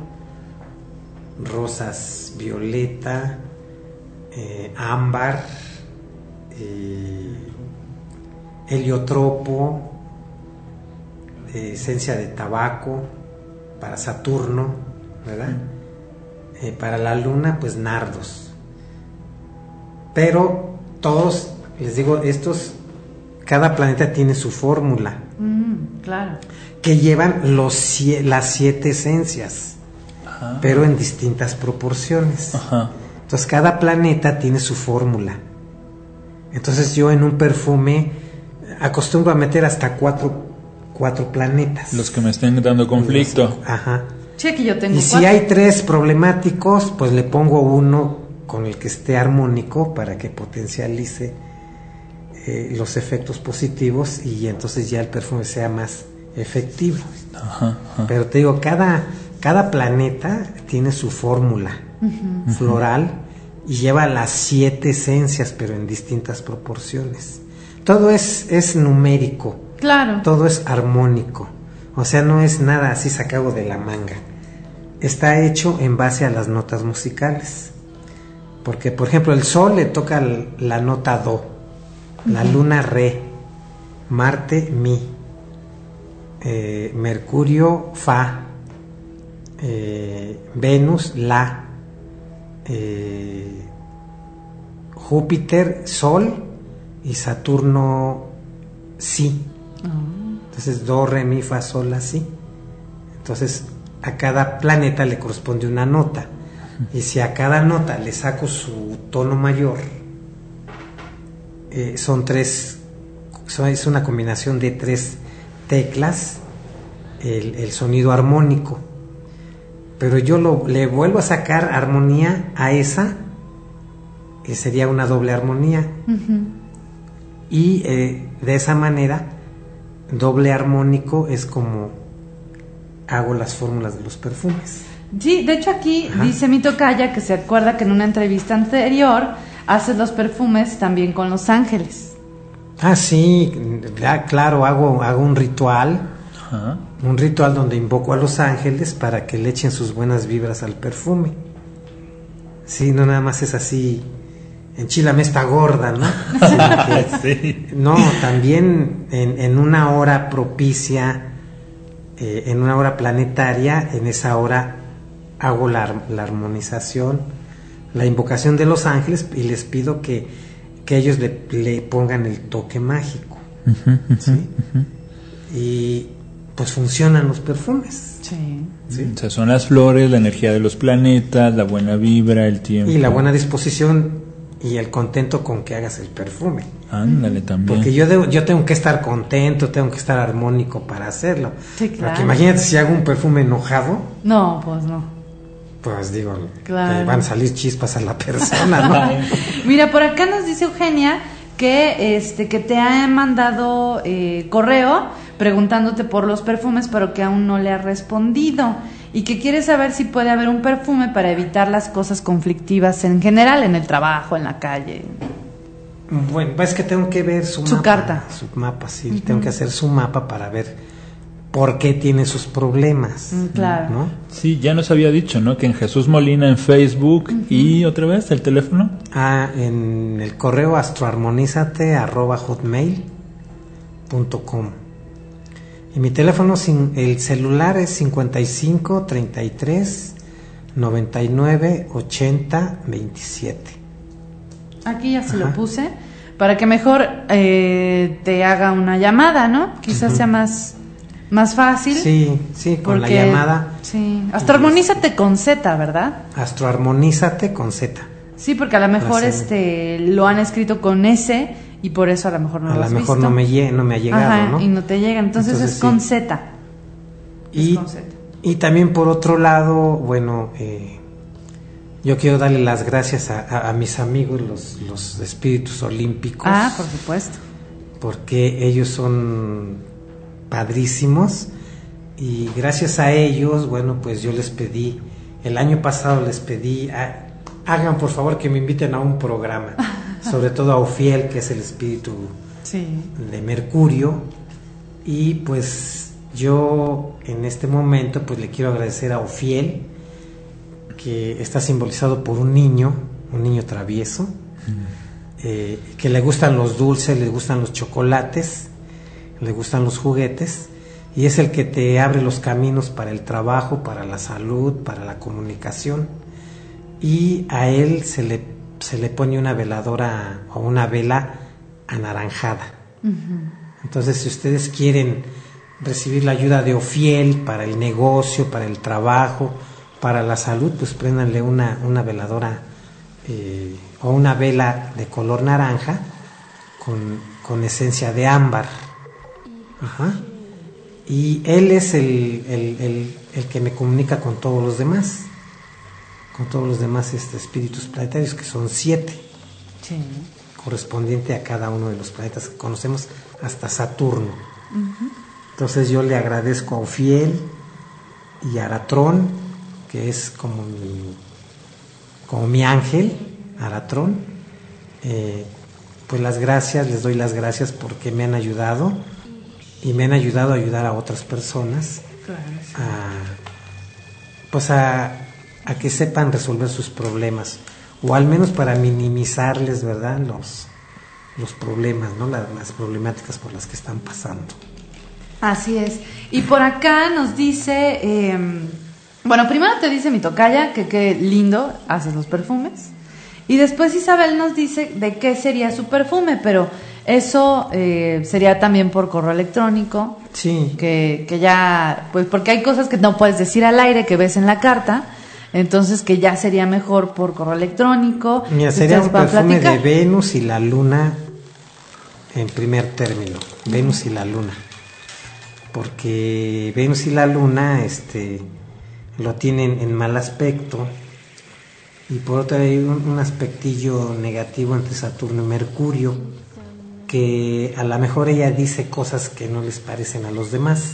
rosas violeta, eh, ámbar, eh, heliotropo, eh, esencia de tabaco para Saturno, ¿verdad? Eh, para la luna, pues nardos. Pero todos, les digo, estos, cada planeta tiene su fórmula, Mm, claro. que llevan los, sie- las siete esencias, Ajá. pero en distintas proporciones. Ajá. Entonces cada planeta tiene su fórmula. Entonces yo en un perfume acostumbro a meter hasta cuatro, cuatro planetas. Los que me estén dando conflicto. Ajá. Sí, aquí yo tengo Y cuatro. si hay tres problemáticos, pues le pongo uno con el que esté armónico para que potencialice eh, los efectos positivos y entonces ya el perfume sea más efectivo. Ajá, ajá. Pero te digo, cada, cada planeta tiene su fórmula uh-huh. floral y lleva las siete esencias, pero en distintas proporciones. Todo es, es numérico. Claro. Todo es armónico. O sea, no es nada así sacado de la manga. Está hecho en base a las notas musicales. Porque, por ejemplo, el Sol le toca la nota Do, la uh-huh. Luna Re, Marte Mi, eh, Mercurio Fa, eh, Venus La, eh, Júpiter Sol y Saturno Si. Uh-huh. Entonces Do, Re, Mi, Fa, Sol, La, Si. Entonces a cada planeta le corresponde una nota. Y si a cada nota le saco su tono mayor, eh, son tres, son, es una combinación de tres teclas, el, el sonido armónico. Pero yo lo, le vuelvo a sacar armonía a esa, que sería una doble armonía. Uh-huh. Y eh, de esa manera, doble armónico es como hago las fórmulas de los perfumes. Sí, de hecho aquí Ajá. dice mi tocaya que se acuerda que en una entrevista anterior haces los perfumes también con los ángeles. Ah, sí, ya, claro, hago, hago un ritual, Ajá. un ritual donde invoco a los ángeles para que le echen sus buenas vibras al perfume. Sí, no nada más es así, enchílame esta gorda, ¿no? Sí. No, también en, en una hora propicia, eh, en una hora planetaria, en esa hora hago la, la armonización, la invocación de los ángeles y les pido que, que ellos le, le pongan el toque mágico. Uh-huh, uh-huh, ¿sí? uh-huh. Y pues funcionan los perfumes. Sí. ¿Sí? O sea, son las flores, la energía de los planetas, la buena vibra, el tiempo. Y la buena disposición y el contento con que hagas el perfume. Ándale, también. Porque yo, debo, yo tengo que estar contento, tengo que estar armónico para hacerlo. Sí, claro. Porque imagínate si hago un perfume enojado. No, pues no. Pues digo, claro. que van a salir chispas a la persona, ¿no? Mira, por acá nos dice Eugenia que este que te ha mandado eh, correo preguntándote por los perfumes, pero que aún no le ha respondido y que quiere saber si puede haber un perfume para evitar las cosas conflictivas en general, en el trabajo, en la calle. Bueno, es que tengo que ver su, su mapa, carta. Su mapa, sí, uh-huh. Tengo que hacer su mapa para ver por qué tiene sus problemas. Mm, claro. ¿no? Sí, ya nos había dicho, ¿no? Que en Jesús Molina en Facebook uh-huh. y otra vez el teléfono. Ah, en el correo astroarmonízate arroba hotmail punto com. Y mi teléfono, sin, el celular es cincuenta y cinco, treinta y tres, noventa y nueve, ochenta, veintisiete. Aquí ya se Ajá. lo puse para que mejor eh, te haga una llamada, ¿no? Quizás uh-huh. sea más más fácil. Sí, sí, con porque, la llamada. Sí, astroarmonízate con Z, ¿verdad? Astroarmonízate con Z. Sí, porque a lo mejor este lo han escrito con S y por eso a lo mejor no a lo has lo mejor visto. no me lle- no me ha llegado, Ajá, ¿no? y no te llega, entonces, entonces es sí. con Z. Y, es con Z. Y también por otro lado, bueno, eh, yo quiero darle las gracias a, a, a mis amigos, los, los espíritus olímpicos. Ah, por supuesto. Porque ellos son padrísimos y gracias a ellos, bueno, pues yo les pedí, el año pasado les pedí, a, hagan por favor que me inviten a un programa, sobre todo a Ofiel, que es el espíritu sí. de Mercurio, y pues yo en este momento pues le quiero agradecer a Ofiel, que está simbolizado por un niño, un niño travieso, mm. eh, que le gustan los dulces, le gustan los chocolates, le gustan los juguetes, y es el que te abre los caminos para el trabajo, para la salud, para la comunicación, y a él se le, se le pone una veladora o una vela anaranjada. Uh-huh. Entonces, si ustedes quieren recibir la ayuda de Ofiel para el negocio, para el trabajo, para la salud, pues préndanle una, una veladora eh, o una vela de color naranja con con esencia de ámbar. Ajá. Y él es el, el, el, el que me comunica con todos los demás, con todos los demás este, espíritus planetarios, que son siete, sí, correspondiente a cada uno de los planetas que conocemos, hasta Saturno. Uh-huh. Entonces yo le agradezco a Ofiel y a Aratrón, que es como mi, como mi ángel, Aratrón, eh, pues las gracias, les doy las gracias porque me han ayudado y me han ayudado a ayudar a otras personas, claro, sí, a, pues a, a que sepan resolver sus problemas, o al menos para minimizarles, ¿verdad?, los, los problemas, ¿no?, las, las problemáticas por las que están pasando. Así es. Y por acá nos dice, eh, bueno, primero te dice mi tocaya que qué lindo haces los perfumes, y después Isabel nos dice de qué sería su perfume, pero eso eh, sería también por correo electrónico. Sí. Que, que ya, pues porque hay cosas que no puedes decir al aire, que ves en la carta, entonces que ya sería mejor por correo electrónico. Mira, sería un perfume de Venus y la Luna en primer término, uh-huh. Venus y la Luna. Porque Venus y la Luna este, lo tienen en mal aspecto, y por otro hay un, un aspectillo negativo entre Saturno y Mercurio, que a lo mejor ella dice cosas que no les parecen a los demás,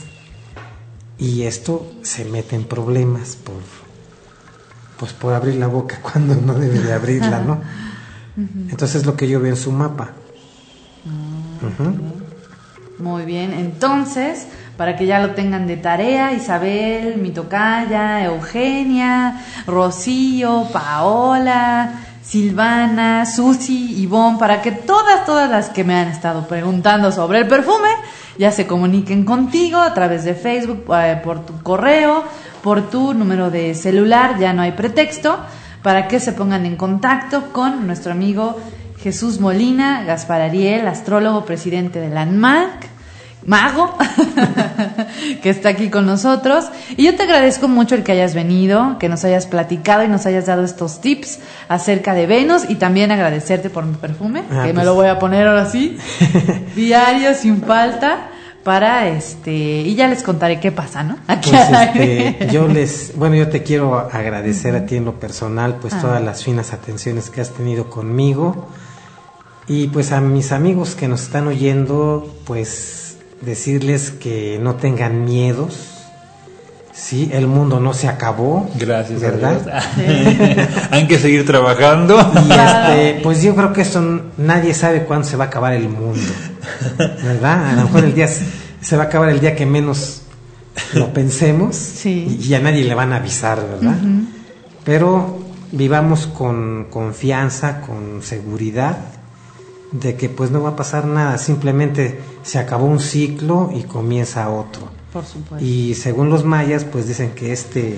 y esto se mete en problemas por, pues por abrir la boca cuando no debe de abrirla, ¿no? Uh-huh. Entonces es lo que yo veo en su mapa. Uh-huh. Uh-huh. Muy bien, entonces, para que ya lo tengan de tarea, Isabel, mi tocaya, Eugenia, Rocío, Paola, Silvana, Susi, Ivonne, para que todas, todas las que me han estado preguntando sobre el perfume, ya se comuniquen contigo a través de Facebook, eh, por tu correo, por tu número de celular, ya no hay pretexto, para que se pongan en contacto con nuestro amigo Jesús Molina, Gaspar Ariel, astrólogo, presidente de la ANMAC, mago, que está aquí con nosotros. Y yo te agradezco mucho el que hayas venido, que nos hayas platicado y nos hayas dado estos tips acerca de Venus, y también agradecerte por mi perfume, ah, que pues me lo voy a poner ahora sí, diario, sin falta, para este, y ya les contaré qué pasa, ¿no? Aquí pues este, yo les, bueno, yo te quiero agradecer a ti en lo personal, pues ah. todas las finas atenciones que has tenido conmigo, y pues a mis amigos que nos están oyendo, pues decirles que no tengan miedos. Sí, el mundo no se acabó. Gracias, ¿verdad? Hay que seguir trabajando. Y este, pues yo creo que esto nadie sabe cuándo se va a acabar el mundo, ¿verdad? A lo mejor el día se va a acabar el día que menos lo pensemos, sí, y a nadie le van a avisar, ¿verdad? Uh-huh. Pero vivamos con confianza, con seguridad de que pues no va a pasar nada, simplemente se acabó un ciclo y comienza otro. Por supuesto. Y según los mayas, pues dicen que este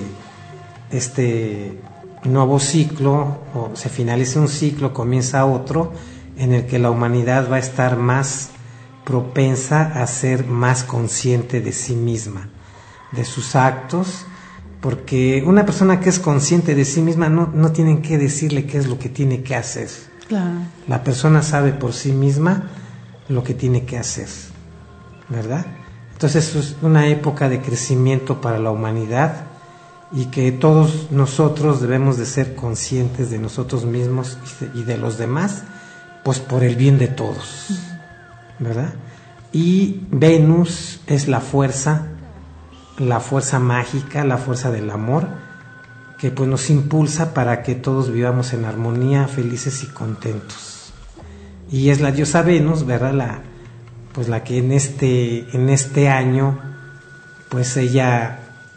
este nuevo ciclo, o se finaliza un ciclo, comienza otro, en el que la humanidad va a estar más propensa a ser más consciente de sí misma, de sus actos, porque una persona que es consciente de sí misma no, no tienen que decirle qué es lo que tiene que hacer. Claro. La persona sabe por sí misma lo que tiene que hacer, ¿verdad? Entonces es una época de crecimiento para la humanidad, y que todos nosotros debemos de ser conscientes de nosotros mismos y de los demás, pues por el bien de todos, ¿verdad? Y Venus es la fuerza, la fuerza mágica, la fuerza del amor, que pues nos impulsa para que todos vivamos en armonía, felices y contentos. Y es la diosa Venus, ¿verdad? La, pues la que en este, en este año, pues ella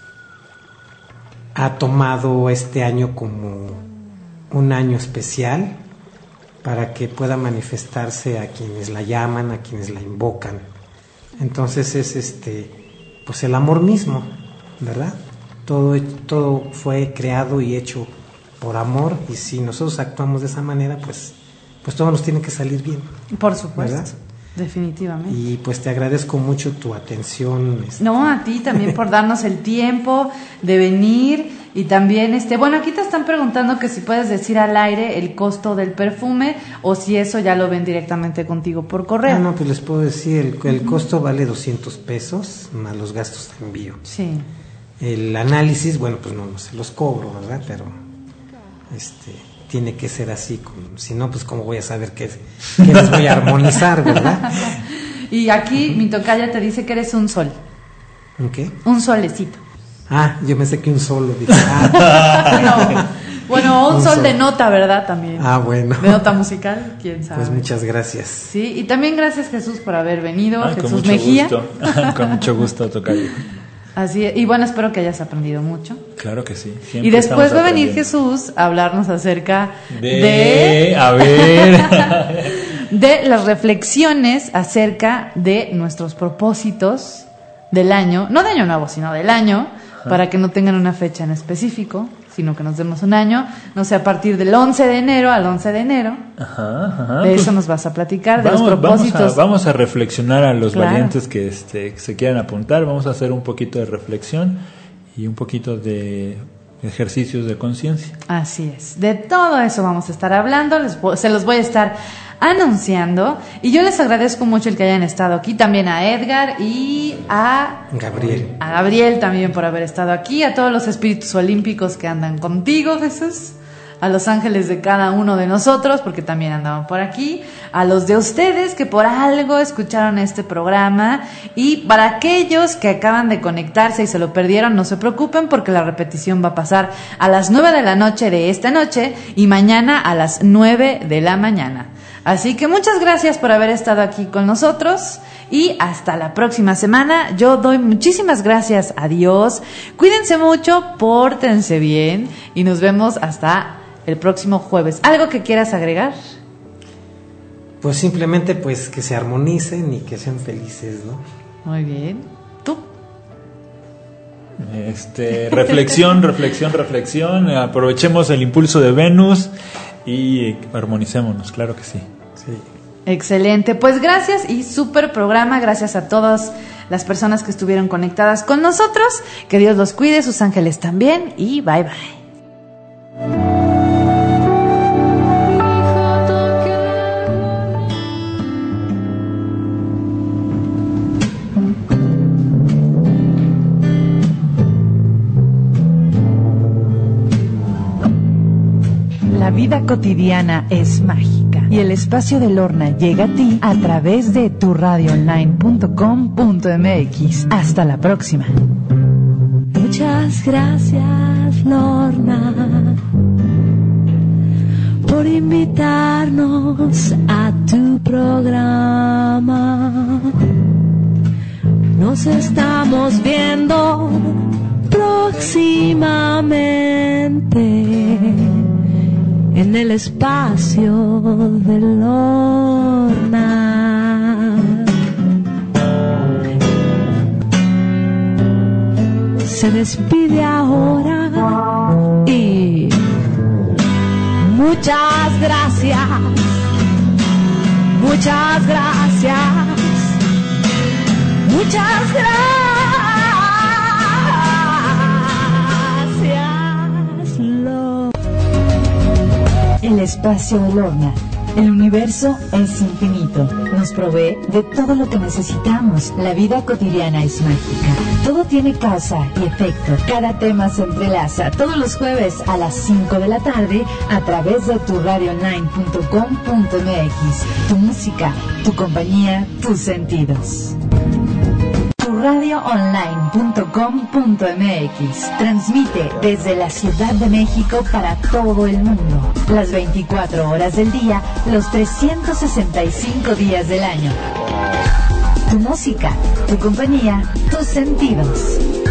ha tomado este año como un año especial para que pueda manifestarse a quienes la llaman, a quienes la invocan. Entonces es este, pues el amor mismo, ¿verdad? Todo, todo fue creado y hecho por amor, y si nosotros actuamos de esa manera, pues, pues todo nos tiene que salir bien. Por supuesto, ¿verdad? Definitivamente. Y pues te agradezco mucho tu atención. No, a ti también por darnos el tiempo de venir Y también, este, bueno, aquí te están preguntando que si puedes decir al aire el costo del perfume o si eso ya lo ven directamente contigo por correo. Ah, no, pues les puedo decir, el, el costo vale doscientos pesos más los gastos de envío. Sí. El análisis, bueno, pues no, no se los cobro, ¿verdad? Pero este tiene que ser así, con, si no, pues cómo voy a saber qué, qué les voy a armonizar, ¿verdad? Y aquí mi tocaya te dice que eres un sol. ¿Un qué? Un solecito. Ah, yo pensé que un solo. Dije, ah. No. Bueno, un, un sol, sol de nota, ¿verdad? También. Ah, bueno. De nota musical, quién sabe. Pues muchas gracias. Sí, y también gracias, Jesús, por haber venido. Ay, Jesús con mucho Mejía. Gusto. Con mucho gusto, tocayo. Así es. Y bueno, espero que hayas aprendido mucho. Claro que sí. Y después va a venir Jesús a hablarnos acerca de... de... A ver... de las reflexiones acerca de nuestros propósitos del año, no de año nuevo, sino del año, ajá, para que no tengan una fecha en específico, sino que nos demos un año, no sé, a partir del once de enero al once de enero. Ajá, ajá, de pues eso nos vas a platicar, de vamos, los propósitos. Vamos a, vamos a reflexionar a los claro. valientes que, este, que se quieran apuntar, vamos a hacer un poquito de reflexión y un poquito de ejercicios de conciencia. Así es, de todo eso vamos a estar hablando, les, se los voy a estar anunciando y yo les agradezco mucho el que hayan estado aquí, también a Edgar y a Gabriel a Gabriel también por haber estado aquí, a todos los espíritus olímpicos que andan contigo, Jesús, a los ángeles de cada uno de nosotros porque también andaban por aquí, a los de ustedes que por algo escucharon este programa y para aquellos que acaban de conectarse y se lo perdieron, no se preocupen porque la repetición va a pasar a las nueve de la noche de esta noche y mañana a las nueve de la mañana. Así que muchas gracias por haber estado aquí con nosotros y hasta la próxima semana. Yo doy muchísimas gracias a Dios. Cuídense mucho, pórtense bien y nos vemos hasta el próximo jueves. ¿Algo que quieras agregar? Pues simplemente pues que se armonicen y que sean felices, ¿no? Muy bien. ¿Tú? Este, reflexión, reflexión, reflexión. Aprovechemos el impulso de Venus y armonicémonos, claro que sí. Sí. Excelente, pues gracias y súper programa, gracias a todas las personas que estuvieron conectadas con nosotros, que Dios los cuide, sus ángeles también y bye bye. La vida cotidiana es mágica y el espacio de Lorna llega a ti a través de tu radio online punto com punto m x. Hasta la próxima. Muchas gracias, Lorna, por invitarnos a tu programa. Nos estamos viendo próximamente en el espacio de Lorna. Se despide ahora y muchas gracias, muchas gracias, muchas gracias, Lorna. El espacio de Lorna. El universo es infinito. Nos provee de todo lo que necesitamos. La vida cotidiana es mágica. Todo tiene causa y efecto. Cada tema se entrelaza. Todos los jueves a las cinco de la tarde a través de tu radio online punto com punto m x. Tu música, tu compañía, tus sentidos. tu radio online punto com punto m x transmite desde la Ciudad de México para todo el mundo, las veinticuatro horas del día, los trescientos sesenta y cinco días del año. Tu música, tu compañía, tus sentidos.